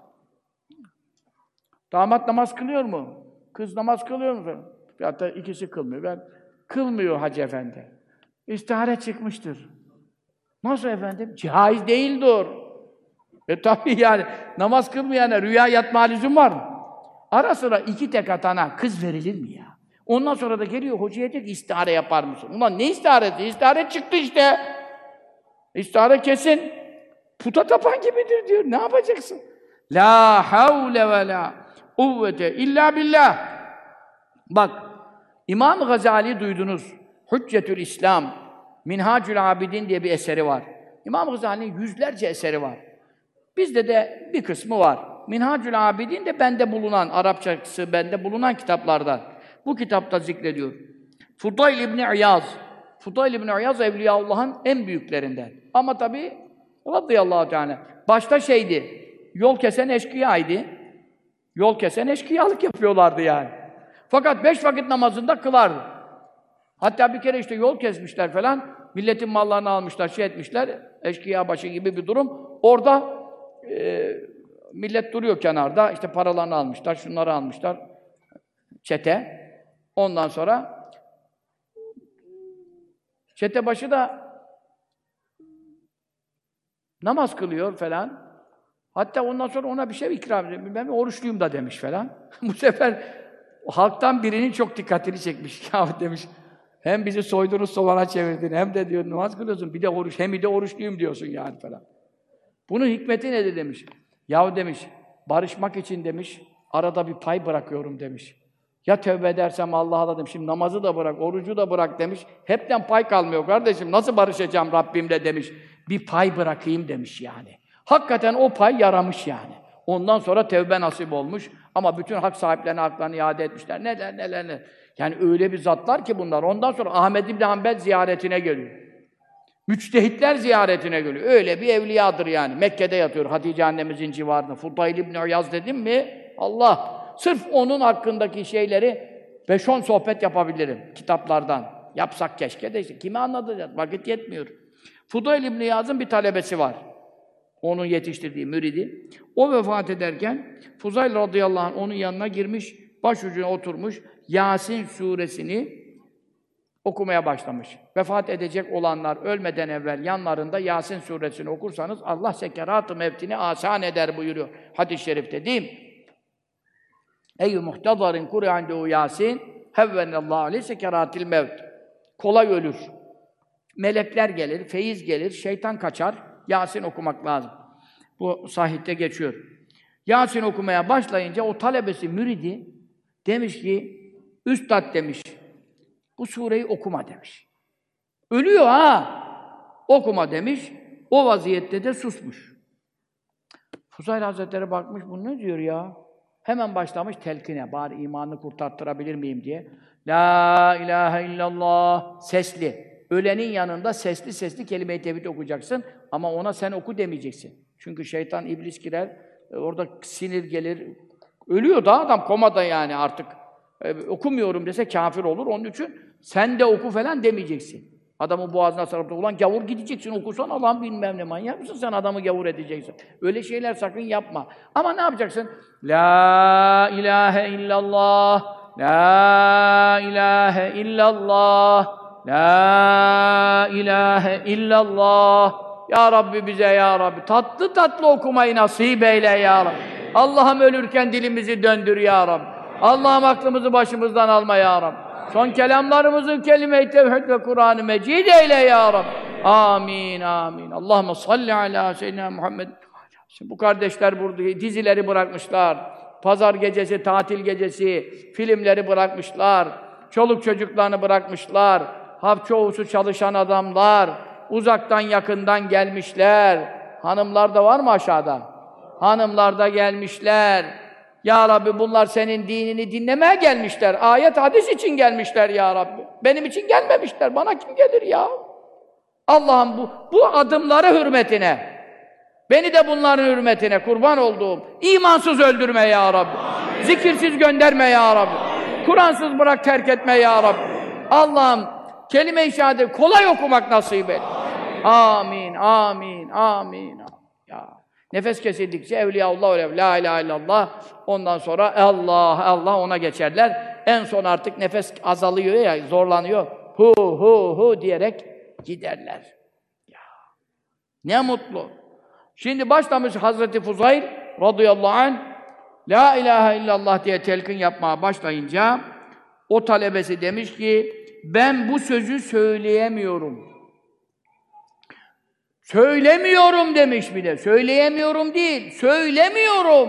Damat namaz kılıyor mu? Kız namaz kılıyor mu? Hatta ikisi kılmıyor. Ben kılmıyor Hacı Efendi. İstihare çıkmıştır. Nasıl efendim? Caiz değildir. Tabii yani namaz kılmayana rüya yatma lüzum var mı? Ara sıra 2 tek atana kız verilir mi ya? Ondan sonra da geliyor hocaya diyor ki istihare yapar mısın? Ulan ne istiharesi? İstihare çıktı işte. İstihare kesin. Puta tapan gibidir diyor. Ne yapacaksın? La havle ve la kuvvete illa billah. Bak, İmam-ı Gazali duydunuz. Hüccetül İslam, Minhacül Abidin diye bir eseri var. İmam Gazali'nin yüzlerce eseri var. Bizde de bir kısmı var. Minhacül Abidin de bende bulunan, Arapçası bende bulunan kitaplardan. Bu kitapta zikrediyor. Fudayl İbni İyaz. Fudayl İbni İyaz Evliyaullah'ın en büyüklerinden. Ama tabii radıyallahu teala. Başta şeydi, yol kesen eşkıyaydı. Yol kesen eşkıyalık yapıyorlardı yani. Fakat 5 vakit namazında kılardı. Hatta bir kere işte yol kesmişler falan, milletin mallarını almışlar, şey etmişler, eşkıya başı gibi bir durum. Orada millet duruyor kenarda, işte paralarını almışlar, şunları almışlar, çete. Ondan sonra çete başı da namaz kılıyor falan. Hatta ondan sonra ona bir şey ikram ediyor. Ben oruçluyum da demiş falan. Bu sefer halktan birinin çok dikkatini çekmiş. Ya demiş, Hem bizi soydunuz, soğana çevirdin, hem de diyor namaz kılıyorsun, bir de oruç, hem de oruçluyum diyorsun yani falan. Bunun hikmeti nedir demiş. Yahu demiş, barışmak için demiş, arada bir pay bırakıyorum demiş. Ya tövbe edersem Allah'a da demiş, şimdi namazı da bırak, orucu da bırak demiş. Hepten pay kalmıyor kardeşim, nasıl barışacağım Rabbimle demiş. Bir pay bırakayım demiş yani. Hakikaten o pay yaramış yani. Ondan sonra tevbe nasip olmuş. Ama bütün hak sahiplerine haklarını iade etmişler. Neler. Yani öyle bir zatlar ki bunlar. Ondan sonra Ahmed İbni Hanbel ziyaretine geliyor. Müçtehitler ziyaretine geliyor. Öyle bir evliyadır yani. Mekke'de yatıyor Hatice annemizin civarında. Fudayl İbni İyaz dedim mi? Allah! Sırf onun hakkındaki şeyleri 5-10 sohbet yapabilirim kitaplardan. Yapsak keşke de işte. Kime anlatacağız? Vakit yetmiyor. Fudayl İbni İyaz'ın bir talebesi var. Onun yetiştirdiği müridi. O vefat ederken Fudayl radıyallahu anh onun yanına girmiş, başucuna oturmuş, Yasin suresini okumaya başlamış. Vefat edecek olanlar ölmeden evvel yanlarında Yasin suresini okursanız Allah sekerat-ı mevtini asan eder buyuruyor hadis-i şerifte değil mi? Ey muhtadarin Kur'an'da Yasin hevvenallahu aleyhi sekeratil mevt. Kolay ölür. Melekler gelir, feyiz gelir, şeytan kaçar. Yasin okumak lazım. Bu sahihte geçiyor. Yasin okumaya başlayınca o talebesi, müridi demiş ki, üstad demiş, bu sureyi okuma demiş. Ölüyor ha! Okuma demiş. O vaziyette de susmuş. Fudayl Hazretleri bakmış, bu ne diyor ya? Hemen başlamış telkine, bari imanını kurtarttırabilir miyim diye. La ilahe illallah, sesli. Ölenin yanında sesli kelime-i tevhid okuyacaksın ama ona sen oku demeyeceksin. Çünkü şeytan, iblis girer, orada sinir gelir. Ölüyor da adam, komada yani artık. Okumuyorum dese kafir olur. Onun için sen de oku falan demeyeceksin. Adamın boğazına sarıp da ulan gavur gideceksin, okusan Allah'ın bilmem ne manyak mısın sen adamı gavur edeceksin. Öyle şeyler sakın yapma. Ama ne yapacaksın? La ilahe illallah, la ilahe illallah, la ilahe illallah. Ya Rabbi bize ya Rabbi tatlı tatlı okumayı nasip eyle ya Rabbi. Allah'ım ölürken dilimizi döndür ya Rabbi. Allah'ım aklımızı başımızdan alma ya Rabbi. Son kelamlarımızı kelime-i tevhid ve Kur'an-ı Mecid eyle ya Rabbi. Amin, amin. Allahümme salli ala seyyidina Muhammed. Şimdi bu kardeşler burada dizileri bırakmışlar. Pazar gecesi, tatil gecesi, filmleri bırakmışlar. Çoluk çocuklarını bırakmışlar. Çoğusu çalışan adamlar. Uzaktan yakından gelmişler. Hanımlar da var mı aşağıda? Hanımlar da gelmişler. Ya Rabbi bunlar senin dinini dinlemeye gelmişler. Ayet, hadis için gelmişler ya Rabbi. Benim için gelmemişler. Bana kim gelir ya? Allah'ım bu adımları hürmetine, beni de bunların hürmetine kurban olduğum, imansız öldürme ya Rabbi. Zikirsiz gönderme ya Rabbi. Kur'ansız bırak terk etme ya Rabbi. Allah'ım kelime-i şehadet kolay okumak nasip et. Amin, amin, amin. Ya. Nefes kesildikçe Evliyaullah öyle, la ilahe illallah, ondan sonra Allah, Allah ona geçerler. En son artık nefes azalıyor ya, zorlanıyor. Hu diyerek giderler. Ya. Ne mutlu. Şimdi başlamış Hazreti Fudayl radıyallahu anh, la ilahe illallah diye telkin yapmaya başlayınca, o talebesi demiş ki, ben bu sözü söyleyemiyorum. Söylemiyorum demiş bir de. Söyleyemiyorum değil, söylemiyorum.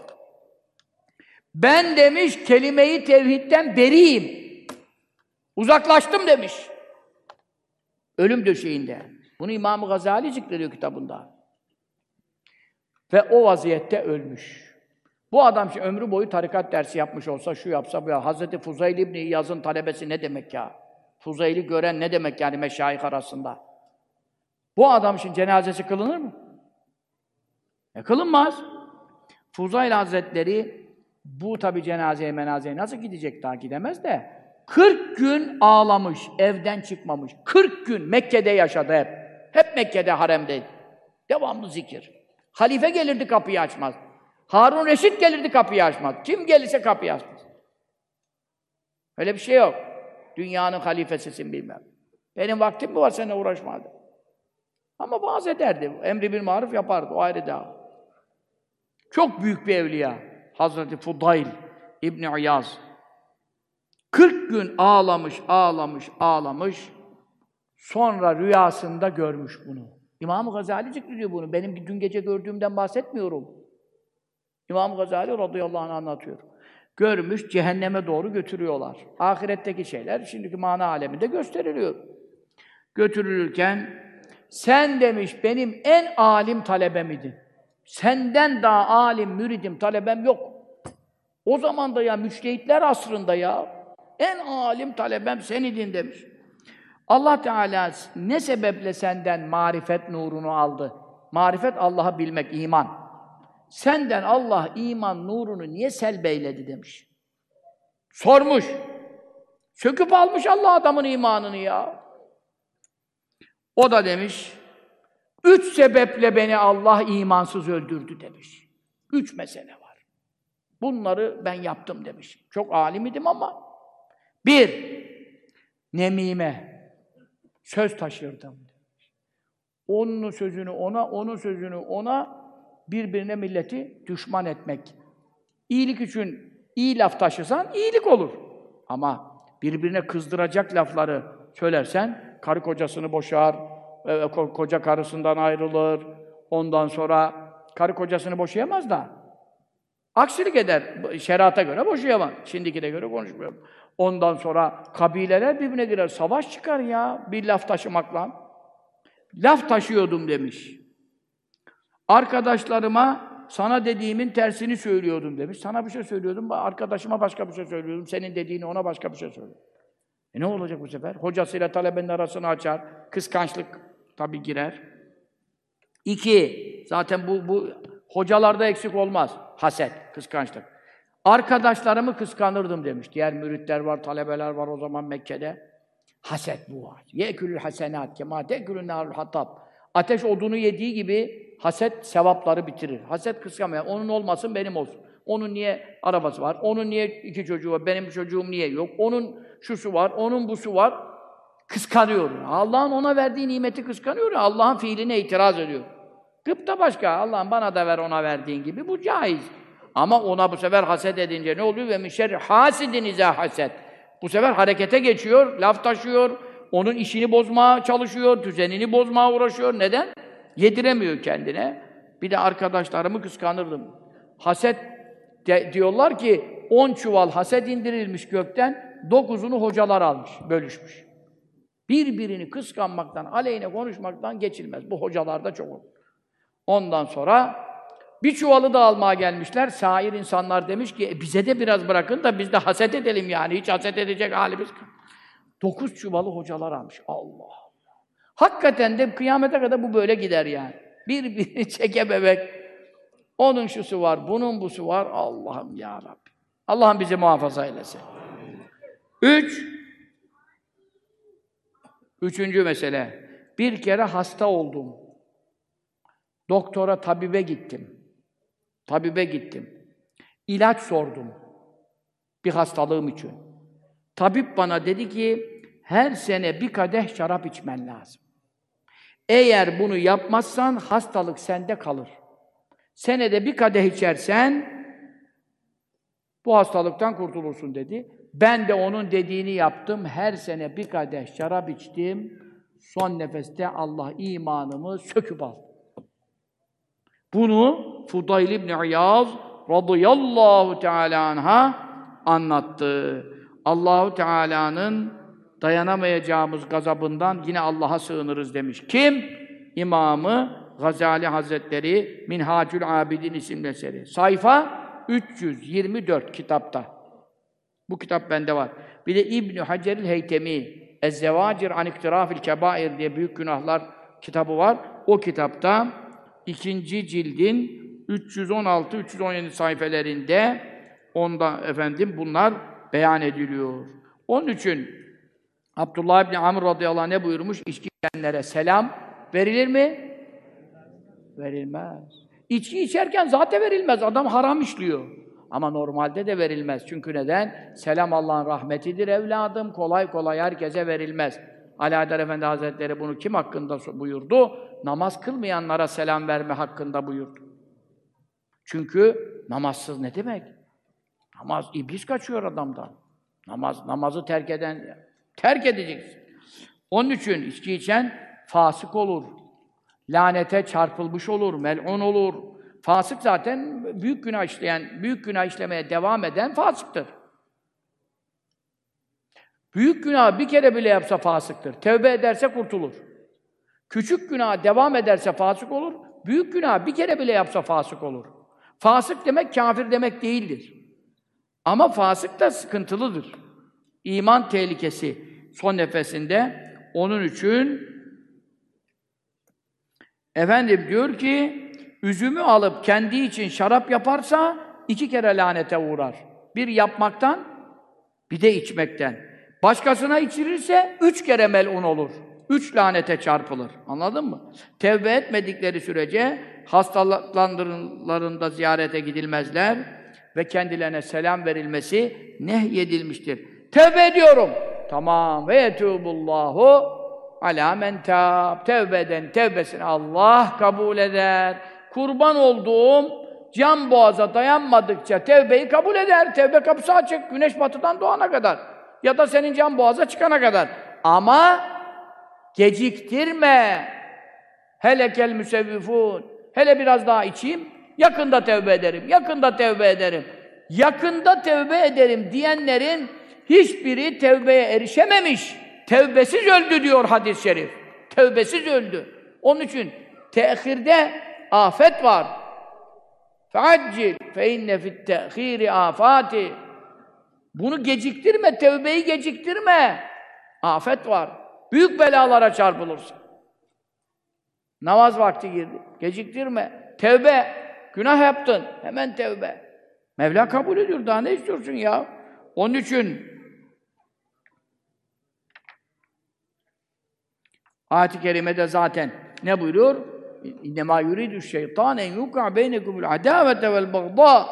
Ben demiş, kelime-i tevhidden beriyim. Uzaklaştım demiş. Ölüm döşeğinde. Bunu İmam-ı Gazali zikrediyor kitabında. Ve o vaziyette ölmüş. Bu adam şimdi ömrü boyu tarikat dersi yapmış olsa, şu yapsa bu ya. Hazreti Fudayl İbni İyaz'ın talebesi ne demek ya? Fuzayl'i gören ne demek yani meşayih arasında? Bu adam şimdi cenazesi kılınır mı? Kılınmaz. Fudayl Hazretleri bu tabi cenazeye nasıl gidecek, daha gidemez de 40 gün ağlamış, evden çıkmamış. 40 gün Mekke'de yaşadı hep. Hep Mekke'de, haremde. Devamlı zikir. Halife gelirdi, kapıyı açmaz. Harun Reşit gelirdi, kapıyı açmaz. Kim gelirse kapıyı açmaz. Öyle bir şey yok. Dünyanın halifesisin bilmem. Benim vaktim mi var, seninle uğraşmadı. Ama vaaz ederdi. Emri bil maruf yapardı. O ayrı daha. Çok büyük bir evliya. Hazreti Fudayl İbni İyaz. 40 gün ağlamış, ağlamış, ağlamış. Sonra rüyasında görmüş bunu. İmam-ı Gazali zikrediyor bunu. Benim dün gece gördüğümden bahsetmiyorum. İmam-ı Gazali radıyallahu anh anlatıyor. Görmüş, cehenneme doğru götürüyorlar. Ahiretteki şeyler şimdiki mana aleminde gösteriliyor. Götürülürken, sen demiş benim en alim talebem idin. Senden daha alim, müridim, talebem yok. O zaman da ya müçtehitler asrında ya, en alim talebem sen idin demiş. Allah Teala ne sebeple senden marifet nurunu aldı? Marifet Allah'ı bilmek, iman. Senden Allah iman nurunu niye selbeyledi demiş. Sormuş. Söküp almış Allah adamın imanını ya. O da demiş, 3 sebeple beni Allah imansız öldürdü demiş. 3 mesele var. Bunları ben yaptım demiş. Çok alim idim ama. 1. Nemime. Söz taşırdım demiş. Onun sözünü ona, onun sözünü ona, birbirine milleti düşman etmek. İyilik için iyi laf taşırsan iyilik olur. Ama birbirine kızdıracak lafları söylersen, karı kocasını boşar, koca karısından ayrılır, ondan sonra karı kocasını boşayamaz da aksilik eder. Şerata göre boşayamaz. Şimdikine göre konuşmuyorum. Ondan sonra kabileler birbirine girer. Savaş çıkar ya bir laf taşımakla. Laf taşıyordum demiş. Arkadaşlarıma sana dediğimin tersini söylüyordum demiş. Sana bir şey söylüyordum, arkadaşıma başka bir şey söylüyordum. Senin dediğini ona başka bir şey söylüyordum. Ne olacak bu sefer? Hocasıyla talebenin arasını açar. Kıskançlık tabii girer. 2. Zaten bu hocalarda eksik olmaz. Haset, kıskançlık. Arkadaşlarımı kıskanırdım demiş. Diğer müritler var, talebeler var o zaman Mekke'de. Haset bu var. Yekülül hasenat kema tekülün narul hatab. Ateş odunu yediği gibi haset sevapları bitirir. Haset kıskanmaya. Onun olmasın benim olsun. Onun niye arabası var? Onun niye 2 çocuğu var? Benim çocuğum niye yok? Onun şusu var, onun busu var. Kıskanıyor. Allah'ın ona verdiği nimeti kıskanıyor. Allah'ın fiiline itiraz ediyor. Gıpta başka. Allah'ım bana da ver ona verdiğin gibi. Bu caiz. Ama ona bu sefer haset edince ne oluyor? Ve min şerri hasidin izâ haset. Bu sefer harekete geçiyor, laf taşıyor, onun işini bozmaya çalışıyor, düzenini bozmaya uğraşıyor. Neden? Yediremiyor kendine. Bir de arkadaşlarımı kıskanırdım. Haset diyorlar ki 10 çuval haset indirilmiş gökten, 9'unu hocalar almış, bölüşmüş. Birbirini kıskanmaktan, aleyhine konuşmaktan geçilmez. Bu hocalarda çok olur. Ondan sonra bir çuvalı da almaya gelmişler. Sair insanlar demiş ki bize de biraz bırakın da biz de haset edelim yani. Hiç haset edecek halimiz yok. 9 çuvalı hocalar almış. Allah Allah. Hakikaten de kıyamete kadar bu böyle gider yani. Birbirini çekememek. Onun şusu var, bunun busu var. Allah'ım ya Rabbi. Allah'ım bizi muhafaza eylesin. 3. mesele. Bir kere hasta oldum. Doktora, tabibe gittim. İlaç sordum. Bir hastalığım için. Tabip bana dedi ki, her sene bir kadeh şarap içmen lazım. Eğer bunu yapmazsan hastalık sende kalır. Senede bir kadeh içersen bu hastalıktan kurtulursun dedi. Ben de onun dediğini yaptım. Her sene bir kadeh şarap içtim. Son nefeste Allah imanımı söküp aldı. Bunu Fudayl ibn İyaz radıyallahu teâlâ anh'a anlattı. Allahu Teala'nın dayanamayacağımız gazabından yine Allah'a sığınırız demiş. Kim? İmamı Gazali Hazretleri Minhacül Abidin isimli eseri. Sayfa 324 kitapta. Bu kitap bende var. Bir de İbn Hacer'il Heytemi Ez-Zevacir an İktirafil Kebair diye büyük günahlar kitabı var. O kitapta 2. cildin 316-317 sayfelerinde bunlar beyan ediliyor. Onun için Abdullah ibn Amr radıyallahu anh ne buyurmuş? İçki içenlere selam verilir mi? Verilmez. İçki içerken zaten verilmez. Adam haram işliyor. Ama normalde de verilmez. Çünkü neden? Selam Allah'ın rahmetidir evladım. Kolay kolay herkese verilmez. Ali Haydar Efendi Hazretleri bunu kim hakkında buyurdu? Namaz kılmayanlara selam verme hakkında buyurdu. Çünkü namazsız ne demek? Namaz, iblis kaçıyor adamdan. Namazı terk edeceksin. Onun için içki içen fasık olur. Lanete çarpılmış olur, mel'un olur. Fasık zaten büyük günah işleyen, büyük günah işlemeye devam eden fasıktır. Büyük günah bir kere bile yapsa fasıktır. Tevbe ederse kurtulur. Küçük günah devam ederse fasık olur. Büyük günah bir kere bile yapsa fasık olur. Fasık demek kafir demek değildir. Ama fasık da sıkıntılıdır. İman tehlikesi son nefesinde. Onun için efendim diyor ki üzümü alıp kendi için şarap yaparsa 2 kere lanete uğrar. Bir yapmaktan, bir de içmekten. Başkasına içirirse 3 kere mel'un olur. 3 lanete çarpılır. Anladın mı? Tevbe etmedikleri sürece hastalıklarında ziyarete gidilmezler ve kendilerine selam verilmesi nehyedilmiştir. Tevbe ediyorum. Tamam. Ve yetûbullahu alâ men tâb. Tevbe eden tevbesini Allah kabul eder. Kurban olduğum can boğaza dayanmadıkça tevbeyi kabul eder. Tevbe kapısı açık. Güneş batıdan doğana kadar. Ya da senin can boğaza çıkana kadar. Ama geciktirme. Helekel müsevvifûn. Hele biraz daha içeyim. Yakında tevbe ederim. Yakında tevbe ederim. Yakında tevbe ederim diyenlerin hiçbiri tevbeye erişememiş. Tevbesiz öldü diyor hadis-i şerif. Tevbesiz öldü. Onun için tehirde afet var. Feaccil fe inne fit tehiri afati. Bunu geciktirme, tevbeyi geciktirme. Afet var. Büyük belalara çarpılırsın. Namaz vakti girdi. Geciktirme. Tevbe. Günah yaptın. Hemen tevbe. Mevla kabul ediyor. Daha ne istiyorsun ya? Onun için ayet-i kerimede zaten ne buyuruyor? İnnemâ yuridü şeytân en yuk'a beynekumul adâvete vel bagdâ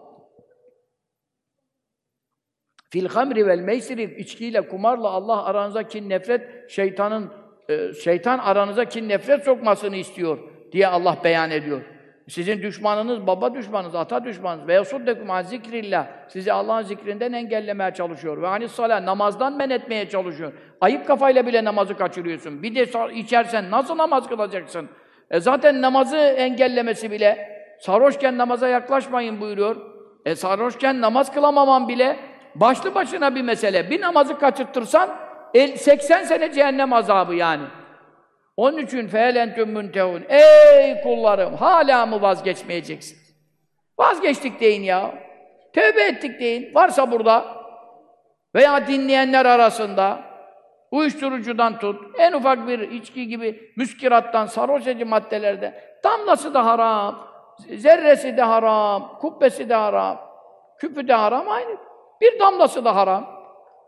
fil hamri vel meysiri. İçkiyle, kumarla Allah aranıza kin, nefret, şeytan aranıza kin, nefret sokmasını istiyor diye Allah beyan ediyor. Sizin düşmanınız, baba düşmanınız, ata düşmanınız ve yasuddekum an zikrillah. Sizi Allah'ın zikrinden engellemeye çalışıyor. Ve anis-salâ, namazdan men etmeye çalışıyor. Ayık kafayla bile namazı kaçırıyorsun. Bir de içersen nasıl namaz kılacaksın? Zaten namazı engellemesi bile, sarhoşken namaza yaklaşmayın buyuruyor. Sarhoşken namaz kılamaman bile başlı başına bir mesele. Bir namazı kaçırtırsan 80 sene cehennem azabı yani. Onun için فَاَلَنْتُمْ مُنْتَهُونَ. Ey kullarım! Hala mı vazgeçmeyeceksiniz? Vazgeçtik deyin ya. Tövbe ettik deyin. Varsa burada veya dinleyenler arasında uyuşturucudan tut, en ufak bir içki gibi müskirattan, sarhoş edici maddelerden damlası da haram, zerresi de haram, kubbesi de haram, küpü de haram aynı. Bir damlası da haram.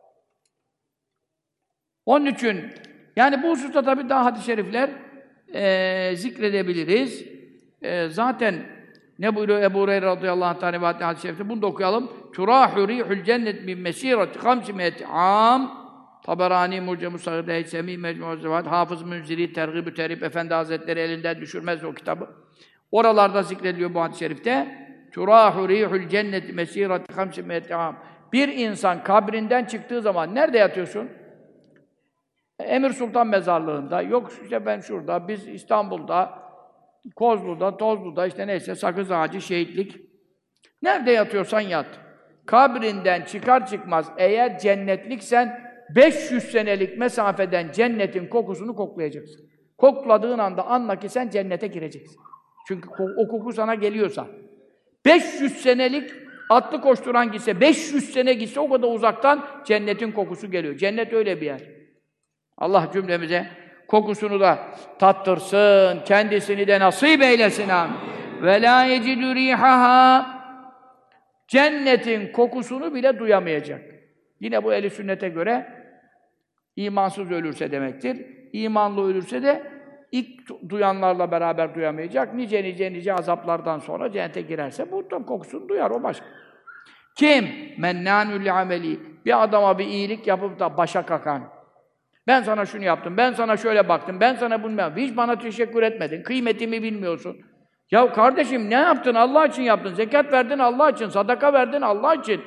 Onun için yani bu hususta tabii daha hadis-i şerifler zikredebiliriz. Zaten ne buyuruyor Ebu Hureyre radıyallahu anh rivayetli hadis-i şerifte? Bunu da okuyalım. Turahu rihul cennet min mesirati 500 am. Taberani Mucem-i Sagir'de Heysemi Mecmu-i Zevat, Hafız Münziri Tergib-ü Terib Efendi Hazretleri elinden düşürmez o kitabı. Oralarda zikrediliyor bu hadis-i şerifte. Turahu rihul cennet mesirati 500 am. Bir insan kabrinden çıktığı zaman nerede yatıyorsun? Emir Sultan Mezarlığı'nda, yok işte ben şurada, biz İstanbul'da, Kozlu'da, Tozlu'da, işte neyse Sakız Ağacı, şehitlik. Nerede yatıyorsan yat. Kabrinden çıkar çıkmaz eğer cennetliksen 500 senelik mesafeden cennetin kokusunu koklayacaksın. Kokladığın anda anla ki sen cennete gireceksin. Çünkü o koku sana geliyorsa. 500 senelik atlı koşturan gitse, 500 sene gitse o kadar uzaktan cennetin kokusu geliyor. Cennet öyle bir yer. Allah cümlemize kokusunu da tattırsın, kendisini de nasip eylesin amin. Ve la yecidü rihaha. Cennetin kokusunu bile duyamayacak. Yine bu ehli sünnete göre imansız ölürse demektir. İmanlı ölürse de ilk duyanlarla beraber duyamayacak. Nice azaplardan sonra cennete girerse bu kokusunu duyar, o başka. Kim? Mennânül ameli. Bir adama bir iyilik yapıp da başa kakan. Ben sana şunu yaptım, ben sana şöyle baktım, ben sana bunu yaptım. Hiç bana teşekkür etmedin, kıymetimi bilmiyorsun. Ya kardeşim ne yaptın? Allah için yaptın. Zekat verdin Allah için, sadaka verdin Allah için.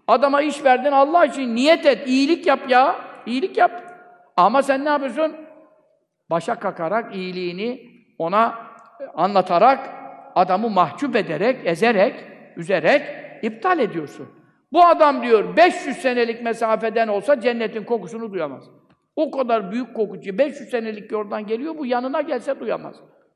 Adama iş verdin, Allah için niyet et, iyilik yap ya. İyilik yap. Ama sen ne yapıyorsun? Başa kakarak, iyiliğini ona anlatarak, adamı mahcup ederek, ezerek, üzerek iptal ediyorsun. Bu adam diyor, 500 senelik mesafeden olsa cennetin kokusunu duyamaz. O kadar büyük kokucu, 500 senelik yoldan geliyor, bu yanına gelse duyamaz.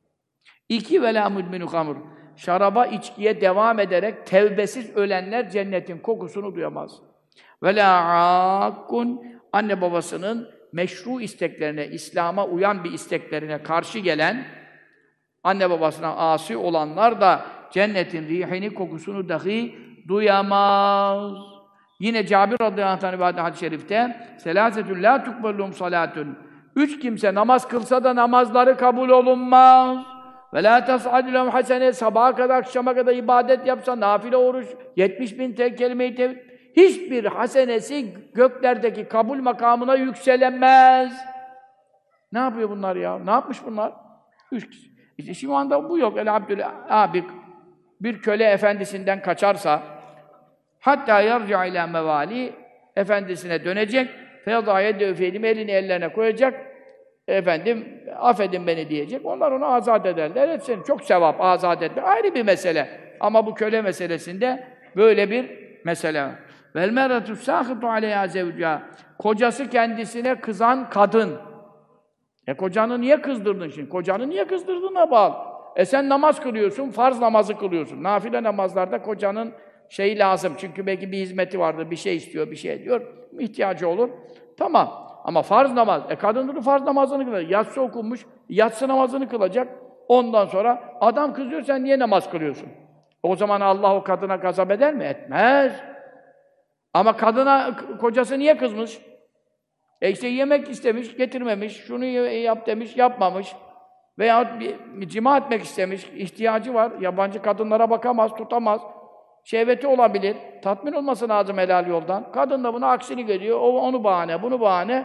2 velâ mudminu hamur. Şaraba, içkiye devam ederek tevbesiz ölenler cennetin kokusunu duyamaz. Velâ âkkun, anne babasının meşru isteklerine, İslam'a uyan bir isteklerine karşı gelen, anne babasına asi olanlar da cennetin rihini, kokusunu dahi duyamaz. Yine Cabir radıyallahu anh hadis-i şerifte selâsetün lâ tukbellûm salâtün. 3 kimse namaz kılsa da namazları kabul olunmaz. Ve lâ tes'adü lehum hasene, sabaha kadar, akşama kadar ibadet yapsa, nafile oruç, 70.000 kelime-i tevhid, hiçbir hasenesi göklerdeki kabul makamına yükselemez. Ne yapıyor bunlar ya? Ne yapmış bunlar? 3 kişi. İşte şu anda bu yok. El-Abdül bir köle efendisinden kaçarsa, hatta yarca ile mevali, efendisine dönecek, feyadâye dövfeydim, elini ellerine koyacak, efendim, affedin beni diyecek, onlar onu azat ederler, etsin. Çok sevap, azat etmek, ayrı bir mesele. Ama bu köle meselesinde böyle bir mesele var. Vel mer'atu sâhıtu aleyhâ zevcâ, kocası kendisine kızan kadın. Kocanı niye kızdırdın şimdi? Kocanı niye kızdırdığına bağlı. Sen namaz kılıyorsun, farz namazı kılıyorsun. Nafile namazlarda kocanın şeyi lazım. Çünkü belki bir hizmeti vardır, bir şey istiyor, bir şey diyor. İhtiyacı olur. Tamam. Ama farz namaz. Kadın farz namazını kılacak. Yatsı okunmuş, yatsı namazını kılacak. Ondan sonra adam kızıyor, sen niye namaz kılıyorsun? O zaman Allah o kadına gazap eder mi? Etmez. Ama kadına, kocası niye kızmış? İşte yemek istemiş, getirmemiş, şunu yap demiş, yapmamış. Veyahut bir cima etmek istemiş, ihtiyacı var. Yabancı kadınlara bakamaz, tutamaz. Şehveti olabilir, tatmin olması lazım helal yoldan. Kadın da buna aksini görüyor, onu bahane, bunu bahane.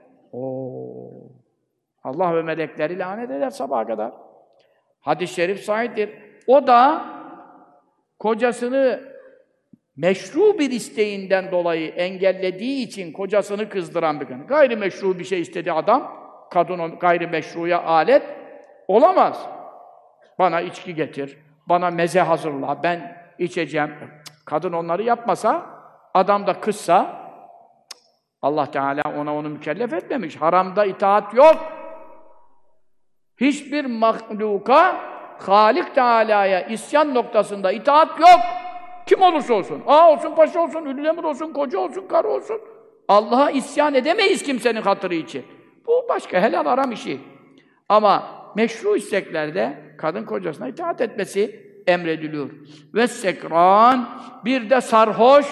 Allah ve melekleri lanet eder sabaha kadar. Hadis-i şerif sahihtir. O da kocasını meşru bir isteğinden dolayı engellediği için kocasını kızdıran bir kadın. Gayrimeşru bir şey istedi adam, kadın o gayrimeşruya alet olamaz. Bana içki getir, bana meze hazırla, ben içeceğim. Kadın onları yapmasa, adam da kızsa, Allah Teala onu mükellef etmemiş. Haramda itaat yok. Hiçbir mahluka, Halik Teala'ya isyan noktasında itaat yok. Kim olursa olsun. Ağa olsun, paşa olsun, ünlü emir olsun, koca olsun, karı olsun. Allah'a isyan edemeyiz kimsenin hatırı için. Bu başka helal haram işi. Ama meşru isteklerde kadın kocasına itaat etmesi emrediliyor. Ve sekran, bir de sarhoş,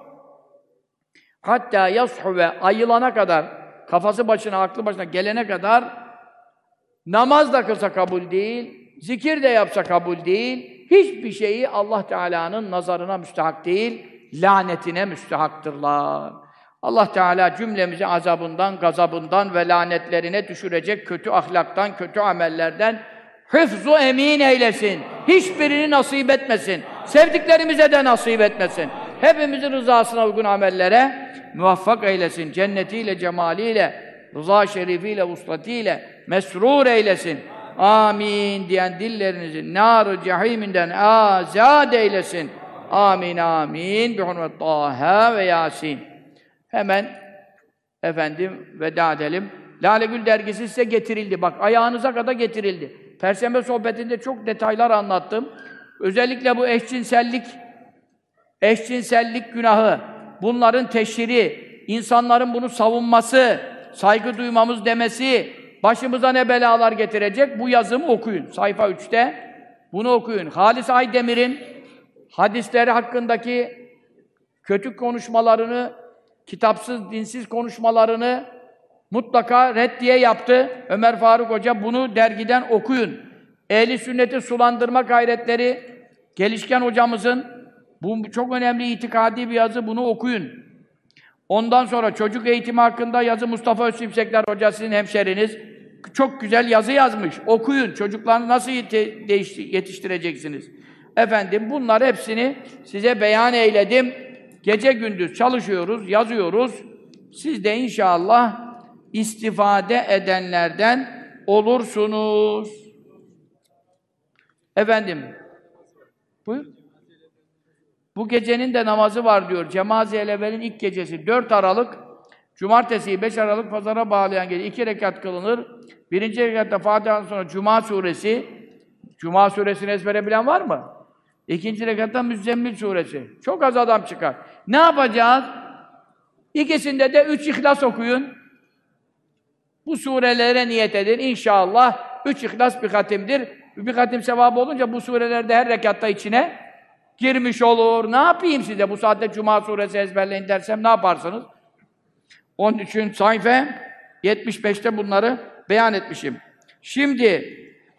hatta yashu ve ayılana kadar, kafası başına, aklı başına gelene kadar namaz da kılsa kabul değil, zikir de yapsa kabul değil, hiçbir şeyi Allah Teala'nın nazarına müstahak değil, lanetine müstahaktırlar. Allah Teala cümlemizi azabından, gazabından ve lanetlerine düşürecek kötü ahlaktan, kötü amellerden hıfzu emin eylesin. Hiçbirini nasip etmesin. Sevdiklerimize de nasip etmesin. Hepimizin rızasına uygun amellere muvaffak eylesin. Cennetiyle, cemaliyle, rıza şerifiyle, vuslatiyle mesrur eylesin. Amin diyen dillerinizi nar-ı cehiminden azad eylesin. Amin, amin. Bi hurmet Taha ve Yasin. Hemen efendim veda edelim. Lale Gül dergisi size getirildi. Bak ayağınıza kadar getirildi. Perşembe sohbetinde çok detaylar anlattım. Özellikle bu eşcinsellik günahı, bunların teşhiri, insanların bunu savunması, saygı duymamız demesi, başımıza ne belalar getirecek? Bu yazımı okuyun. Sayfa 3'te. Bunu okuyun. Halis Aydemir'in hadisleri hakkındaki kötü konuşmalarını, kitapsız, dinsiz konuşmalarını mutlaka reddiye yaptı. Ömer Faruk Hoca bunu dergiden okuyun. Ehli sünneti sulandırma gayretleri, Gelişken hocamızın bu çok önemli itikadi bir yazı, bunu okuyun. Ondan sonra çocuk eğitimi hakkında yazı Mustafa Özsimsekler Hoca, sizin hemşeriniz. Çok güzel yazı yazmış. Okuyun. Çocuklarını nasıl yetiştireceksiniz? Efendim bunlar hepsini size beyan eyledim. Gece gündüz çalışıyoruz, yazıyoruz. Siz de inşallah istifade edenlerden olursunuz. Efendim, buyur. Bu gecenin de namazı var diyor. Cemaze-i Evvel'in ilk gecesi 4 Aralık, Cumartesi'yi 5 Aralık Pazar'a bağlayan gece 2 rekat kılınır. Birinci rekatta Fatiha'dan sonra Cuma suresi, Cuma suresini ezbere bilen var mı? İkinci rekatta Müzzemmil suresi. Çok az adam çıkar. Ne yapacağız? İkisinde de 3 İhlas okuyun. Bu surelere niyet edin. İnşallah 3 İhlas bir hatimdir. Bir hatim sevabı olunca bu surelerde her rekatta içine girmiş olur. Ne yapayım size? Bu saatte Cuma suresi ezberleyin dersem ne yaparsınız? Onun için sayfa 75'te bunları beyan etmişim. Şimdi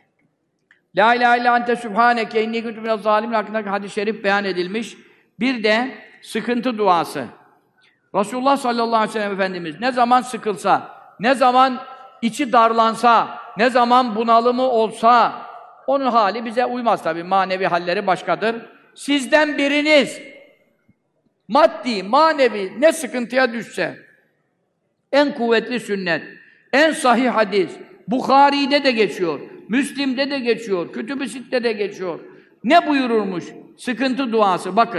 La ilahe illa ente sübhaneke inni kuntu minez zalimin hakkındaki hadis-i şerif beyan edilmiş. Bir de sıkıntı duası. Resulullah sallallahu aleyhi ve sellem Efendimiz ne zaman sıkılsa, ne zaman içi darlansa, ne zaman bunalımı olsa, onun hali bize uymaz tabii. Manevi halleri başkadır. Sizden biriniz maddi, manevi ne sıkıntıya düşse, en kuvvetli sünnet, en sahih hadis, Bukhari'de de geçiyor, Müslim'de de geçiyor, Kütüb-i Sitte'de de geçiyor. Ne buyururmuş? Sıkıntı duası, bakın.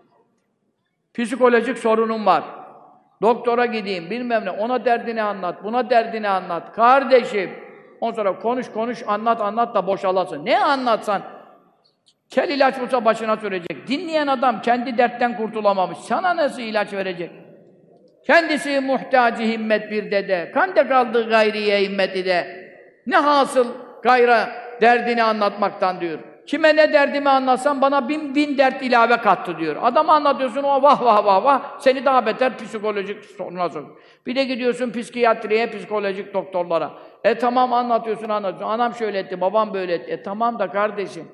Psikolojik sorunum var. Doktora gideyim, bilmem ne, ona derdini anlat, buna derdini anlat. Kardeşim, ondan sonra konuş, anlat da boşalasın. Ne anlatsan, kel ilaç bulsa başına sürecek. Dinleyen adam kendi dertten kurtulamamış. Sana nasıl ilaç verecek? Kendisi muhtacı himmet bir dede. Kande kaldı gayriye himmeti de. Ne hasıl gayra derdini anlatmaktan diyor. Kime ne derdimi anlatsam bana bin dert ilave kattı diyor. Adamı anlatıyorsun o vah seni daha beter psikolojik soruna sokuyor. Bir de gidiyorsun psikiyatriye, psikolojik doktorlara. Tamam anlatıyorsun. Anam şöyle etti, babam böyle etti. Tamam da kardeşim.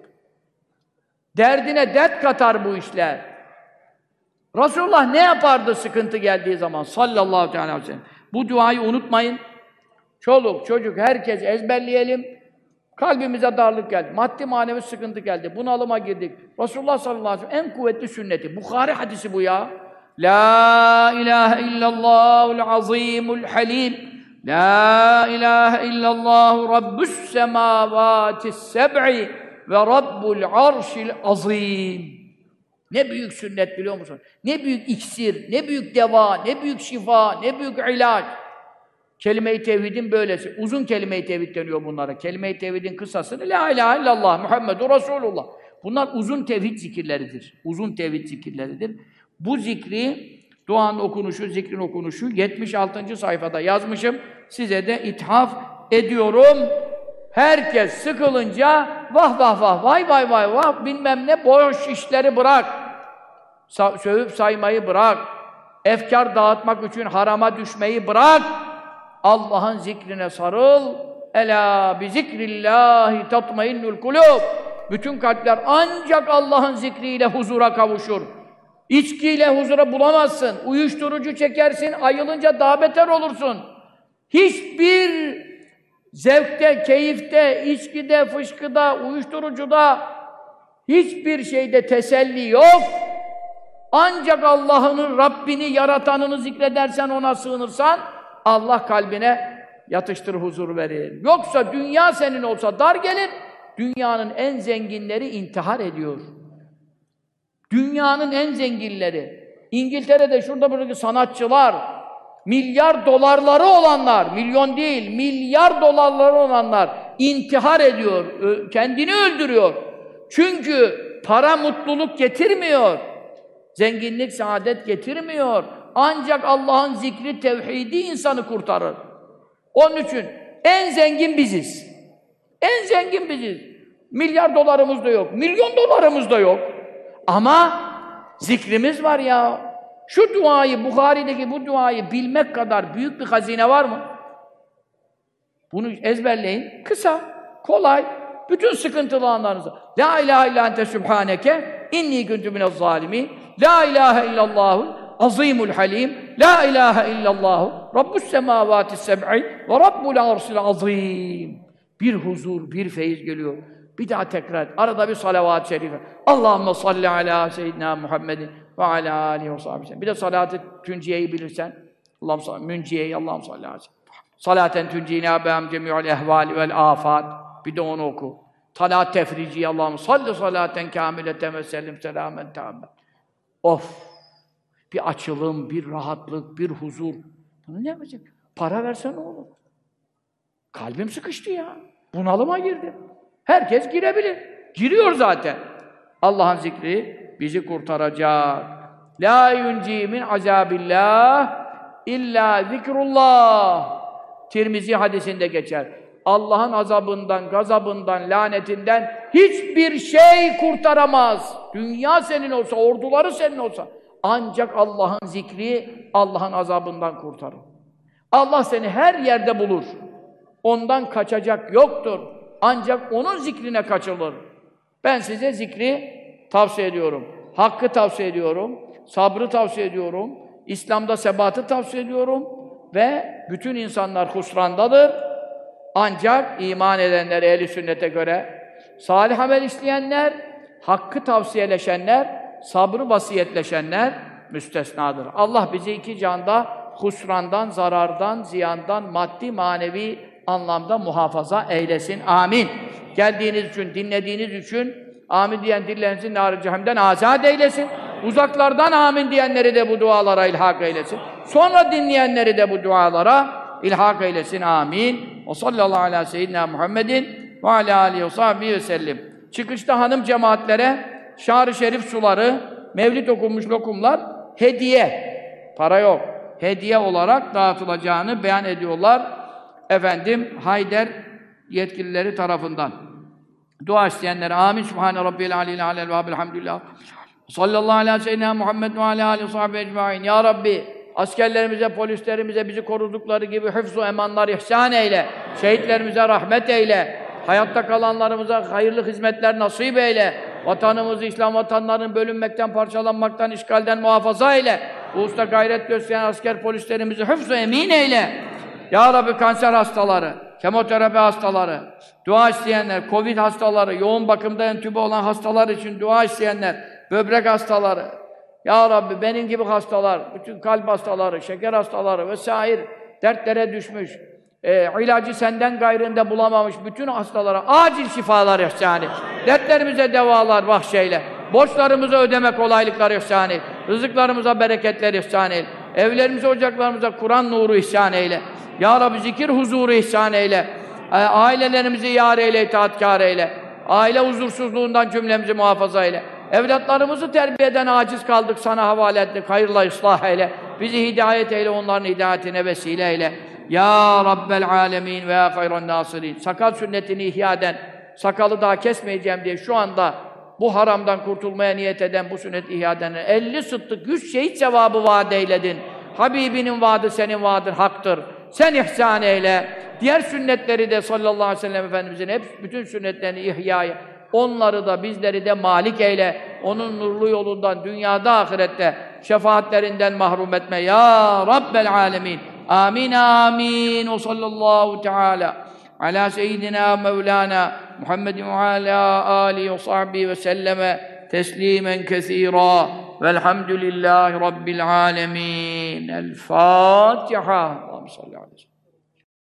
Derdine dert katar bu işler. Resulullah ne yapardı sıkıntı geldiği zaman sallallahu aleyhi ve sellem? Bu duayı unutmayın. Çoluk, çocuk, herkes ezberleyelim. Kalbimize darlık geldi. Maddi manevi sıkıntı geldi. Bunalıma girdik. Resulullah sallallahu aleyhi ve sellem en kuvvetli sünneti. Bukhari hadisi bu ya. La ilahe illallahul azimul halim. La ilahe illallah rabbus semavatis seb'i ve rabbul arşil azim. Ne büyük sünnet biliyor musun? Ne büyük iksir, ne büyük deva, ne büyük şifa, ne büyük ilaç. Kelime-i tevhidin böylesi. Uzun kelime-i tevhid deniyor bunlara. Kelime-i tevhidin kısasını La ilahe illallah Muhammedur Resulullah. Bunlar uzun tevhid zikirleridir. Uzun tevhid zikirleridir. Bu zikri, duanın okunuşu, zikrin okunuşu 76. sayfada yazmışım. Size de ithaf ediyorum. Herkes sıkılınca vah vay bilmem ne boş işleri bırak. Sövüp saymayı bırak. Efkar dağıtmak için harama düşmeyi bırak. Allah'ın zikrine sarıl. Ela bi zikrillahi tatmainnul kulub. Bütün kalpler ancak Allah'ın zikriyle huzura kavuşur. İçkiyle huzura bulamazsın. Uyuşturucu çekersin, ayılınca daha beter olursun. Hiçbir zevkte, keyifte, içkide, fışkıda, uyuşturucuda hiçbir şeyde teselli yok. Ancak Allah'ını, Rabbini, yaratanını zikredersen, ona sığınırsan Allah kalbine yatıştır, huzur verir. Yoksa dünya senin olsa dar gelir. Dünyanın en zenginleri intihar ediyor. Dünyanın en zenginleri. İngiltere'de şurada buradaki sanatçılar, milyar dolarları olanlar, milyon değil, milyar dolarları olanlar intihar ediyor, kendini öldürüyor. Çünkü para mutluluk getirmiyor. Zenginlik saadet getirmiyor. Ancak Allah'ın zikri, tevhidi insanı kurtarır. Onun için en zengin biziz. En zengin biziz. Milyar dolarımız da yok, milyon dolarımız da yok. Ama zikrimiz var ya. Şu duayı, Bukhari'deki bu duayı bilmek kadar büyük bir hazine var mı? Bunu ezberleyin. Kısa, kolay. Bütün sıkıntılı anlarınızı. La ilahe illa ente sübhaneke inni kuntu minez zalimin. La ilahe illallahul azimul halim. La ilahe illallahu rabbus semavatis seb'i ve rabbul arşil azim. Bir huzur, bir feyiz geliyor. Bir daha tekrar. Arada bir salavat-ı şerife. Allahümme salli ala seyyidina Muhammedin ve alâ âlihi ve sahbihi. Bir de salat-ı tünciyeyi bilirsen, Allah'ım salli, münciyeyi, Allah'ım salli aleyhi. Salaten tüncînâ be'am cemî'ul ehvâli vel âfât. Bir de onu oku. Salat tefriciyi, Allah'ım salli salaten kâmileten ve sellim selâmen tâmen. Of! Bir açılım, bir rahatlık, bir huzur. Bunu ne yapacak? Para versen ne olur? Kalbim sıkıştı ya. Bunalıma girdim. Herkes girebilir. Giriyor zaten. Allah'ın zikri bizi kurtaracak. La yunci min azabillah illa zikrullah. Tirmizi hadisinde geçer. Allah'ın azabından, gazabından, lanetinden hiçbir şey kurtaramaz. Dünya senin olsa, orduları senin olsa. Ancak Allah'ın zikri, Allah'ın azabından kurtarır. Allah seni her yerde bulur. Ondan kaçacak yoktur. Ancak onun zikrine kaçılır. Ben size zikri tavsiye ediyorum. Hakkı tavsiye ediyorum. Sabrı tavsiye ediyorum. İslam'da sebatı tavsiye ediyorum. Ve bütün insanlar husrandadır. Ancak iman edenler, ehl-i sünnete göre, salih amel işleyenler, hakkı tavsiyeleşenler, sabrı vasiyetleşenler müstesnadır. Allah bizi iki canda husrandan, zarardan, ziyandan, maddi, manevi anlamda muhafaza eylesin. Amin. Geldiğiniz için, dinlediğiniz için amin diyen dillerinizi nar-ı cehennemden azat eylesin. Uzaklardan amin diyenleri de bu dualara ilhak eylesin. Sonra dinleyenleri de bu dualara ilhak eylesin. Amin. O sallallahu aleyhi ve seyyidina Muhammedin ve alâ âlihi ve sahbihi ve sellim. Çıkışta hanım cemaatlere şar-ı şerif suları, mevlid okunmuş lokumlar hediye. Para yok. Hediye olarak dağıtılacağını beyan ediyorlar. Efendim, Hayder yetkilileri tarafından. Dua isteyenlere amin. Sübhane Rabbiyel Aliyyil Alel ve Elhamdülillah. Sallallahu aleyhi ve seyyidina Muhammed ve alâ âlihi ve sahbihi ecmaîn. Ya Rabbi, askerlerimize, polislerimize bizi korudukları gibi hıfz-ı emanlar ihsan eyle. Şehitlerimize rahmet eyle. Hayatta kalanlarımıza hayırlı hizmetler nasip eyle. Vatanımızı, İslam vatanlarının bölünmekten, parçalanmaktan, işgalden muhafaza eyle. Bu usta gayret gösteren asker polislerimizi hıfz-ı emin eyle. Ya Rabbi, kanser hastaları, kemoterapi hastaları, dua isteyenler, Covid hastaları, yoğun bakımda entübe olan hastalar için dua isteyenler, böbrek hastaları, Ya Rabbi benim gibi hastalar, bütün kalp hastaları, şeker hastaları vesaire dertlere düşmüş, ilacı senden gayrında bulamamış bütün hastalara acil şifalar ihsan et. Dertlerimize devalar bahşeyle. Borçlarımıza ödeme kolaylıklar ihsan et. Rızıklarımıza bereketler ihsan et. Evlerimize, ocaklarımıza Kur'an nuru ihsan eyle. Ya Rabbi zikir huzuru ihsan eyle. Ailelerimizi yâr eyle, itaatkâr eyle. Aile huzursuzluğundan cümlemizi muhafaza eyle. Evlatlarımızı terbiyeden aciz kaldık, sana havale ettik. Hayırla ıslah eyle. Bizi hidayet eyle, onların hidayetine vesile eyle. Ya Rabbel alemin ve ya hayran nasirin. Sakal sünnetini ihya eden, sakalı daha kesmeyeceğim diye şu anda bu haramdan kurtulmaya niyet eden, bu sünnet ihya eden 50 sıddık, 100 şehit sevabı vaat eyledin. Habibinin vaadi senin vaadin haktır. Sen ihsan eyle. Diğer sünnetleri de sallallahu aleyhi ve sellem Efendimizin hep bütün sünnetlerini ihya'ya, onları da bizleri de malik eyle. Onun nurlu yolundan dünyada ahirette şefaatlerinden mahrum etme. Ya Rabbel alemin. Amin amin. Ve sallallahu teala ala seyyidina Mevlana Muhammedin ve ala alihi ve sahbihi ve selleme teslimen kesira. Velhamdülillahi Rabbil alemin. El Fatiha. Allahümme salli aleyhi ve sellem.